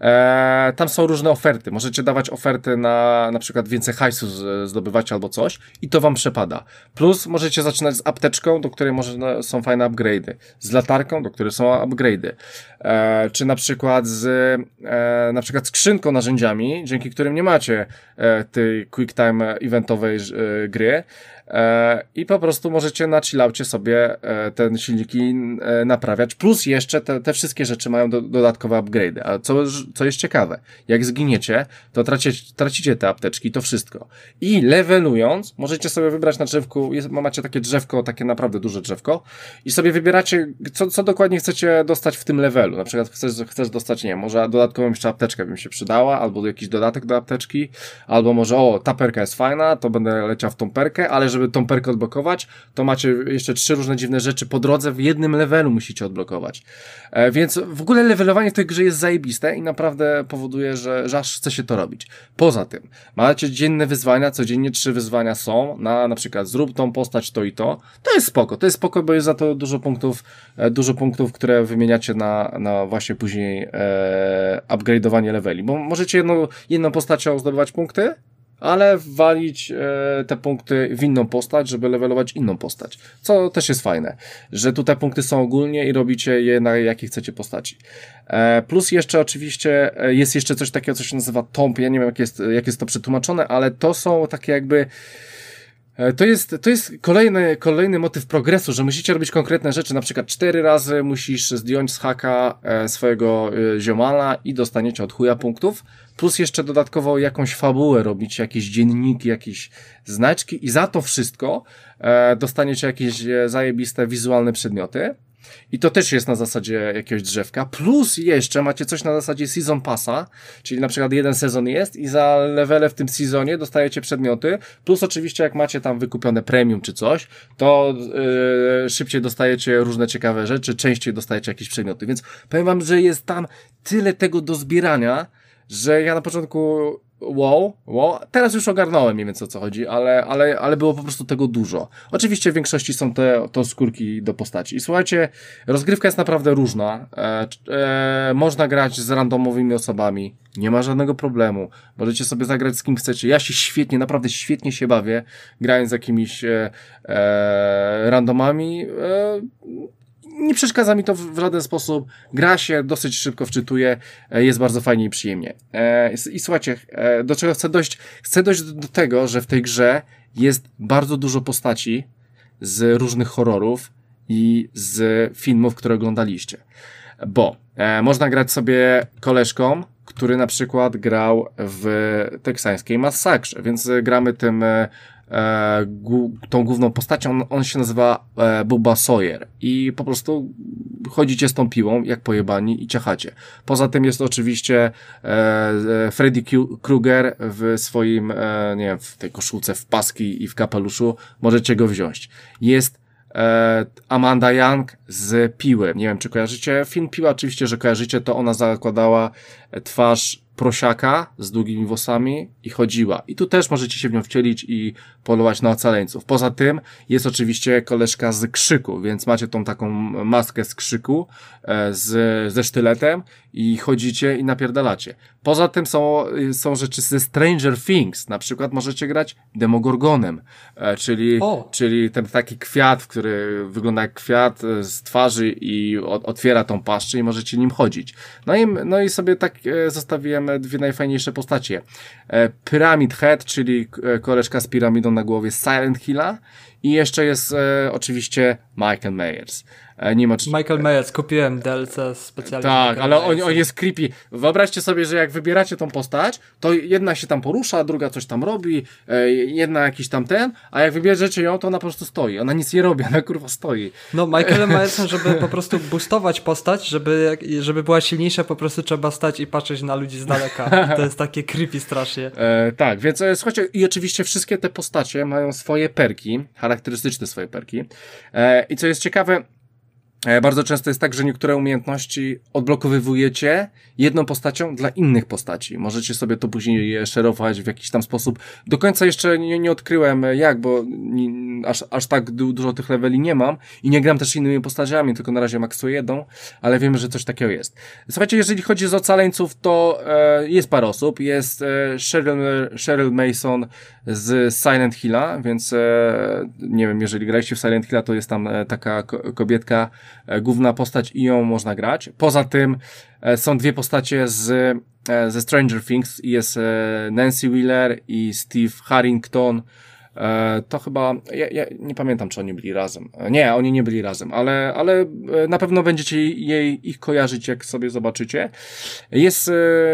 E, tam są różne oferty. Możecie dawać oferty na na przykład więcej hajsu zdobywacie albo coś i to wam przepada. Plus możecie zaczynać z apteczką, do której może no, są fajne upgrade'y. Z latarką, do której są upgrade'y. E, czy na przykład z e, na przykład skrzynką narzędziami, dzięki którym nie macie e, tej quick time eventowej e, gry. E, I po prostu możecie na chillaucie sobie e, te silniki e, naprawiać, plus jeszcze te, te wszystkie rzeczy mają do, dodatkowe upgrade'y. A co, co jest ciekawe, jak zginiecie, to tracicie, tracicie te apteczki, to wszystko. I levelując, możecie sobie wybrać na drzewku, jest, macie takie drzewko, takie naprawdę duże drzewko i sobie wybieracie, co, co dokładnie chcecie dostać w tym levelu. Na przykład chcesz, chcesz dostać, nie wiem, może dodatkową jeszcze apteczkę by mi się przydała, albo jakiś dodatek do apteczki, albo może, o, ta perka jest fajna, to będę leciał w tą perkę, ale żeby tą perkę odblokować, to macie jeszcze trzy różne dziwne rzeczy po drodze, w jednym levelu musicie odblokować. E, więc w ogóle levelowanie w tej grze jest zajebiste i naprawdę powoduje, że, że aż chce się to robić. Poza tym, macie dzienne wyzwania, codziennie trzy wyzwania są, na na przykład zrób tą postać to i to. To jest spoko, to jest spoko, bo jest za to dużo punktów, e, dużo punktów, które wymieniacie na, na właśnie później e, upgrade'owanie leveli, bo możecie jedną, jedną postacią zdobywać punkty, ale walić e, te punkty w inną postać, żeby levelować inną postać. Co też jest fajne, że tutaj punkty są ogólnie i robicie je na jakie chcecie postaci. E, plus jeszcze oczywiście e, jest jeszcze coś takiego, co się nazywa tomb. Ja nie wiem, jak jest, jak jest to przetłumaczone, ale to są takie jakby To jest, to jest kolejny, kolejny motyw progresu, że musicie robić konkretne rzeczy, na przykład cztery razy musisz zdjąć z haka e, swojego e, ziomala i dostaniecie od chuja punktów, plus jeszcze dodatkowo jakąś fabułę robić, jakieś dzienniki, jakieś znaczki i za to wszystko e, dostaniecie jakieś e, zajebiste wizualne przedmioty. I to też jest na zasadzie jakiegoś drzewka, plus jeszcze macie coś na zasadzie Season Passa, czyli na przykład jeden sezon jest i za levele w tym sezonie dostajecie przedmioty, plus oczywiście jak macie tam wykupione premium czy coś, to yy, szybciej dostajecie różne ciekawe rzeczy, częściej dostajecie jakieś przedmioty, więc powiem wam, że jest tam tyle tego do zbierania, że ja na początku wow, wow, teraz już ogarnąłem mniej więcej o co chodzi, ale, ale, ale było po prostu tego dużo. Oczywiście w większości są te, to skórki do postaci. I słuchajcie, rozgrywka jest naprawdę różna. E, e, można grać z randomowymi osobami, nie ma żadnego problemu. Możecie sobie zagrać z kim chcecie. Ja się świetnie, naprawdę świetnie się bawię, grając z jakimiś e, e, randomami. E, Nie przeszkadza mi to w, w żaden sposób. Gra się dosyć szybko wczytuje, e, jest bardzo fajnie i przyjemnie. E, i, I słuchajcie, e, do czego chcę dojść? Chcę dojść do, do tego, że w tej grze jest bardzo dużo postaci z różnych horrorów i z filmów, które oglądaliście. Bo e, można grać sobie koleżką, który na przykład grał w teksańskiej masakrze, więc gramy tym e, E, gu, tą główną postacią, on, on się nazywa e, Bubba Sawyer i po prostu chodzicie z tą piłą jak pojebani i ciachacie. Poza tym jest oczywiście e, Freddy Krueger w swoim, e, nie wiem, w tej koszulce, w paski i w kapeluszu, możecie go wziąć. Jest e, Amanda Young z Piły. Nie wiem, czy kojarzycie film Piła? Oczywiście, że kojarzycie, to ona zakładała twarz prosiaka z długimi włosami i chodziła. I tu też możecie się w nią wcielić i polować na ocaleńców. Poza tym jest oczywiście koleżka z Krzyku, więc macie tą taką maskę z Krzyku e, z, ze sztyletem i chodzicie i napierdalacie. Poza tym są, są rzeczy ze Stranger Things. Na przykład możecie grać Demogorgonem, e, czyli, czyli ten taki kwiat, który wygląda jak kwiat z twarzy i o, otwiera tą paszczę i możecie nim chodzić. No i, no i sobie tak e, zostawiłem dwie najfajniejsze postacie. E, Pyramid Head, czyli koleżka z piramidą na głowie z Silent Hilla i jeszcze jest e, oczywiście Michael Myers. E, nie ma czy... Michael Myers, kupiłem D L C specjalnie. Tak, ale on, on jest creepy. Wyobraźcie sobie, że jak wybieracie tą postać, to jedna się tam porusza, druga coś tam robi, e, jedna jakiś tam ten, a jak wybierzecie ją, to ona po prostu stoi. Ona nic nie robi, ona kurwa stoi. No, Michaelem Myersem, żeby po prostu boostować postać, żeby, żeby była silniejsza, po prostu trzeba stać i patrzeć na ludzi z daleka. To jest takie creepy strasznie. E, tak, więc e, słuchajcie, i oczywiście wszystkie te postacie mają swoje perki, charakterystyczne swoje perki. E, I co jest ciekawe, bardzo często jest tak, że niektóre umiejętności odblokowywujecie jedną postacią dla innych postaci. Możecie sobie to później szerować w jakiś tam sposób. Do końca jeszcze nie, nie odkryłem jak, bo nie, aż, aż tak du- dużo tych leveli nie mam i nie gram też innymi postaciami, tylko na razie maksuję jedną, ale wiemy, że coś takiego jest. Słuchajcie, jeżeli chodzi o ocaleńców, to e, jest parę osób. Jest e, Cheryl, Cheryl Mason z Silent Hilla, więc e, nie wiem, jeżeli graliście w Silent Hilla, to jest tam e, taka ko- kobietka, główna postać i ją można grać. Poza tym e, są dwie postacie z, e, ze Stranger Things. Jest e, Nancy Wheeler i Steve Harrington. E, to chyba, ja, ja nie pamiętam, czy oni byli razem. E, nie, oni nie byli razem, ale, ale e, na pewno będziecie jej, ich kojarzyć, jak sobie zobaczycie. Jest e,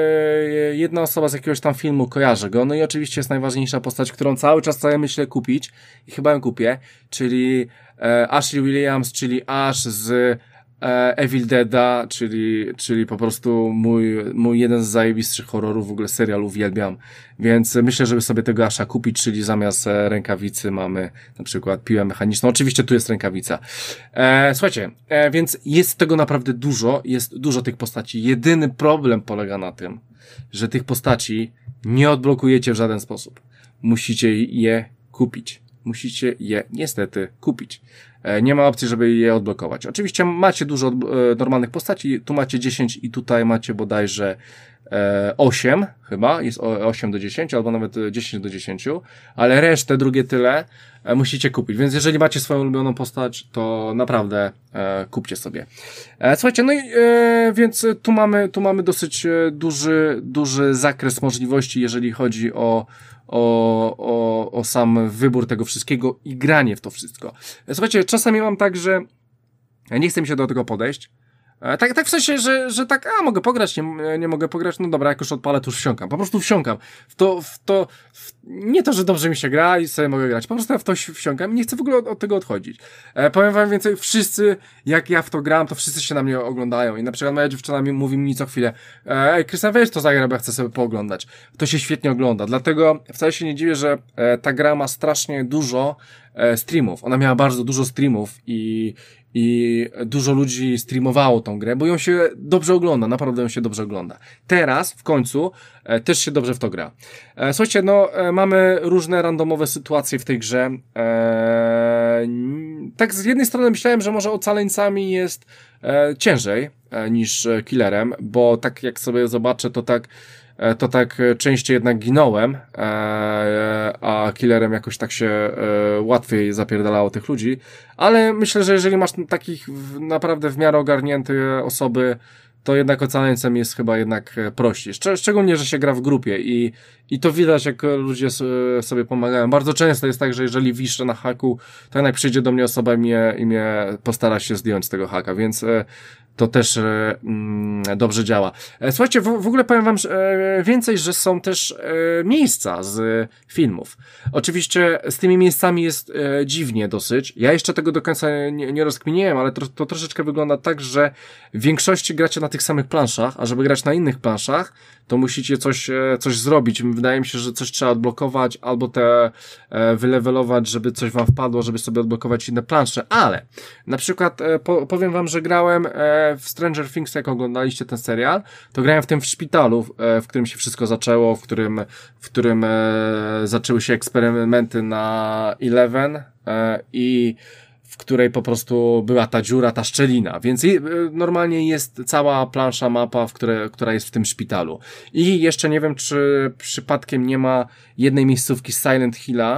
jedna osoba z jakiegoś tam filmu, kojarzę go. No i oczywiście jest najważniejsza postać, którą cały czas sobie myślę kupić i chyba ją kupię, czyli e, Ashley Williams, czyli Ash z Evil Deada, czyli, czyli po prostu mój, mój jeden z zajebistszych horrorów, w ogóle serial uwielbiam, więc myślę, żeby sobie tego Asha kupić, czyli zamiast rękawicy mamy na przykład piłę mechaniczną. Oczywiście tu jest rękawica. E, słuchajcie, e, więc jest tego naprawdę dużo, jest dużo tych postaci. Jedyny problem polega na tym, że tych postaci nie odblokujecie w żaden sposób. Musicie je kupić. Musicie je niestety kupić. Nie ma opcji, żeby je odblokować. Oczywiście macie dużo normalnych postaci, tu macie dziesięć i tutaj macie bodajże osiem chyba, jest osiem do dziesięciu albo nawet dziesięć do dziesięciu, ale resztę, drugie tyle musicie kupić, więc jeżeli macie swoją ulubioną postać, to naprawdę e, kupcie sobie. E, słuchajcie, no i e, więc tu mamy, tu mamy dosyć duży, duży zakres możliwości, jeżeli chodzi o O, o, o sam wybór tego wszystkiego i granie w to wszystko. Słuchajcie, czasami mam tak, że nie chcę mi się do tego podejść. Tak, tak w sensie, że, że tak, a mogę pograć, nie, nie mogę pograć, no dobra, jak już odpalę, to już wsiąkam. Po prostu wsiąkam. W to, w to, w, nie to, że dobrze mi się gra i sobie mogę grać, po prostu ja w to wsiąkam i nie chcę w ogóle od, od tego odchodzić. E, powiem wam więcej, wszyscy, jak ja w to gram, to wszyscy się na mnie oglądają i na przykład moja dziewczyna mi, mówi mi co chwilę, ej, Krystian, weź to zagra, bo ja chcę sobie pooglądać. To się świetnie ogląda, dlatego wcale się nie dziwię, że e, ta gra ma strasznie dużo e, streamów. Ona miała bardzo dużo streamów i i dużo ludzi streamowało tą grę, bo ją się dobrze ogląda, naprawdę ją się dobrze ogląda. Teraz, w końcu, e, też się dobrze w to gra. E, słuchajcie, no, e, mamy różne randomowe sytuacje w tej grze. E, tak z jednej strony myślałem, że może ocaleńcami jest e, ciężej e, niż killerem, bo tak jak sobie zobaczę, to tak to tak częściej jednak ginąłem, a killerem jakoś tak się łatwiej zapierdalało tych ludzi, ale myślę, że jeżeli masz takich naprawdę w miarę ogarnięte osoby, to jednak ocaleńcem jest chyba jednak prościej. Szczególnie, że się gra w grupie i, i to widać, jak ludzie sobie pomagają. Bardzo często jest tak, że jeżeli wiszę na haku, to jednak przyjdzie do mnie osoba i mnie, i mnie postara się zdjąć z tego haka, więc to też e, mm, dobrze działa. E, słuchajcie, w, w ogóle powiem wam e, więcej, że są też e, miejsca z filmów. Oczywiście z tymi miejscami jest e, dziwnie dosyć. Ja jeszcze tego do końca nie, nie rozkminiłem, ale to, to troszeczkę wygląda tak, że w większości gracie na tych samych planszach, a żeby grać na innych planszach, to musicie coś, e, coś zrobić. Wydaje mi się, że coś trzeba odblokować albo te e, wylewelować, żeby coś wam wpadło, żeby sobie odblokować inne plansze. Ale na przykład e, po, powiem wam, że grałem e, w Stranger Things, jak oglądaliście ten serial, to grałem w tym w szpitalu, w którym się wszystko zaczęło, w którym, w którym e, zaczęły się eksperymenty na Eleven e, i w której po prostu była ta dziura, ta szczelina, więc i, e, normalnie jest cała plansza, mapa, w które, która jest w tym szpitalu. I jeszcze nie wiem, czy przypadkiem nie ma jednej miejscówki z Silent Hilla,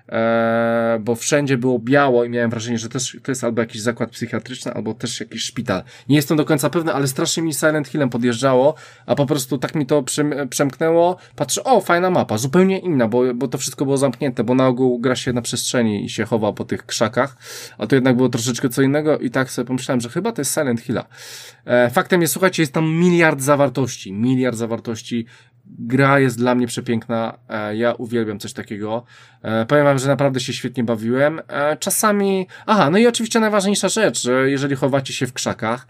Eee, bo wszędzie było biało i miałem wrażenie, że też to jest albo jakiś zakład psychiatryczny, albo też jakiś szpital. Nie jestem do końca pewny, ale strasznie mi Silent Hillem podjeżdżało, a po prostu tak mi to przym, przemknęło. Patrzę, o, fajna mapa, zupełnie inna, bo, bo to wszystko było zamknięte, bo na ogół gra się na przestrzeni i się chowa po tych krzakach, a to jednak było troszeczkę co innego i tak sobie pomyślałem, że chyba to jest Silent Hilla. Eee, faktem jest, słuchajcie, jest tam miliard zawartości, miliard zawartości. Gra jest dla mnie przepiękna, e, ja uwielbiam coś takiego. E, powiem wam, że naprawdę się świetnie bawiłem. E, czasami... Aha, no i oczywiście najważniejsza rzecz, że jeżeli chowacie się w krzakach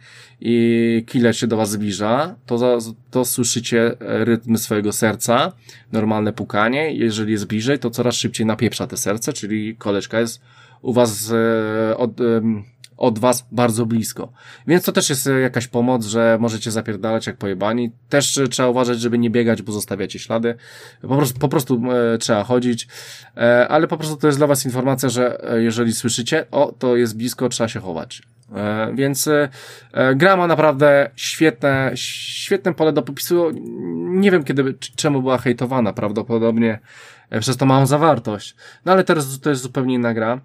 i killer się do was zbliża, to, za, to słyszycie rytm swojego serca, normalne pukanie. Jeżeli jest bliżej, to coraz szybciej napieprza te serce, czyli koleżka jest u was e, od... E, od was bardzo blisko. Więc to też jest jakaś pomoc, że możecie zapierdalać jak pojebani. Też trzeba uważać, żeby nie biegać, bo zostawiacie ślady. Po prostu, po prostu e, trzeba chodzić. E, ale po prostu to jest dla was informacja, że e, jeżeli słyszycie, o, to jest blisko, trzeba się chować. E, więc e, gra ma naprawdę świetne, świetne pole do popisu. Nie wiem, kiedy, czemu była hejtowana. Prawdopodobnie e, przez tą małą zawartość. No ale teraz to jest zupełnie inna gra.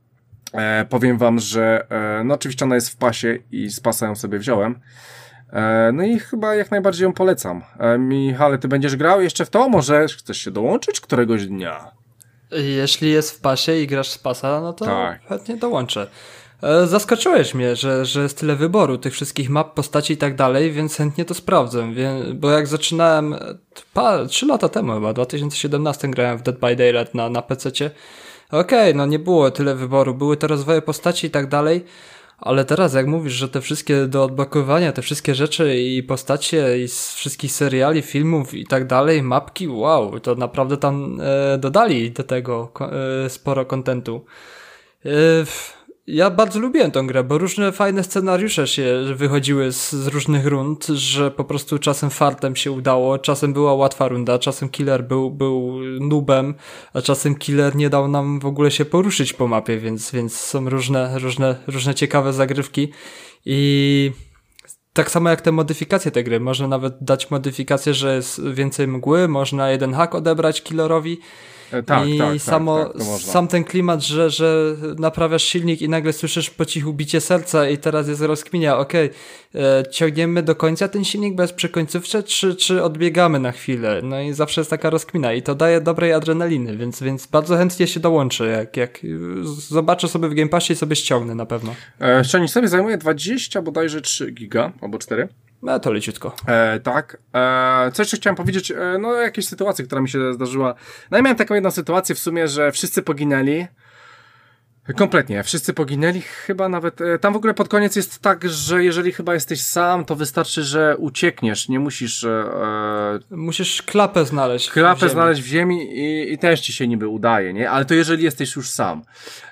E, powiem wam, że e, no oczywiście ona jest w pasie i z pasa ją sobie wziąłem. E, no i chyba jak najbardziej ją polecam. E, Michale, ty będziesz grał jeszcze w to? Może chcesz się dołączyć któregoś dnia? Jeśli jest w pasie i grasz z pasa, no to tak. Chętnie dołączę. E, zaskoczyłeś mnie, że, że jest tyle wyboru tych wszystkich map, postaci i tak dalej, więc chętnie to sprawdzę. Wie, bo jak zaczynałem pa, trzy lata temu chyba, w dwa tysiące siedemnastym grałem w Dead by Daylight na, na pececie. Okej, okay, no nie było tyle wyboru, były te rozwoje postaci i tak dalej, ale teraz jak mówisz, że te wszystkie do odblokowania, te wszystkie rzeczy i postacie i z wszystkich seriali, filmów i tak dalej, mapki, wow, to naprawdę tam e, dodali do tego e, sporo kontentu. E, Ja bardzo lubiłem tą grę, bo różne fajne scenariusze się wychodziły z, z różnych rund, że po prostu czasem fartem się udało, czasem była łatwa runda, czasem killer był, był noobem, a czasem killer nie dał nam w ogóle się poruszyć po mapie, więc, więc są różne, różne, różne ciekawe zagrywki i tak samo jak te modyfikacje tej gry. Można nawet dać modyfikację, że jest więcej mgły, można jeden hak odebrać killerowi. E, tak, I tak, samo, tak, tak, sam ten klimat, że, że naprawiasz silnik i nagle słyszysz po cichu bicie serca i teraz jest rozkminia, okej, okay, ciągniemy do końca ten silnik bez przy końcówce, czy, czy odbiegamy na chwilę? No i zawsze jest taka rozkmina i to daje dobrej adrenaliny, więc, więc bardzo chętnie się dołączę, jak, jak zobaczę sobie w Game Passie i sobie ściągnę na pewno. E, Szczęście sobie zajmuje dwadzieścia bodajże trzy giga, albo cztery. No to leciutko. E, tak. E, co jeszcze chciałem powiedzieć, e, no jakieś sytuacje, która mi się zdarzyła. No i miałem taką jedną sytuację w sumie, że wszyscy poginęli. Kompletnie, wszyscy poginęli, chyba nawet, e, tam w ogóle pod koniec jest tak, że jeżeli chyba jesteś sam, to wystarczy, że uciekniesz, nie musisz... E, musisz klapę znaleźć klapę w znaleźć w ziemi i, i też ci się niby udaje, nie? Ale to jeżeli jesteś już sam.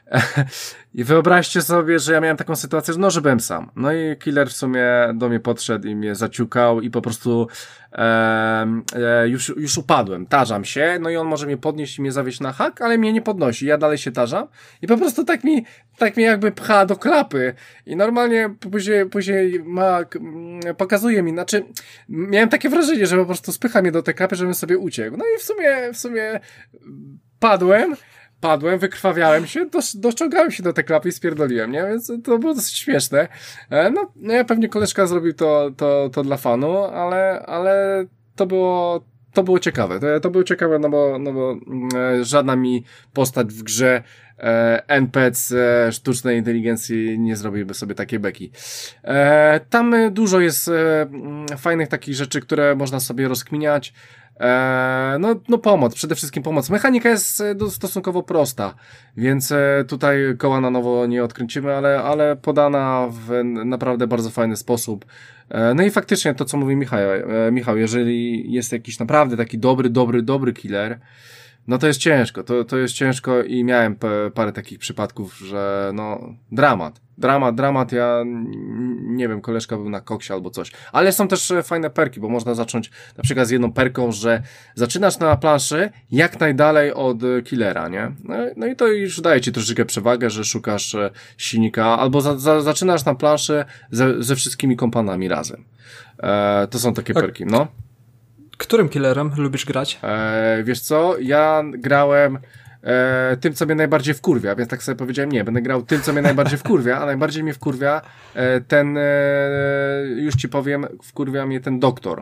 I wyobraźcie sobie, że ja miałem taką sytuację, że no, że byłem sam. No i killer w sumie do mnie podszedł i mnie zaciukał i po prostu e, e, już, już upadłem, tarzam się, no i on może mnie podnieść i mnie zawieźć na hak, ale mnie nie podnosi, ja dalej się tarzam i po prostu tak mi, tak mi jakby pcha do klapy i normalnie później, później ma, pokazuje mi, znaczy miałem takie wrażenie, że po prostu spycha mnie do tej klapy, żebym sobie uciekł. No i w sumie, w sumie padłem, Padłem, wykrwawiałem się, dosz, dościągałem się do tej klapy i spierdoliłem, nie? Więc to było dosyć śmieszne. E, no, no, pewnie koleżka zrobił to, to, to dla fanu, ale, ale to było, to było ciekawe. To, to było ciekawe, no bo, no bo e, żadna mi postać w grze e, N P C e, sztucznej inteligencji nie zrobiłby sobie takiej beki. E, tam dużo jest e, fajnych takich rzeczy, które można sobie rozkminiać. Eee, no, no pomoc, przede wszystkim pomoc. Mechanika jest stosunkowo prosta, więc tutaj koła na nowo nie odkręcimy, ale, ale podana w naprawdę bardzo fajny sposób. Eee, no i faktycznie to, co mówi Michał, e, Michał, jeżeli jest jakiś naprawdę taki dobry, dobry, dobry killer, no to jest ciężko, to, to jest ciężko i miałem p- parę takich przypadków, że no, dramat, dramat, dramat, ja nie wiem, koleżka był na koksie albo coś, ale są też fajne perki, bo można zacząć na przykład z jedną perką, że zaczynasz na planszy jak najdalej od killera, nie? No, no i to już daje ci troszeczkę przewagę, że szukasz silnika, albo za, za, zaczynasz na planszy ze, ze wszystkimi kompanami razem. E, to są takie tak. perki, no. Którym killerem lubisz grać? E, wiesz co, ja grałem e, tym, co mnie najbardziej wkurwia, więc tak sobie powiedziałem, nie, będę grał tym, co mnie najbardziej wkurwia, a najbardziej mnie wkurwia e, ten, e, już ci powiem, wkurwia mnie ten doktor.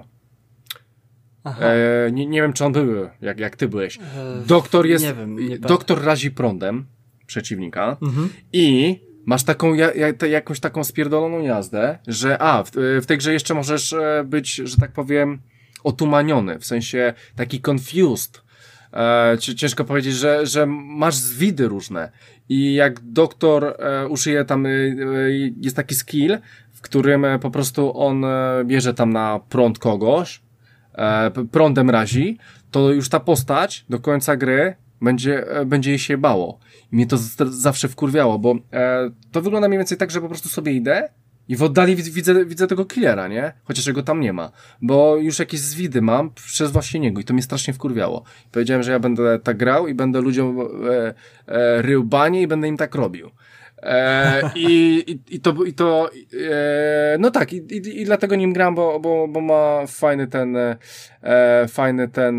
E, nie, nie wiem, czy on był, jak, jak ty byłeś. Doktor jest, nie wiem, nie doktor razi prądem przeciwnika mhm. i masz taką, ja, ja, te, jakąś taką spierdoloną jazdę, że a, w, w tej grze jeszcze możesz być, że tak powiem, otumaniony, w sensie taki confused. E, ciężko powiedzieć, że, że masz zwidy różne i jak doktor e, użyje tam, e, jest taki skill, w którym e, po prostu on e, bierze tam na prąd kogoś, e, prądem razi, to już ta postać do końca gry będzie, e, będzie jej się bało. I mnie to z, zawsze wkurwiało, bo e, to wygląda mniej więcej tak, że po prostu sobie idę i w oddali widzę, widzę tego killera, nie? Chociaż jego tam nie ma. Bo już jakieś zwidy mam przez właśnie niego i to mnie strasznie wkurwiało. Powiedziałem, że ja będę tak grał i będę ludziom e, e, rył banie i będę im tak robił. E, i, i, I to, i to e, no tak, i, i, i dlatego nim gram, bo, bo, bo ma fajny ten e, fajny ten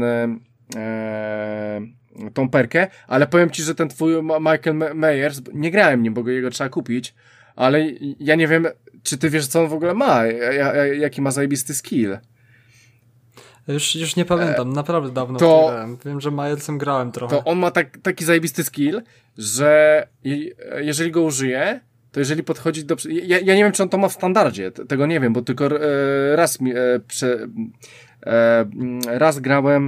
e, tą perkę, ale powiem ci, że ten twój Michael Myers, nie grałem nim, bo go jego trzeba kupić, ale ja nie wiem, czy ty wiesz, co on w ogóle ma, jaki ma zajebisty skill. Już, już nie pamiętam, e, naprawdę dawno to, grałem. Wiem, że Milesem grałem trochę. To on ma tak, taki zajebisty skill, że je, jeżeli go użyje, to jeżeli podchodzi do... Ja, ja nie wiem, czy on to ma w standardzie, tego nie wiem, bo tylko e, raz mi, e, prze, e, raz grałem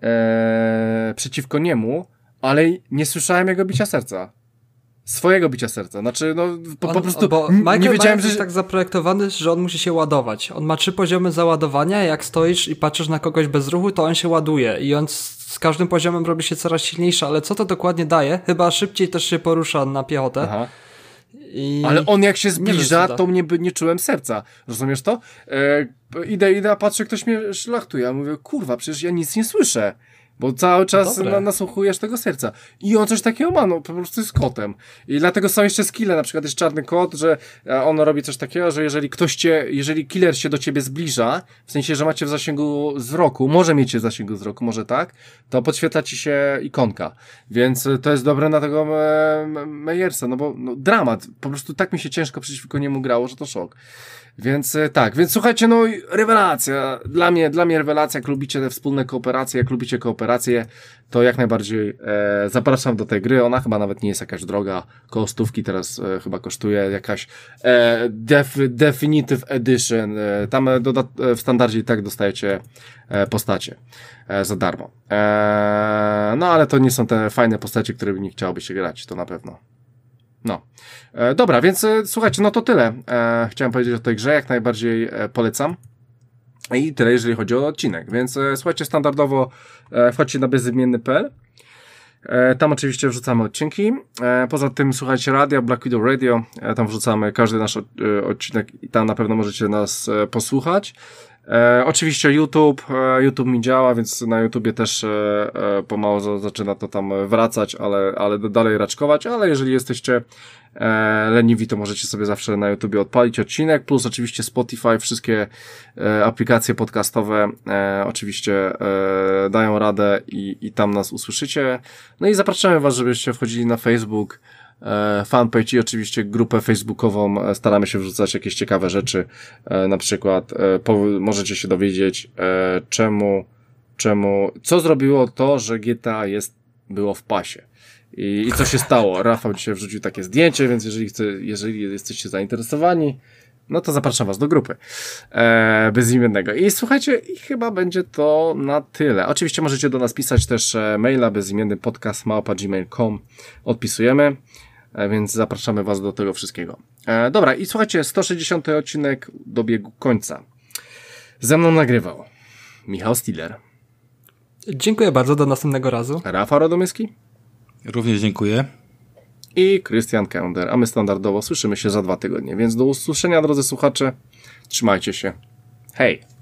e, przeciwko niemu, ale nie słyszałem jego bicia serca. Swojego bicia serca. Znaczy, no, po, on, po prostu bo nie Michael wiedziałem, że... jest tak zaprojektowany, że on musi się ładować. On ma trzy poziomy załadowania, jak stoisz i patrzysz na kogoś bez ruchu, to on się ładuje i on z, z każdym poziomem robi się coraz silniejszy, ale co to dokładnie daje? Chyba szybciej też się porusza na piechotę. Aha. I... Ale on jak się zbliża, wiem, to mnie by nie czułem serca. Rozumiesz to? E, idę, idę, a patrzę, ktoś mnie szlachtuje. Ja mówię, kurwa, przecież ja nic nie słyszę. Bo cały czas na, nasłuchujesz tego serca. I on coś takiego ma, no po prostu jest kotem. I dlatego są jeszcze skille, na przykład jest czarny kot, że on robi coś takiego, że jeżeli ktoś cię, jeżeli killer się do ciebie zbliża, w sensie, że macie w zasięgu wzroku, może mieć w zasięgu wzroku, może tak, to podświetla ci się ikonka. Więc to jest dobre na tego Meyersa, no bo no, dramat. Po prostu tak mi się ciężko przeciwko niemu grało, że to szok. Więc tak, więc słuchajcie, no rewelacja, dla mnie, dla mnie rewelacja, jak lubicie te wspólne kooperacje, jak lubicie kooperację, to jak najbardziej e, zapraszam do tej gry, ona chyba nawet nie jest jakaś droga, koło stówki teraz e, chyba kosztuje, jakaś e, def, Definitive Edition, e, tam doda, w standardzie i tak dostajecie e, postacie e, za darmo. E, no ale to nie są te fajne postacie, które nie chciałoby się grać, to na pewno. No. E, dobra, więc e, słuchajcie, no to tyle. E, chciałem powiedzieć o tej grze, jak najbardziej e, polecam. I tyle, jeżeli chodzi o odcinek. Więc e, słuchajcie, standardowo e, wchodźcie na bezimienny kropka p l E, tam oczywiście wrzucamy odcinki. E, poza tym słuchajcie radia, Black Widow Radio. E, tam wrzucamy każdy nasz od, e, odcinek i tam na pewno możecie nas e, posłuchać. E, oczywiście YouTube. E, YouTube mi działa, więc na YouTubie też e, e, pomału za, zaczyna to tam wracać, ale, ale dalej raczkować. Ale jeżeli jesteście e, leniwi, to możecie sobie zawsze na YouTubie odpalić odcinek. Plus oczywiście Spotify, wszystkie e, aplikacje podcastowe e, oczywiście e, dają radę i, i tam nas usłyszycie. No i zapraszamy was, żebyście wchodzili na Facebook, e, fanpage i oczywiście grupę facebookową. E, staramy się wrzucać jakieś ciekawe rzeczy. E, na przykład e, po, możecie się dowiedzieć e, czemu, czemu, co zrobiło to, że G T A jest, było w pasie. I, I co się stało? Rafał dzisiaj wrzucił takie zdjęcie, więc jeżeli chce, jeżeli jesteście zainteresowani, no to zapraszam was do grupy e, bezimiennego. I słuchajcie, i chyba będzie to na tyle. Oczywiście możecie do nas pisać też e, maila bezimienny podcast małpa gmail kropka com. Odpisujemy, e, więc zapraszamy was do tego wszystkiego. E, dobra, i słuchajcie, sto sześćdziesiąty odcinek dobiegł końca. Ze mną nagrywał Michał Stiller. Dziękuję bardzo, do następnego razu. Rafał Radomyski. Również dziękuję. I Krystian Kender, a my standardowo słyszymy się za dwa tygodnie, więc do usłyszenia, drodzy słuchacze, trzymajcie się, hej!